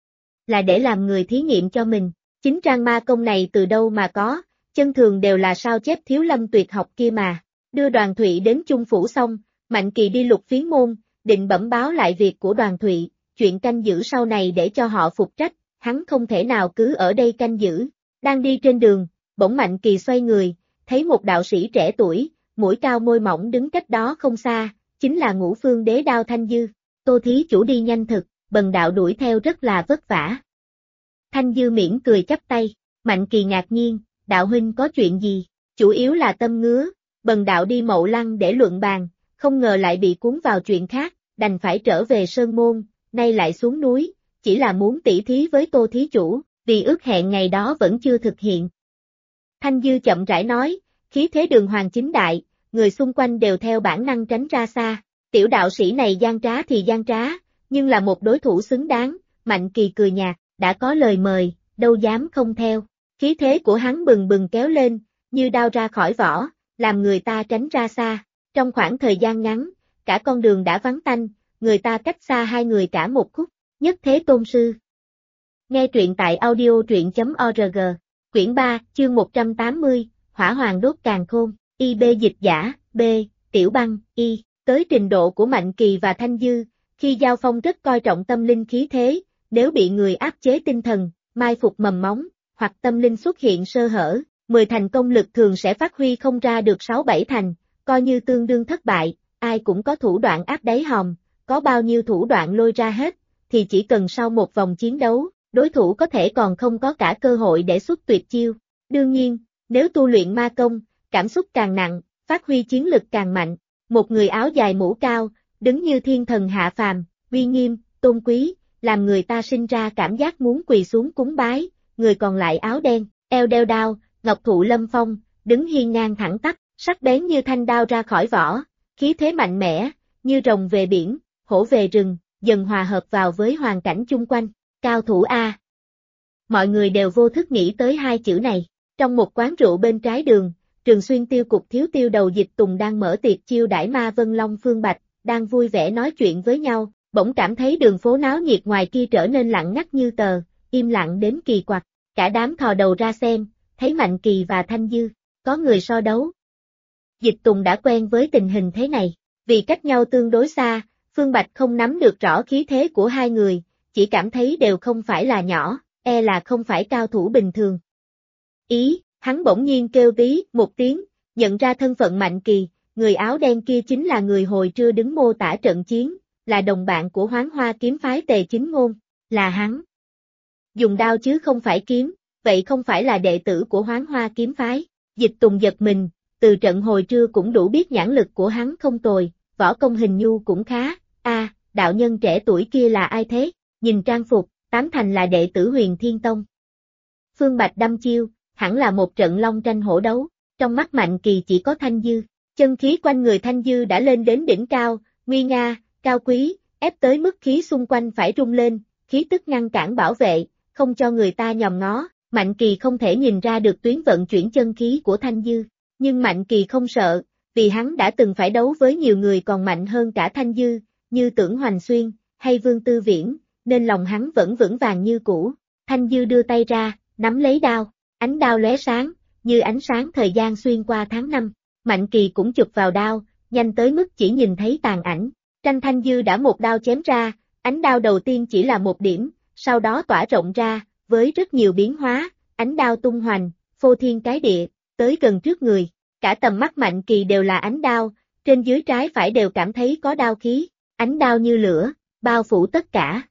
Là để làm người thí nghiệm cho mình. 9 trang ma công này từ đâu mà có, Chân Thường đều là sao chép Thiếu Lâm tuyệt học kia mà. Đưa Đoàn Thụy đến Chung phủ xong, Mạnh Kỳ đi lục phiến môn, định bẩm báo lại việc của Đoàn Thụy, chuyện canh giữ sau này để cho họ phục trách, hắn không thể nào cứ ở đây canh giữ. Đang đi trên đường, bỗng Mạnh Kỳ xoay người, thấy một đạo sĩ trẻ tuổi, mũi cao môi mỏng đứng cách đó không xa, chính là Ngũ Phương Đế Đao Thanh Dư. Tô thí chủ đi nhanh thực, bần đạo đuổi theo rất là vất vả. Thanh Dư mỉm cười chắp tay, Mạnh Kỳ ngạc nhiên, đạo huynh có chuyện gì, chủ yếu là tâm ngứa, bần đạo đi Mậu Lăng để luận bàn, không ngờ lại bị cuốn vào chuyện khác, đành phải trở về Sơn Môn, nay lại xuống núi, chỉ là muốn tỉ thí với Tô thí chủ, vì ước hẹn ngày đó vẫn chưa thực hiện. Thanh Dư chậm rãi nói, khí thế đường hoàng chính đại, người xung quanh đều theo bản năng tránh ra xa, tiểu đạo sĩ này gian trá thì gian trá, nhưng là một đối thủ xứng đáng. Mạnh Kỳ cười nhạt, đã có lời mời, đâu dám không theo. Khí thế của hắn bừng bừng kéo lên, như đao ra khỏi vỏ, làm người ta tránh ra xa. Trong khoảng thời gian ngắn, cả con đường đã vắng tanh, người ta cách xa hai người cả một khúc. Nhất Thế Tôn Sư. Nghe truyện tại audio truyện.org. Quyển 3, chương 180, hỏa hoàng đốt càn khôn, IB dịch giả, B, tiểu băng, Y, tới trình độ của Mạnh Kỳ và Thanh Dư, khi giao phong rất coi trọng tâm linh khí thế, nếu bị người áp chế tinh thần, mai phục mầm móng, hoặc tâm linh xuất hiện sơ hở, 10 thành công lực thường sẽ phát huy không ra được 6-7 thành, coi như tương đương thất bại, ai cũng có thủ đoạn áp đáy hòm, có bao nhiêu thủ đoạn lôi ra hết, thì chỉ cần sau một vòng chiến đấu, đối thủ có thể còn không có cả cơ hội để xuất tuyệt chiêu. Đương nhiên, nếu tu luyện ma công, cảm xúc càng nặng, phát huy chiến lực càng mạnh, một người áo dài mũ cao, đứng như thiên thần hạ phàm, uy nghiêm, tôn quý, làm người ta sinh ra cảm giác muốn quỳ xuống cúng bái, người còn lại áo đen, eo đeo đao, ngọc thụ lâm phong, đứng hiên ngang thẳng tắp, sắc bén như thanh đao ra khỏi vỏ, khí thế mạnh mẽ, như rồng về biển, hổ về rừng, dần hòa hợp vào với hoàn cảnh chung quanh, cao thủ A. Mọi người đều vô thức nghĩ tới hai chữ này, trong một quán rượu bên trái đường, Trường Xuyên tiêu cục thiếu tiêu đầu Dịch Tùng đang mở tiệc chiêu đãi Ma Vân Long Phương Bạch, đang vui vẻ nói chuyện với nhau, bỗng cảm thấy đường phố náo nhiệt ngoài kia trở nên lặng ngắt như tờ, im lặng đến kỳ quặc, cả đám thò đầu ra xem, thấy Mạnh Kỳ và Thanh Dư, có người so đấu. Dịch Tùng đã quen với tình hình thế này, vì cách nhau tương đối xa, Phương Bạch không nắm được rõ khí thế của hai người, chỉ cảm thấy đều không phải là nhỏ, là không phải cao thủ bình thường. Hắn bỗng nhiên kêu tí một tiếng, nhận ra thân phận Mạnh Kỳ, người áo đen kia chính là người hồi trưa đứng mô tả trận chiến, là đồng bạn của Hoán Hoa kiếm phái Tề Chính Ngôn, là hắn. Dùng đao chứ không phải kiếm, vậy không phải là đệ tử của Hoán Hoa kiếm phái. Dịch Tùng giật mình, từ trận hồi trưa cũng đủ biết nhãn lực của hắn không tồi, võ công hình nhu cũng khá. Đạo nhân trẻ tuổi kia là ai thế? Nhìn trang phục, tám thành là đệ tử Huyền Thiên Tông. Phương Bạch đâm chiêu, hẳn là một trận long tranh hổ đấu, trong mắt Mạnh Kỳ chỉ có Thanh Dư, chân khí quanh người Thanh Dư đã lên đến đỉnh cao, nguy nga, cao quý, ép tới mức khí xung quanh phải rung lên, khí tức ngăn cản bảo vệ, không cho người ta nhòm ngó, Mạnh Kỳ không thể nhìn ra được tuyến vận chuyển chân khí của Thanh Dư, nhưng Mạnh Kỳ không sợ, vì hắn đã từng phải đấu với nhiều người còn mạnh hơn cả Thanh Dư, như Tưởng Hoành Xuyên, hay Vương Tư Viễn, nên lòng hắn vẫn vững vàng như cũ. Thanh Dư đưa tay ra, nắm lấy đao, ánh đao lóe sáng, như ánh sáng thời gian xuyên qua tháng năm. Mạnh Kỳ cũng chụp vào đao, nhanh tới mức chỉ nhìn thấy tàn ảnh. Tranh Thanh Dư đã một đao chém ra, ánh đao đầu tiên chỉ là một điểm, sau đó tỏa rộng ra, với rất nhiều biến hóa, ánh đao tung hoành, phô thiên cái địa, tới gần trước người. Cả tầm mắt Mạnh Kỳ đều là ánh đao, trên dưới trái phải đều cảm thấy có đao khí, ánh đao như lửa, bao phủ tất cả.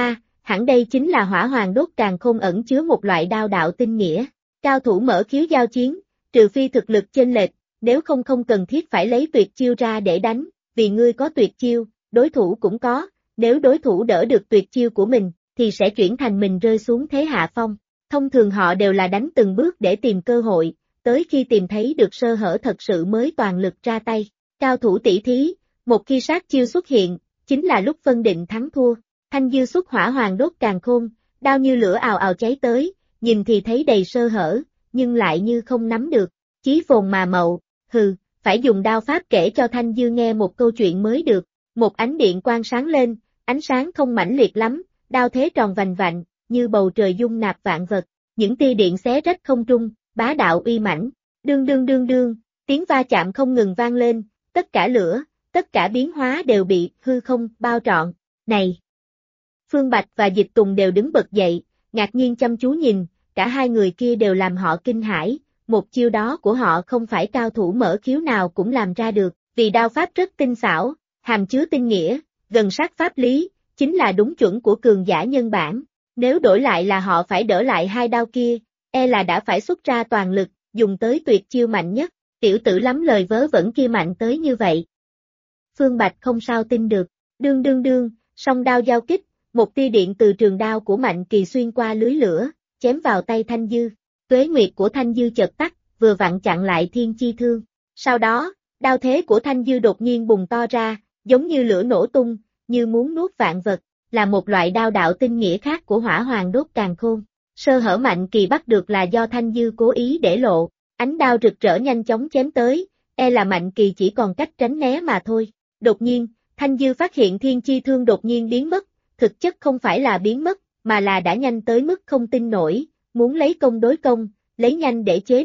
Hẳn đây chính là hỏa hoàng đốt càn khôn ẩn chứa một loại đao đạo tinh nghĩa. Cao thủ mở khiếu giao chiến, trừ phi thực lực chênh lệch, nếu không cần thiết phải lấy tuyệt chiêu ra để đánh, vì ngươi có tuyệt chiêu, đối thủ cũng có, nếu đối thủ đỡ được tuyệt chiêu của mình, thì sẽ chuyển thành mình rơi xuống thế hạ phong. Thông thường họ đều là đánh từng bước để tìm cơ hội, tới khi tìm thấy được sơ hở thật sự mới toàn lực ra tay. Cao thủ tỷ thí, một khi sát chiêu xuất hiện, chính là lúc phân định thắng thua. Thanh Dư xuất hỏa hoàng đốt càn khôn, đao như lửa ào ào cháy tới, nhìn thì thấy đầy sơ hở, nhưng lại như không nắm được. Chí phồn mà mậu, phải dùng đao pháp kể cho Thanh Dư nghe một câu chuyện mới được. Một ánh điện quang sáng lên, ánh sáng không mãnh liệt lắm, đao thế tròn vành vạnh, như bầu trời dung nạp vạn vật. Những tia điện xé rách không trung, bá đạo uy mãnh. Đương đương đương đương, tiếng va chạm không ngừng vang lên, tất cả lửa, tất cả biến hóa đều bị hư không bao trọn. Này! Phương Bạch và Dịch Tùng đều đứng bật dậy, ngạc nhiên chăm chú nhìn, cả hai người kia đều làm họ kinh hãi, một chiêu đó của họ không phải cao thủ mở khiếu nào cũng làm ra được, vì đao pháp rất tinh xảo, hàm chứa tinh nghĩa, gần sát pháp lý, chính là đúng chuẩn của cường giả nhân bản. Nếu đổi lại là họ phải đỡ lại hai đao kia, là đã phải xuất ra toàn lực, dùng tới tuyệt chiêu mạnh nhất, tiểu tử lắm lời vớ vẩn kia mạnh tới như vậy. Phương Bạch không sao tin được, đương đương đương, song đao giao kích, một tia điện từ trường đao của Mạnh Kỳ xuyên qua lưới lửa, chém vào tay Thanh Dư. Tuế nguyệt của Thanh Dư chợt tắt, vừa vặn chặn lại thiên chi thương. Sau đó, đao thế của Thanh Dư đột nhiên bùng to ra, giống như lửa nổ tung, như muốn nuốt vạn vật, là một loại đao đạo tinh nghĩa khác của hỏa hoàng đốt càn khôn. Sơ hở Mạnh Kỳ bắt được là do Thanh Dư cố ý để lộ, ánh đao rực rỡ nhanh chóng chém tới, là Mạnh Kỳ chỉ còn cách tránh né mà thôi. Đột nhiên, Thanh Dư phát hiện thiên chi thương đột nhiên biến mất, thực chất không phải là biến mất, mà là đã nhanh tới mức không tin nổi, muốn lấy công đối công, lấy nhanh để chế địch,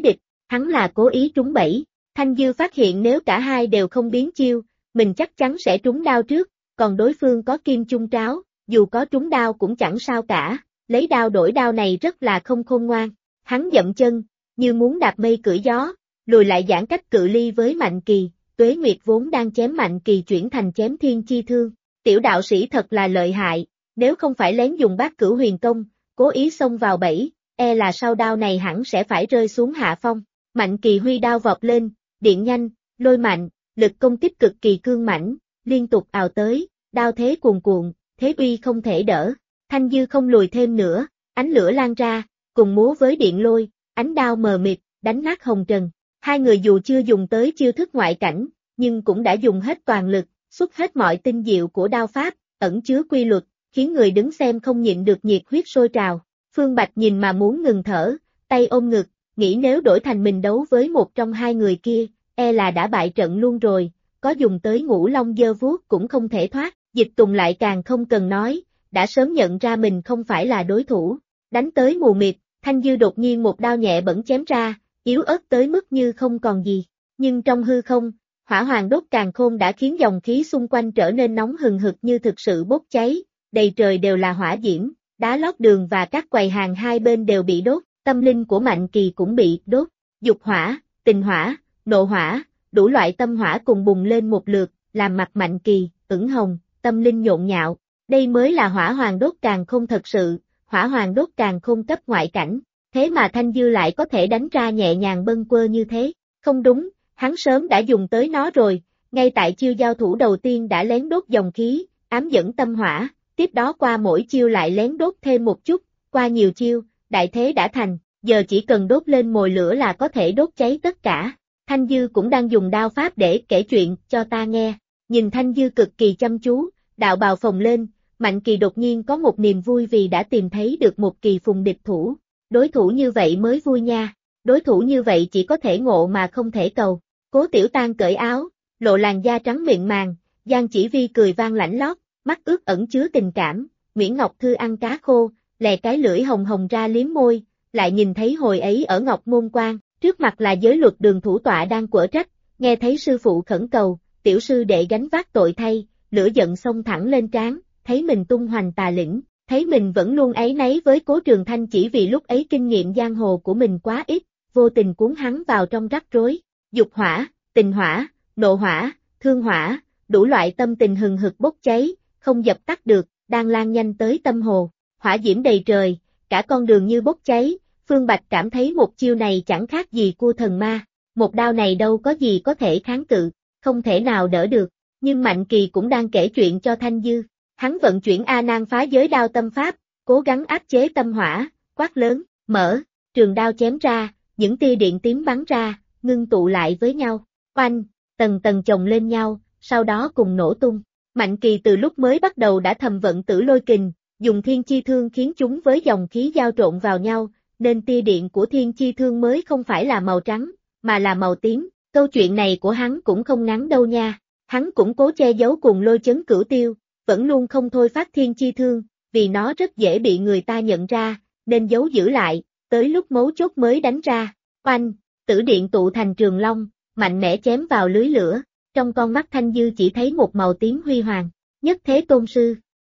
hắn là cố ý trúng bẫy. Thanh Dư phát hiện nếu cả hai đều không biến chiêu, mình chắc chắn sẽ trúng đao trước, còn đối phương có kim chung tráo, dù có trúng đao cũng chẳng sao cả, lấy đao đổi đao này rất là không khôn ngoan. Hắn dậm chân, như muốn đạp mây cưỡi gió, lùi lại giãn cách cự ly với Mạnh Kỳ. Tuế Nguyệt vốn đang chém Mạnh Kỳ chuyển thành chém Thiên Chi Thương. Tiểu đạo sĩ thật là lợi hại, nếu không phải lén dùng Bát Cửu Huyền Công, cố ý xông vào bẫy, là sau đao này hẳn sẽ phải rơi xuống hạ phong. Mạnh Kỳ huy đao vọt lên, điện nhanh, lôi mạnh, lực công kích cực kỳ cương mãnh, liên tục ào tới, đao thế cuồn cuộn, thế uy không thể đỡ. Thanh Dư không lùi thêm nữa, ánh lửa lan ra, cùng múa với điện lôi, ánh đao mờ mịt, đánh nát hồng trần. Hai người dù chưa dùng tới chiêu thức ngoại cảnh, nhưng cũng đã dùng hết toàn lực, xuất hết mọi tinh diệu của đao pháp, ẩn chứa quy luật, khiến người đứng xem không nhịn được nhiệt huyết sôi trào. Phương Bạch nhìn mà muốn ngừng thở, tay ôm ngực, nghĩ nếu đổi thành mình đấu với một trong hai người kia, là đã bại trận luôn rồi, có dùng tới Ngũ Long giơ vuốt cũng không thể thoát. Dịch Tùng lại càng không cần nói, đã sớm nhận ra mình không phải là đối thủ. Đánh tới mù mịt, Thanh Dư đột nhiên một đao nhẹ bẫng chém ra, yếu ớt tới mức như không còn gì. Nhưng trong hư không, hỏa hoàng đốt càn khôn đã khiến dòng khí xung quanh trở nên nóng hừng hực như thực sự bốc cháy, đầy trời đều là hỏa diễm, đá lót đường và các quầy hàng hai bên đều bị đốt, tâm linh của Mạnh Kỳ cũng bị đốt. Dục hỏa, tình hỏa, nộ hỏa, đủ loại tâm hỏa cùng bùng lên một lượt, làm mặt Mạnh Kỳ ửng hồng, tâm linh nhộn nhạo. Đây mới là hỏa hoàng đốt càn khôn thật sự, hỏa hoàng đốt càn khôn cấp ngoại cảnh. Thế mà Thanh Dư lại có thể đánh ra nhẹ nhàng bâng quơ như thế. Không đúng, hắn sớm đã dùng tới nó rồi, ngay tại chiêu giao thủ đầu tiên đã lén đốt dòng khí, ám dẫn tâm hỏa, tiếp đó qua mỗi chiêu lại lén đốt thêm một chút, qua nhiều chiêu, đại thế đã thành, giờ chỉ cần đốt lên mồi lửa là có thể đốt cháy tất cả. Thanh Dư cũng đang dùng đao pháp để kể chuyện cho ta nghe. Nhìn Thanh Dư cực kỳ chăm chú, đạo bào phồng lên, Mạnh Kỳ đột nhiên có một niềm vui vì đã tìm thấy được một kỳ phùng địch thủ. Đối thủ như vậy mới vui nha, đối thủ như vậy chỉ có thể ngộ mà không thể cầu. Cố Tiểu Tan cởi áo, lộ làn da trắng mịn màng, Giang Chỉ Vi cười vang lãnh lót, mắt ướt ẩn chứa tình cảm, Nguyễn Ngọc Thư ăn cá khô, lè cái lưỡi hồng hồng ra liếm môi, lại nhìn thấy hồi ấy ở Ngọc Môn Quan, trước mặt là giới luật đường thủ tọa đang quở trách, nghe thấy sư phụ khẩn cầu, tiểu sư đệ gánh vác tội thay, lửa giận xông thẳng lên trán, thấy mình tung hoành tà lĩnh. Thấy mình vẫn luôn áy náy với Cố Trường Thanh chỉ vì lúc ấy kinh nghiệm giang hồ của mình quá ít, vô tình cuốn hắn vào trong rắc rối. Dục hỏa, tình hỏa, nộ hỏa, thương hỏa, đủ loại tâm tình hừng hực bốc cháy, không dập tắt được, đang lan nhanh tới tâm hồ. Hỏa diễm đầy trời, cả con đường như bốc cháy, Phương Bạch cảm thấy một chiêu này chẳng khác gì cua thần ma. Một đao này đâu có gì có thể kháng cự, không thể nào đỡ được. Nhưng Mạnh Kỳ cũng đang kể chuyện cho Thanh Dư. Hắn vận chuyển A Nan phá giới đao tâm pháp, cố gắng áp chế tâm hỏa, quát lớn, mở, trường đao chém ra, những tia điện tím bắn ra, ngưng tụ lại với nhau, oanh, tầng tầng chồng lên nhau, sau đó cùng nổ tung. Mạnh Kỳ từ lúc mới bắt đầu đã thầm vận tử lôi kình, dùng thiên chi thương khiến chúng với dòng khí giao trộn vào nhau, nên tia điện của thiên chi thương mới không phải là màu trắng, mà là màu tím. Câu chuyện này của hắn cũng không ngắn đâu nha, hắn cũng cố che giấu cùng lôi chấn cửu tiêu. Vẫn luôn không thôi phát thiên chi thương, vì nó rất dễ bị người ta nhận ra, nên giấu giữ lại, tới lúc mấu chốt mới đánh ra. Oanh, tử điện tụ thành trường long, mạnh mẽ chém vào lưới lửa, trong con mắt Thanh Dư chỉ thấy một màu tím huy hoàng. Nhất Thế Tôn Sư.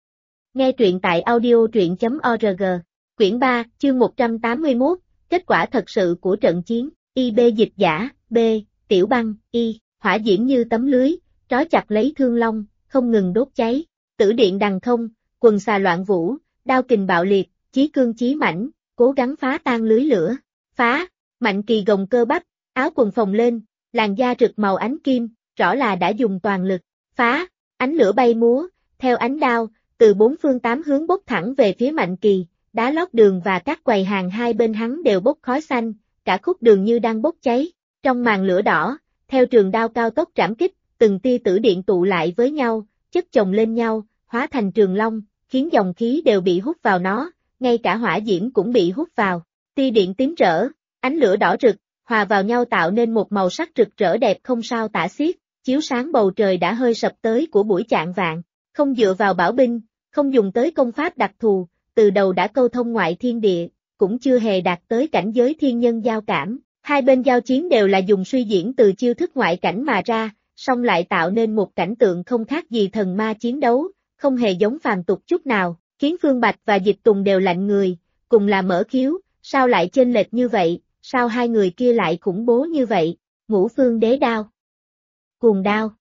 Nghe truyện tại audio.org, quyển 3, chương 181, kết quả thật sự của trận chiến. IB dịch giả, B, Tiểu Băng, Y, hỏa diễm như tấm lưới, trói chặt lấy thương long, không ngừng đốt cháy. Tử điện đằng không, quần xà loạn vũ, đao kình bạo liệt, chí cương chí mãnh, cố gắng phá tan lưới lửa. Phá, Mạnh Kỳ gồng cơ bắp, áo quần phồng lên, làn da rực màu ánh kim, rõ là đã dùng toàn lực. Phá, ánh lửa bay múa, theo ánh đao, từ bốn phương tám hướng bốc thẳng về phía Mạnh Kỳ, đá lót đường và các quầy hàng hai bên hắn đều bốc khói xanh, cả khúc đường như đang bốc cháy. Trong màn lửa đỏ, theo trường đao cao tốc trảm kích, từng tia tử điện tụ lại với nhau, chất chồng lên nhau, hóa thành trường long, khiến dòng khí đều bị hút vào nó, ngay cả hỏa diễm cũng bị hút vào. Tia điện tím rỡ, ánh lửa đỏ rực, hòa vào nhau tạo nên một màu sắc rực rỡ đẹp không sao tả xiết, chiếu sáng bầu trời đã hơi sập tới của buổi chạng vạng. Không dựa vào bảo binh, không dùng tới công pháp đặc thù, từ đầu đã câu thông ngoại thiên địa, cũng chưa hề đạt tới cảnh giới thiên nhân giao cảm, Hai bên giao chiến đều là dùng suy diễn từ chiêu thức ngoại cảnh mà ra, song lại tạo nên một cảnh tượng không khác gì thần ma chiến đấu, không hề giống phàm tục chút nào, khiến Phương Bạch và Dịch Tùng đều lạnh người, cùng là mở khiếu, sao lại chênh lệch như vậy, sao hai người kia lại khủng bố như vậy, Ngũ Phương Đế Đao. Cuồng đao.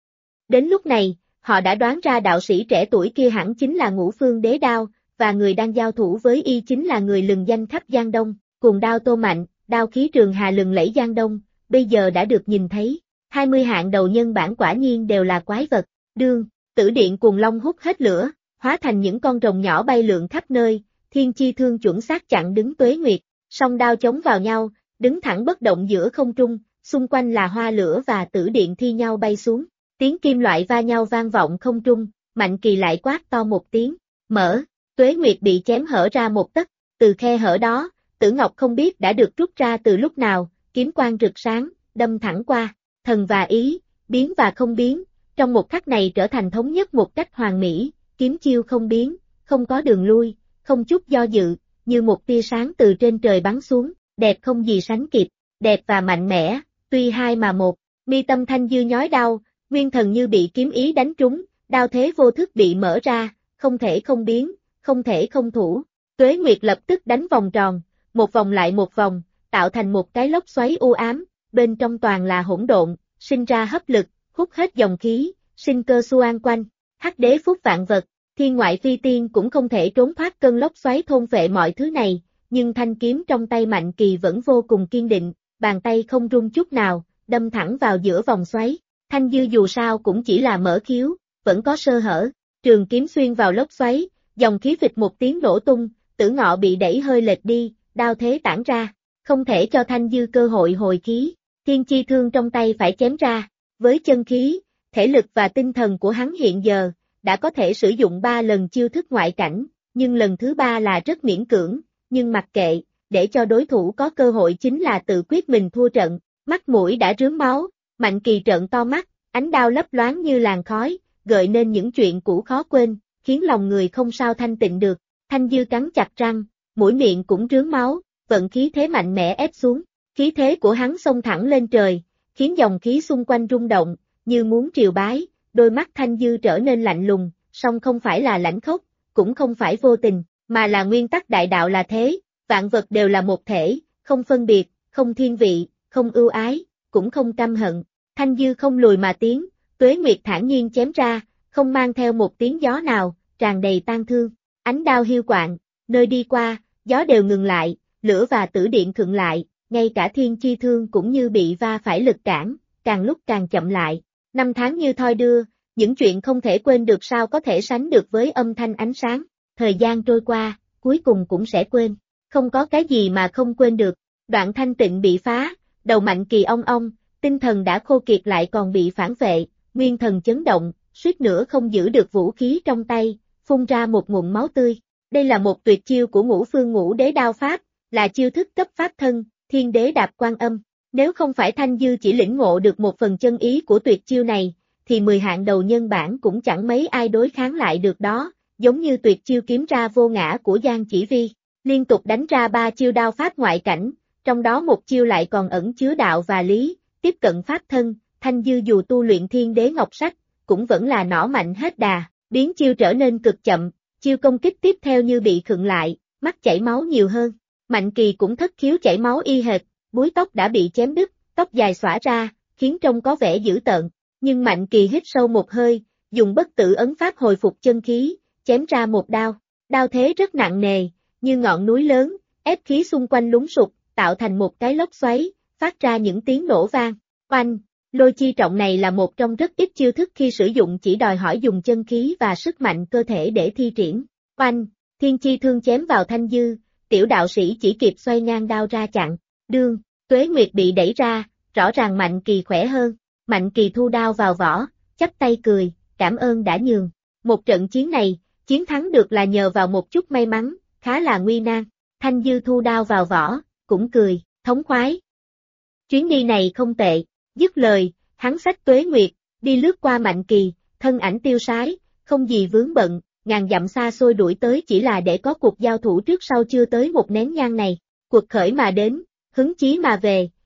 Đến lúc này, họ đã đoán ra đạo sĩ trẻ tuổi kia hẳn chính là Ngũ Phương Đế Đao, và người đang giao thủ với y chính là người lừng danh khắp Giang Đông, cuồng đao Tô Mạnh, đao khí trường hà lừng lẫy Giang Đông, bây giờ đã được nhìn thấy. 20 hạng đầu nhân bản quả nhiên đều là quái vật, đương, tử điện cuồng long hút hết lửa, hóa thành những con rồng nhỏ bay lượn khắp nơi, thiên chi thương chuẩn xác chặn đứng Tuế Nguyệt, song đao chống vào nhau, đứng thẳng bất động giữa không trung, xung quanh là hoa lửa và tử điện thi nhau bay xuống, tiếng kim loại va nhau vang vọng không trung, Mạnh Kỳ lại quát to một tiếng, mở, Tuế Nguyệt bị chém hở ra một tấc, từ khe hở đó, Tử Ngọc không biết đã được rút ra từ lúc nào, kiếm quang rực sáng, đâm thẳng qua, thần và ý, biến và không biến, trong một khắc này trở thành thống nhất một cách hoàn mỹ, kiếm chiêu không biến, không có đường lui, không chút do dự, như một tia sáng từ trên trời bắn xuống, đẹp không gì sánh kịp, đẹp và mạnh mẽ, tuy hai mà một, mi tâm Thanh Dư nhói đau, nguyên thần như bị kiếm ý đánh trúng, đao thế vô thức bị mở ra, không thể không biến, không thể không thủ, Tuế Nguyệt lập tức đánh vòng tròn, một vòng lại một vòng, tạo thành một cái lốc xoáy u ám, bên trong toàn là hỗn độn, sinh ra hấp lực, hút hết dòng khí, sinh cơ xoan quanh, hắc đế phúc vạn vật, thiên ngoại phi tiên cũng không thể trốn thoát cơn lốc xoáy thôn phệ mọi thứ này, nhưng thanh kiếm trong tay Mạnh Kỳ vẫn vô cùng kiên định, bàn tay không rung chút nào, đâm thẳng vào giữa vòng xoáy, Thanh Dư dù sao cũng chỉ là mở khiếu, vẫn có sơ hở, trường kiếm xuyên vào lốc xoáy, dòng khí phịch một tiếng nổ tung, Tử Ngọ bị đẩy hơi lệch đi, đao thế tản ra, không thể cho Thanh Dư cơ hội hồi khí, thiên chi thương trong tay phải chém ra, với chân khí, thể lực và tinh thần của hắn hiện giờ, đã có thể sử dụng 3 lần chiêu thức ngoại cảnh, nhưng lần thứ 3 là rất miễn cưỡng, nhưng mặc kệ, để cho đối thủ có cơ hội chính là tự quyết mình thua trận, mắt mũi đã rướm máu, Mạnh Kỳ trợn to mắt, ánh đao lấp loáng như làn khói, gợi nên những chuyện cũ khó quên, khiến lòng người không sao thanh tịnh được, Thanh Dư cắn chặt răng, mũi miệng cũng rướm máu, vận khí thế mạnh mẽ ép xuống, khí thế của hắn xông thẳng lên trời, khiến dòng khí xung quanh rung động, như muốn triều bái, đôi mắt Thanh Dư trở nên lạnh lùng, song không phải là lãnh khốc, cũng không phải vô tình, mà là nguyên tắc đại đạo là thế, vạn vật đều là một thể, không phân biệt, không thiên vị, không ưu ái, cũng không căm hận. Thanh Dư không lùi mà tiến, Tuế Nguyệt thản nhiên chém ra, không mang theo một tiếng gió nào, tràn đầy tang thương, ánh đao hiu quạng, nơi đi qua, gió đều ngừng lại, lửa và tử điện khựng lại, ngay cả thiên chi thương cũng như bị va phải lực cản, càng lúc càng chậm lại. 5 tháng như thoi đưa, những chuyện không thể quên được sao có thể sánh được với âm thanh ánh sáng, thời gian trôi qua, cuối cùng cũng sẽ quên, không có cái gì mà không quên được, đoạn thanh tịnh bị phá, đầu Mạnh Kỳ ong ong, tinh thần đã khô kiệt lại còn bị phản vệ, nguyên thần chấn động, suýt nữa không giữ được vũ khí trong tay, phun ra một ngụm máu tươi. Đây là một tuyệt chiêu của Ngũ Phương Ngũ Đế Đao Pháp, là chiêu thức cấp pháp thân, Thiên Đế Đạp Quan Âm. Nếu không phải Thanh Dư chỉ lĩnh ngộ được một phần chân ý của tuyệt chiêu này, thì 10 hạng đầu nhân bản cũng chẳng mấy ai đối kháng lại được đó, giống như tuyệt chiêu kiếm ra vô ngã của Giang Chỉ Vi, liên tục đánh ra 3 chiêu đao pháp ngoại cảnh, trong đó một chiêu lại còn ẩn chứa đạo và lý, tiếp cận pháp thân, Thanh Dư dù tu luyện Thiên Đế Ngọc Sách, cũng vẫn là nỏ mạnh hết đà, biến chiêu trở nên cực chậm, chiêu công kích tiếp theo như bị khựng lại, mắt chảy máu nhiều hơn. Mạnh Kỳ cũng thất khiếu chảy máu y hệt, búi tóc đã bị chém đứt, tóc dài xõa ra, khiến trông có vẻ dữ tợn, nhưng Mạnh Kỳ hít sâu một hơi, dùng bất tử ấn pháp hồi phục chân khí, chém ra một đao. Đao thế rất nặng nề, như ngọn núi lớn, ép khí xung quanh lún sụp, tạo thành một cái lốc xoáy, phát ra những tiếng nổ vang. Oanh, lôi chi trọng này là một trong rất ít chiêu thức khi sử dụng chỉ đòi hỏi dùng chân khí và sức mạnh cơ thể để thi triển. Oanh, thiên chi thương chém vào Thanh Dư, tiểu đạo sĩ chỉ kịp xoay ngang đao ra chặn. Đương, Tuế Nguyệt bị đẩy ra, rõ ràng Mạnh Kỳ khỏe hơn. Mạnh Kỳ thu đao vào vỏ, chắp tay cười, cảm ơn đã nhường. Một trận chiến này, chiến thắng được là nhờ vào một chút may mắn, khá là nguy nan. Thanh Dư thu đao vào vỏ, cũng cười, thống khoái. Chuyến đi này không tệ, dứt lời, hắn xách Tuế Nguyệt, đi lướt qua Mạnh Kỳ, thân ảnh tiêu sái, không gì vướng bận, ngàn dặm xa xôi đuổi tới chỉ là để có cuộc giao thủ trước sau chưa tới một nén nhang này. Cuộc khởi mà đến, hứng chí mà về,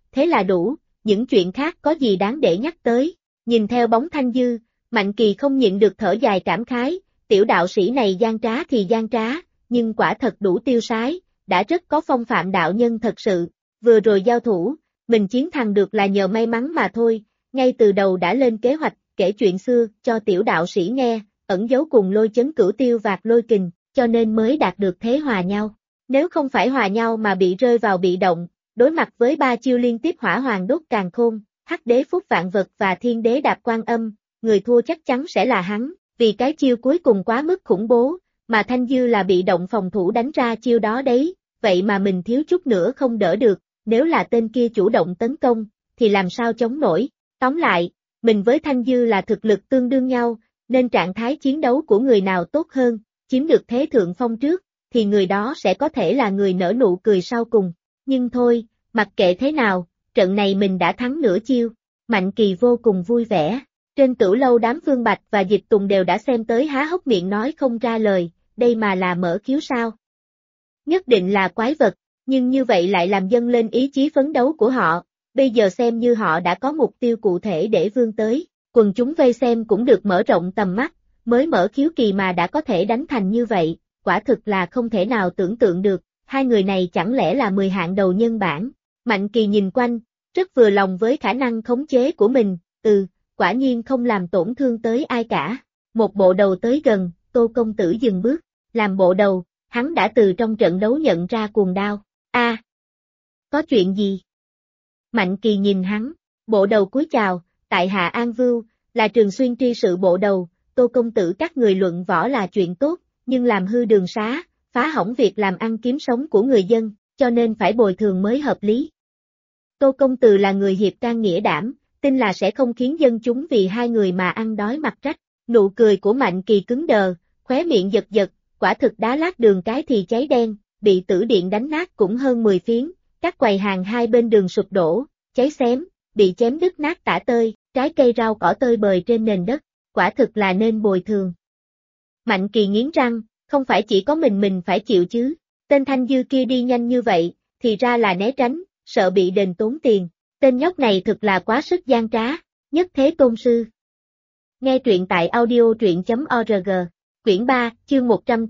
thế là đủ, những chuyện khác có gì đáng để nhắc tới. Nhìn theo bóng Thanh Dư, Mạnh Kỳ không nhịn được thở dài cảm khái, tiểu đạo sĩ này gian trá thì gian trá, nhưng quả thật đủ tiêu sái, đã rất có phong phạm đạo nhân thật sự. Vừa rồi giao thủ, mình chiến thắng được là nhờ may mắn mà thôi, ngay từ đầu đã lên kế hoạch, kể chuyện xưa cho tiểu đạo sĩ nghe, ẩn giấu cùng Lôi Chấn Cửu Tiêu vạt lôi kình, cho nên mới đạt được thế hòa nhau. Nếu không phải hòa nhau mà bị rơi vào bị động, đối mặt với 3 chiêu liên tiếp hỏa hoàng đốt càn khôn, hắc đế phúc vạn vật và thiên đế đạp quan âm, người thua chắc chắn sẽ là hắn, vì cái chiêu cuối cùng quá mức khủng bố, mà Thanh Dư là bị động phòng thủ đánh ra chiêu đó đấy, vậy mà mình thiếu chút nữa không đỡ được, nếu là tên kia chủ động tấn công, thì làm sao chống nổi. Tóm lại, mình với Thanh Dư là thực lực tương đương nhau, nên trạng thái chiến đấu của người nào tốt hơn, chiếm được thế thượng phong trước, thì người đó sẽ có thể là người nở nụ cười sau cùng. Nhưng thôi, mặc kệ thế nào, trận này mình đã thắng nửa chiêu. Mạnh Kỳ vô cùng vui vẻ. Trên Tửu Lâu đám Phương Bạch và Dịch Tùng đều đã xem tới há hốc miệng nói không ra lời, đây mà là mở khiếu sao? Nhất định là quái vật, nhưng như vậy lại làm dâng lên ý chí phấn đấu của họ, bây giờ xem như họ đã có mục tiêu cụ thể để vươn tới, quần chúng vây xem cũng được mở rộng tầm mắt, mới mở khiếu kỳ mà đã có thể đánh thành như vậy, quả thực là không thể nào tưởng tượng được, hai người này chẳng lẽ là 10 hạng đầu nhân bản. Mạnh Kỳ nhìn quanh, rất vừa lòng với khả năng khống chế của mình, quả nhiên không làm tổn thương tới ai cả. Một bộ đầu tới gần, Tô công tử dừng bước, làm bộ đầu, hắn đã từ trong trận đấu nhận ra cuồng đao. Có chuyện gì? Mạnh Kỳ nhìn hắn, bộ đầu cúi chào, tại hạ An Vưu, là Trường Xuyên tri sự bộ đầu, Tô công tử các người luận võ là chuyện tốt, nhưng làm hư đường xá, phá hỏng việc làm ăn kiếm sống của người dân, cho nên phải bồi thường mới hợp lý. Tô công tử là người hiệp can nghĩa đảm, tin là sẽ không khiến dân chúng vì hai người mà ăn đói mặc rách. Nụ cười của Mạnh Kỳ cứng đờ, khóe miệng giật giật, quả thực đá lát đường cái thì cháy đen, bị tử điện đánh nát cũng hơn 10 phiến, các quầy hàng hai bên đường sụp đổ, cháy xém, bị chém đứt nát tả tơi, trái cây rau cỏ tơi bời trên nền đất, quả thực là nên bồi thường. Mạnh Kỳ nghiến răng, không phải chỉ có mình phải chịu chứ, tên Thanh Dư kia đi nhanh như vậy, thì ra là né tránh, sợ bị đền tốn tiền, tên nhóc này thực là quá sức gian trá, nhất thế tôn sư. Nghe truyện tại audio.org, quyển 3, chương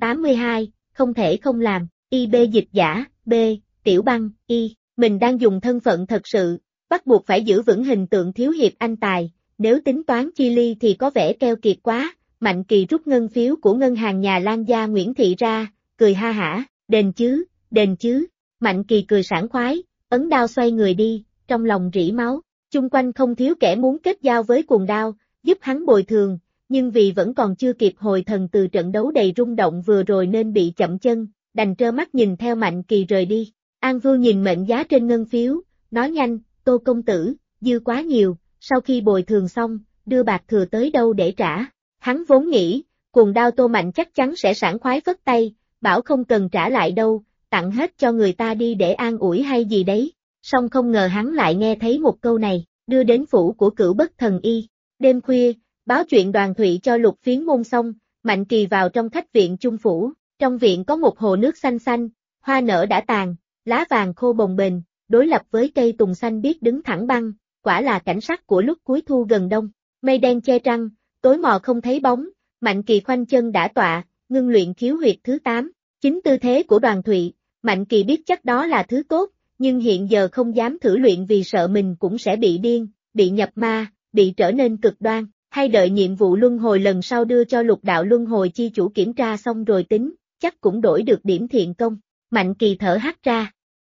182, không thể không làm, IB dịch giả, B, Tiểu Băng, Y, mình đang dùng thân phận thật sự, bắt buộc phải giữ vững hình tượng thiếu hiệp anh tài, nếu tính toán chi ly thì có vẻ keo kiệt quá. Mạnh Kỳ rút ngân phiếu của ngân hàng nhà Lan gia Nguyễn Thị ra, cười ha hả, đền chứ, Mạnh Kỳ cười sảng khoái, ấn đao xoay người đi, trong lòng rỉ máu, chung quanh không thiếu kẻ muốn kết giao với cuồng đao, giúp hắn bồi thường, nhưng vì vẫn còn chưa kịp hồi thần từ trận đấu đầy rung động vừa rồi nên bị chậm chân, đành trơ mắt nhìn theo Mạnh Kỳ rời đi. An Vưu nhìn mệnh giá trên ngân phiếu, nói nhanh, Tô công tử, dư quá nhiều, sau khi bồi thường xong, đưa bạc thừa tới đâu để trả. Hắn vốn nghĩ, cuồng đao Tô Mạnh chắc chắn sẽ sảng khoái phất tay, bảo không cần trả lại đâu, tặng hết cho người ta đi để an ủi hay gì đấy. Song không ngờ hắn lại nghe thấy một câu này, đưa đến phủ của Cửu Bất Thần Y. Đêm khuya, báo chuyện Đoàn Thụy cho Lục Phiến Môn xong, Mạnh Kỳ vào trong khách viện chung phủ, trong viện có một hồ nước xanh xanh, hoa nở đã tàn, lá vàng khô bồng bềnh, đối lập với cây tùng xanh biếc đứng thẳng băng, quả là cảnh sắc của lúc cuối thu gần đông. Mây đen che trăng, tối mò không thấy bóng, Mạnh Kỳ khoanh chân đã tọa, ngưng luyện khiếu huyệt thứ 8. Chính tư thế của Đoàn Thụy, Mạnh Kỳ biết chắc đó là thứ tốt, nhưng hiện giờ không dám thử luyện vì sợ mình cũng sẽ bị điên, bị nhập ma, bị trở nên cực đoan, hay đợi nhiệm vụ luân hồi lần sau đưa cho Lục đạo luân hồi chi chủ kiểm tra xong rồi tính, chắc cũng đổi được điểm thiện công. Mạnh Kỳ thở hắt ra.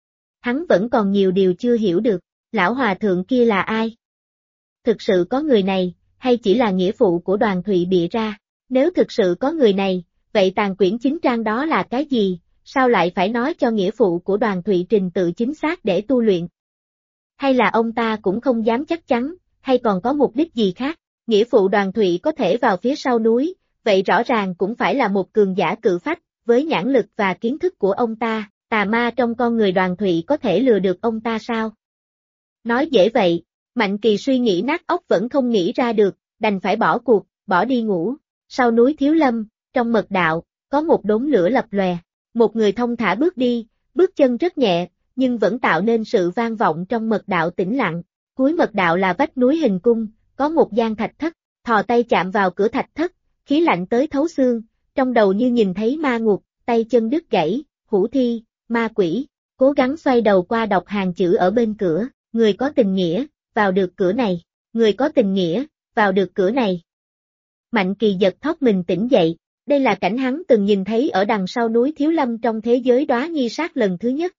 Hắn vẫn còn nhiều điều chưa hiểu được, lão hòa thượng kia là ai? Thực sự có người này, hay chỉ là nghĩa phụ của Đoàn Thụy bịa ra? Nếu thực sự có người này, vậy tàn quyển chính trang đó là cái gì? Sao lại phải nói cho nghĩa phụ của Đoàn Thụy trình tự chính xác để tu luyện? Hay là ông ta cũng không dám chắc chắn, hay còn có mục đích gì khác? Nghĩa phụ Đoàn Thụy có thể vào phía sau núi, vậy rõ ràng cũng phải là một cường giả cự phách, với nhãn lực và kiến thức của ông ta, tà ma trong con người Đoàn Thụy có thể lừa được ông ta sao? Nói dễ vậy, Mạnh Kỳ suy nghĩ nát óc vẫn không nghĩ ra được, đành phải bỏ cuộc, bỏ đi ngủ. Sau núi Thiếu Lâm, trong mật đạo, có một đốm lửa lập lòe, một người thông thả bước đi, bước chân rất nhẹ, nhưng vẫn tạo nên sự vang vọng trong mật đạo tĩnh lặng. Cuối mật đạo là vách núi hình cung, có một gian thạch thất, thò tay chạm vào cửa thạch thất, khí lạnh tới thấu xương, trong đầu như nhìn thấy ma ngục, tay chân đứt gãy, hủ thi, ma quỷ, cố gắng xoay đầu qua đọc hàng chữ ở bên cửa, người có tình nghĩa, vào được cửa này, người có tình nghĩa, vào được cửa này. Mạnh Kỳ giật thót mình tỉnh dậy, đây là cảnh hắn từng nhìn thấy ở đằng sau núi Thiếu Lâm trong thế giới Đóa Nhi Sát lần thứ nhất.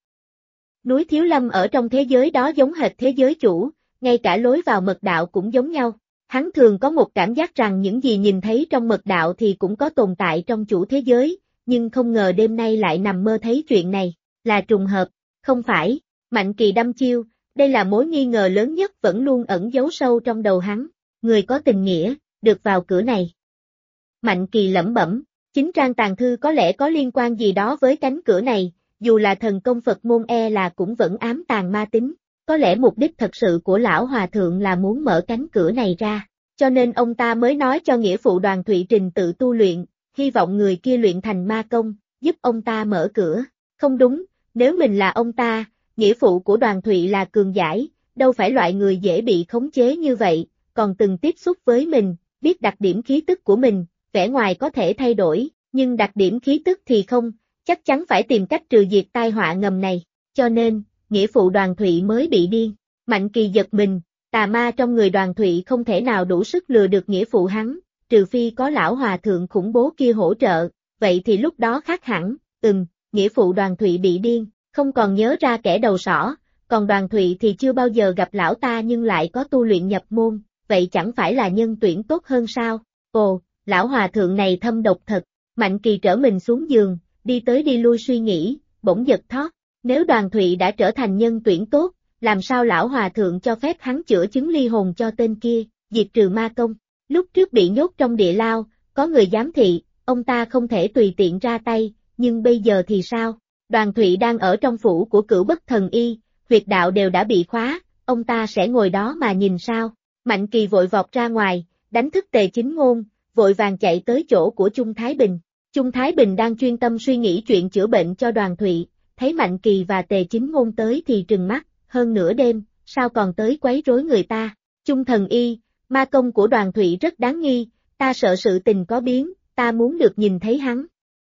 Núi Thiếu Lâm ở trong thế giới đó giống hệt thế giới chủ, ngay cả lối vào mật đạo cũng giống nhau. Hắn thường có một cảm giác rằng những gì nhìn thấy trong mật đạo thì cũng có tồn tại trong chủ thế giới, nhưng không ngờ đêm nay lại nằm mơ thấy chuyện này, là trùng hợp, không phải. Mạnh Kỳ đăm chiêu, đây là mối nghi ngờ lớn nhất vẫn luôn ẩn giấu sâu trong đầu hắn, người có tình nghĩa, được vào cửa này. Mạnh Kỳ lẩm bẩm, chính trang tàng thư có lẽ có liên quan gì đó với cánh cửa này, dù là thần công Phật môn là cũng vẫn ám tàng ma tính, có lẽ mục đích thật sự của lão hòa thượng là muốn mở cánh cửa này ra, cho nên ông ta mới nói cho nghĩa phụ Đoàn Thụy trình tự tu luyện, hy vọng người kia luyện thành ma công, giúp ông ta mở cửa. Không đúng, nếu mình là ông ta, nghĩa phụ của Đoàn Thụy là cường giải, đâu phải loại người dễ bị khống chế như vậy, còn từng tiếp xúc với mình, biết đặc điểm khí tức của mình, vẻ ngoài có thể thay đổi, nhưng đặc điểm khí tức thì không, chắc chắn phải tìm cách trừ diệt tai họa ngầm này, cho nên, nghĩa phụ Đoàn Thụy mới bị điên. Mạnh Kỳ giật mình, tà ma trong người Đoàn Thụy không thể nào đủ sức lừa được nghĩa phụ hắn, trừ phi có lão hòa thượng khủng bố kia hỗ trợ, vậy thì lúc đó khác hẳn, nghĩa phụ Đoàn Thụy bị điên, không còn nhớ ra kẻ đầu sỏ, còn Đoàn Thụy thì chưa bao giờ gặp lão ta nhưng lại có tu luyện nhập môn, vậy chẳng phải là nhân tuyển tốt hơn sao? Ồ, lão hòa thượng này thâm độc thật. Mạnh Kỳ trở mình xuống giường, đi tới đi lui suy nghĩ, bỗng giật thót, nếu Đoàn Thụy đã trở thành nhân tuyển tốt, làm sao lão hòa thượng cho phép hắn chữa chứng ly hồn cho tên kia, diệt trừ ma công. Lúc trước bị nhốt trong địa lao, có người giám thị, ông ta không thể tùy tiện ra tay, nhưng bây giờ thì sao? Đoàn Thụy đang ở trong phủ của Cửu Bất Thần Y, huyệt đạo đều đã bị khóa, ông ta sẽ ngồi đó mà nhìn sao? Mạnh Kỳ vội vọt ra ngoài, đánh thức Tề Chính Ngôn, vội vàng chạy tới chỗ của Chung Thái Bình. Chung Thái Bình đang chuyên tâm suy nghĩ chuyện chữa bệnh cho Đoàn Thụy, thấy Mạnh Kỳ và Tề Chính Ngôn tới thì trừng mắt, hơn nửa đêm, sao còn tới quấy rối người ta? Chung Thần Y, ma công của Đoàn Thụy rất đáng nghi, ta sợ sự tình có biến, ta muốn được nhìn thấy hắn.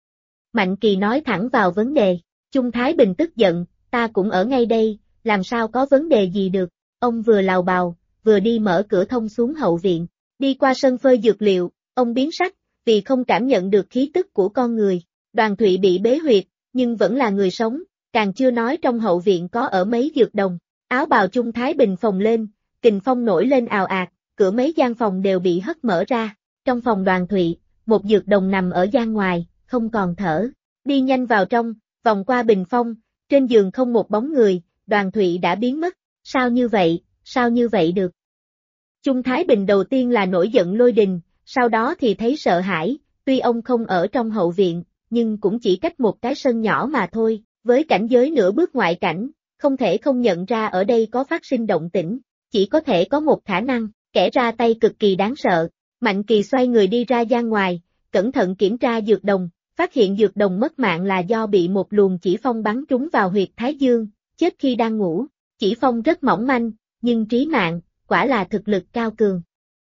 Mạnh Kỳ nói thẳng vào vấn đề, Chung Thái Bình tức giận, ta cũng ở ngay đây, làm sao có vấn đề gì được, ông vừa lào bào, vừa đi mở cửa thông xuống hậu viện, đi qua sân phơi dược liệu, ông biến sắc, vì không cảm nhận được khí tức của con người. Đoàn Thụy bị bế huyệt, nhưng vẫn là người sống, càng chưa nói trong hậu viện có ở mấy dược đồng. Áo bào Chung Thái Bình phồng lên, kình phong nổi lên ào ạt, cửa mấy gian phòng đều bị hất mở ra. Trong phòng Đoàn Thụy, một dược đồng nằm ở gian ngoài, không còn thở. Đi nhanh vào trong, vòng qua bình phong, trên giường không một bóng người, Đoàn Thụy đã biến mất. Sao như vậy được? Chung Thái Bình đầu tiên là nổi giận lôi đình, sau đó thì thấy sợ hãi, tuy ông không ở trong hậu viện, nhưng cũng chỉ cách một cái sân nhỏ mà thôi, với cảnh giới nửa bước ngoại cảnh, không thể không nhận ra ở đây có phát sinh động tĩnh, chỉ có thể có một khả năng, kẻ ra tay cực kỳ đáng sợ. Mạnh Kỳ xoay người đi ra gian ngoài, cẩn thận kiểm tra dược đồng, phát hiện dược đồng mất mạng là do bị một luồng chỉ phong bắn trúng vào huyệt thái dương, chết khi đang ngủ. Chỉ phong rất mỏng manh, nhưng trí mạng, quả là thực lực cao cường.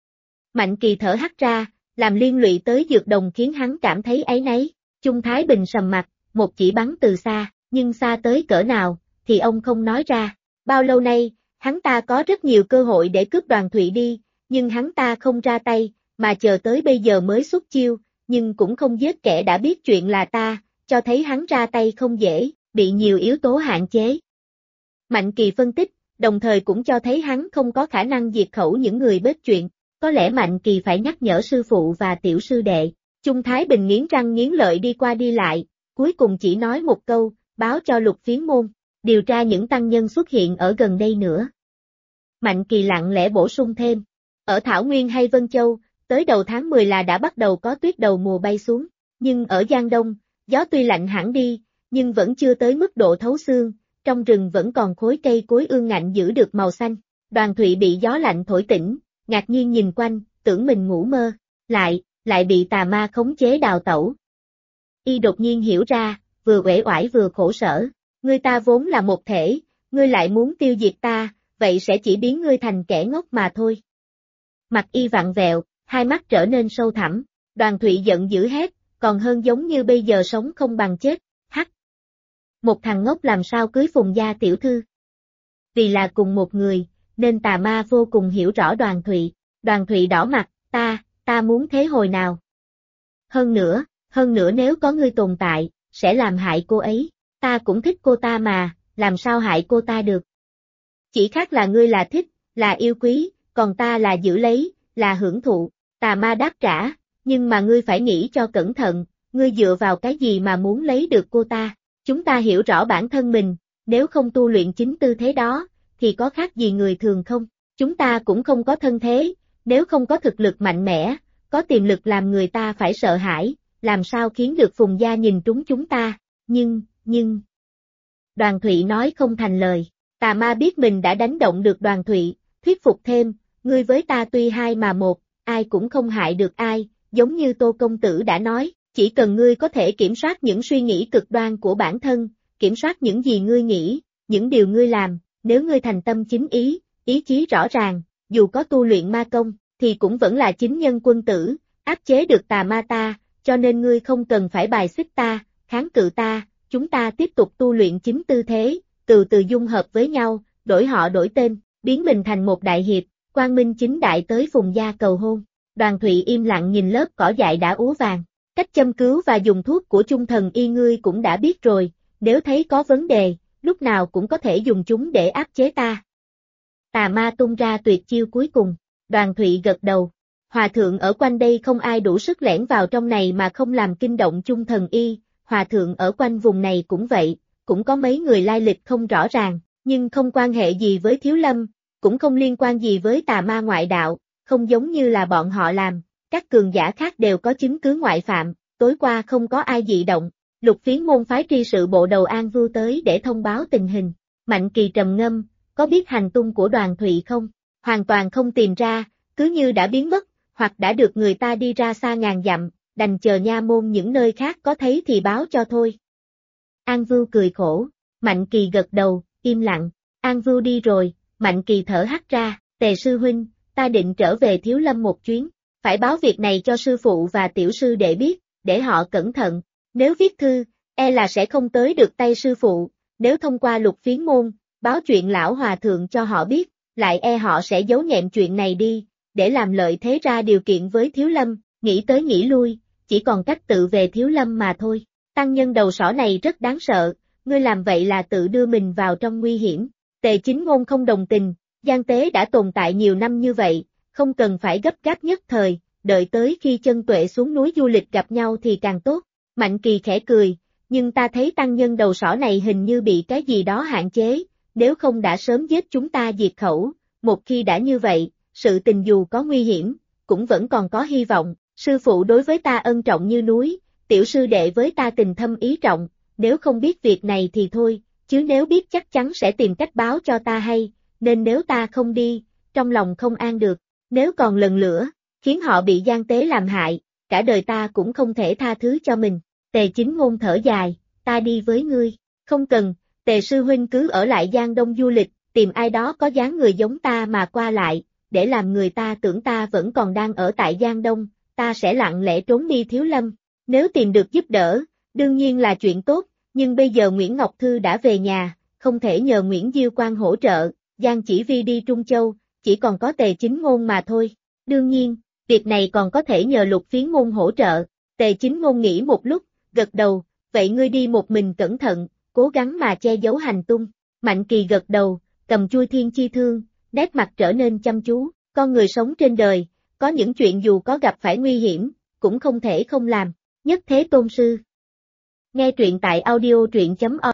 Mạnh Kỳ thở hắt ra, làm liên lụy tới dược đồng khiến hắn cảm thấy áy náy. Chung Thái Bình sầm mặt, một chỉ bắn từ xa, nhưng xa tới cỡ nào, thì ông không nói ra. Bao lâu nay, hắn ta có rất nhiều cơ hội để cướp Đoàn Thụy đi, nhưng hắn ta không ra tay, mà chờ tới bây giờ mới xuất chiêu, nhưng cũng không giết kẻ đã biết chuyện là ta, cho thấy hắn ra tay không dễ, bị nhiều yếu tố hạn chế. Mạnh Kỳ phân tích, đồng thời cũng cho thấy hắn không có khả năng diệt khẩu những người bết chuyện, có lẽ Mạnh Kỳ phải nhắc nhở sư phụ và tiểu sư đệ. Chung Thái Bình nghiến răng nghiến lợi đi qua đi lại, cuối cùng chỉ nói một câu, báo cho Lục Phiến môn, điều tra những tăng nhân xuất hiện ở gần đây nữa. Mạnh Kỳ lặng lẽ bổ sung thêm, ở Thảo Nguyên hay Vân Châu, tới đầu tháng 10 là đã bắt đầu có tuyết đầu mùa bay xuống, nhưng ở Giang Đông, gió tuy lạnh hẳn đi, nhưng vẫn chưa tới mức độ thấu xương, trong rừng vẫn còn khối cây cối ương ngạnh giữ được màu xanh. Đoàn Thụy bị gió lạnh thổi tỉnh, ngạc nhiên nhìn quanh, tưởng mình ngủ mơ, lại bị tà ma khống chế đào tẩu. Y đột nhiên hiểu ra, vừa uể oải vừa khổ sở, Ngươi ta vốn là một thể, ngươi lại muốn tiêu diệt ta, vậy sẽ chỉ biến ngươi thành kẻ ngốc mà thôi. Mặt y vặn vẹo, hai mắt trở nên sâu thẳm, Đoàn Thụy giận dữ hét, còn hơn giống như bây giờ sống không bằng chết, hắc. Một thằng ngốc làm sao cưới Phùng gia tiểu thư. Vì là cùng một người, nên tà ma vô cùng hiểu rõ Đoàn Thụy đỏ mặt, ta muốn thế hồi nào. Hơn nữa nếu có ngươi tồn tại, sẽ làm hại cô ấy, ta cũng thích cô ta mà, làm sao hại cô ta được. Chỉ khác là ngươi là thích, là yêu quý, còn ta là giữ lấy, là hưởng thụ, tà ma đáp trả, nhưng mà ngươi phải nghĩ cho cẩn thận, ngươi dựa vào cái gì mà muốn lấy được cô ta, chúng ta hiểu rõ bản thân mình, nếu không tu luyện chính tư thế đó, thì có khác gì người thường không, chúng ta cũng không có thân thế, nếu không có thực lực mạnh mẽ, có tiềm lực làm người ta phải sợ hãi, làm sao khiến được Phùng gia nhìn trúng chúng ta, nhưng... Đoàn Thụy nói không thành lời, tà ma biết mình đã đánh động được Đoàn Thụy, thuyết phục thêm, ngươi với ta tuy hai mà một, ai cũng không hại được ai, giống như Tô Công Tử đã nói, chỉ cần ngươi có thể kiểm soát những suy nghĩ cực đoan của bản thân, kiểm soát những gì ngươi nghĩ, những điều ngươi làm, nếu ngươi thành tâm chính ý, ý chí rõ ràng, dù có tu luyện ma công, thì cũng vẫn là chính nhân quân tử, áp chế được tà ma ta, cho nên ngươi không cần phải bài xích ta, kháng cự ta, chúng ta tiếp tục tu luyện chính tư thế, từ từ dung hợp với nhau, đổi họ đổi tên, biến mình thành một đại hiệp, quang minh chính đại tới Phùng gia cầu hôn. Đoàn Thụy im lặng nhìn lớp cỏ dại đã úa vàng, cách châm cứu và dùng thuốc của chung thần y ngươi cũng đã biết rồi, nếu thấy có vấn đề, lúc nào cũng có thể dùng chúng để áp chế ta. Tà ma tung ra tuyệt chiêu cuối cùng, Đoàn Thụy gật đầu, hòa thượng ở quanh đây không ai đủ sức lẻn vào trong này mà không làm kinh động chung thần y, hòa thượng ở quanh vùng này cũng vậy, cũng có mấy người lai lịch không rõ ràng, nhưng không quan hệ gì với Thiếu Lâm, cũng không liên quan gì với tà ma ngoại đạo, không giống như là bọn họ làm, các cường giả khác đều có chứng cứ ngoại phạm, tối qua không có ai dị động, Lục Phiến môn phái tri sự bộ đầu An Vưu tới để thông báo tình hình, Mạnh Kỳ trầm ngâm, có biết hành tung của Đoàn Thụy không? Hoàn toàn không tìm ra, cứ như đã biến mất, hoặc đã được người ta đi ra xa ngàn dặm, đành chờ nha môn những nơi khác có thấy thì báo cho thôi. An Vưu cười khổ, Mạnh Kỳ gật đầu, im lặng, An Vưu đi rồi, Mạnh Kỳ thở hắt ra, Tề sư huynh, ta định trở về Thiếu Lâm một chuyến, phải báo việc này cho sư phụ và tiểu sư đệ biết, để họ cẩn thận, nếu viết thư, e là sẽ không tới được tay sư phụ, nếu thông qua Lục Phiến môn, báo chuyện lão hòa thượng cho họ biết, lại e họ sẽ giấu nhẹm chuyện này đi, để làm lợi thế ra điều kiện với Thiếu Lâm, nghĩ tới nghĩ lui, chỉ còn cách tự về Thiếu Lâm mà thôi. Tăng nhân đầu sỏ này rất đáng sợ, ngươi làm vậy là tự đưa mình vào trong nguy hiểm. Tề Chính Ngôn không đồng tình, gian tế đã tồn tại nhiều năm như vậy, không cần phải gấp gáp nhất thời, đợi tới khi chân tuệ xuống núi du lịch gặp nhau thì càng tốt. Mạnh Kỳ khẽ cười, nhưng ta thấy tăng nhân đầu sỏ này hình như bị cái gì đó hạn chế, nếu không đã sớm giết chúng ta diệt khẩu, một khi đã như vậy, sự tình dù có nguy hiểm, cũng vẫn còn có hy vọng, sư phụ đối với ta ân trọng như núi, tiểu sư đệ với ta tình thâm ý trọng, nếu không biết việc này thì thôi, chứ nếu biết chắc chắn sẽ tìm cách báo cho ta hay, nên nếu ta không đi, trong lòng không an được, nếu còn lần lữa, khiến họ bị gian tế làm hại, cả đời ta cũng không thể tha thứ cho mình. Tề Chính Ngôn thở dài, ta đi với ngươi, không cần, Tề sư huynh cứ ở lại Giang Đông du lịch, tìm ai đó có dáng người giống ta mà qua lại, để làm người ta tưởng ta vẫn còn đang ở tại Giang Đông, ta sẽ lặng lẽ trốn đi Thiếu Lâm. Nếu tìm được giúp đỡ, đương nhiên là chuyện tốt, nhưng bây giờ Nguyễn Ngọc Thư đã về nhà, không thể nhờ Nguyễn Diêu Quang hỗ trợ, Giang Chỉ Vi đi Trung Châu, chỉ còn có Tề Chính Ngôn mà thôi. Đương nhiên, việc này còn có thể nhờ Lục Phiến môn hỗ trợ. Tề Chính Ngôn nghĩ một lúc, gật đầu, vậy ngươi đi một mình cẩn thận, cố gắng mà che giấu hành tung. Mạnh Kỳ gật đầu, cầm chuôi Thiên Chi Thương, nét mặt trở nên chăm chú, con người sống trên đời, có những chuyện dù có gặp phải nguy hiểm, cũng không thể không làm. Nhất Thế Tôn Sư. Nghe truyện tại audio truyện.org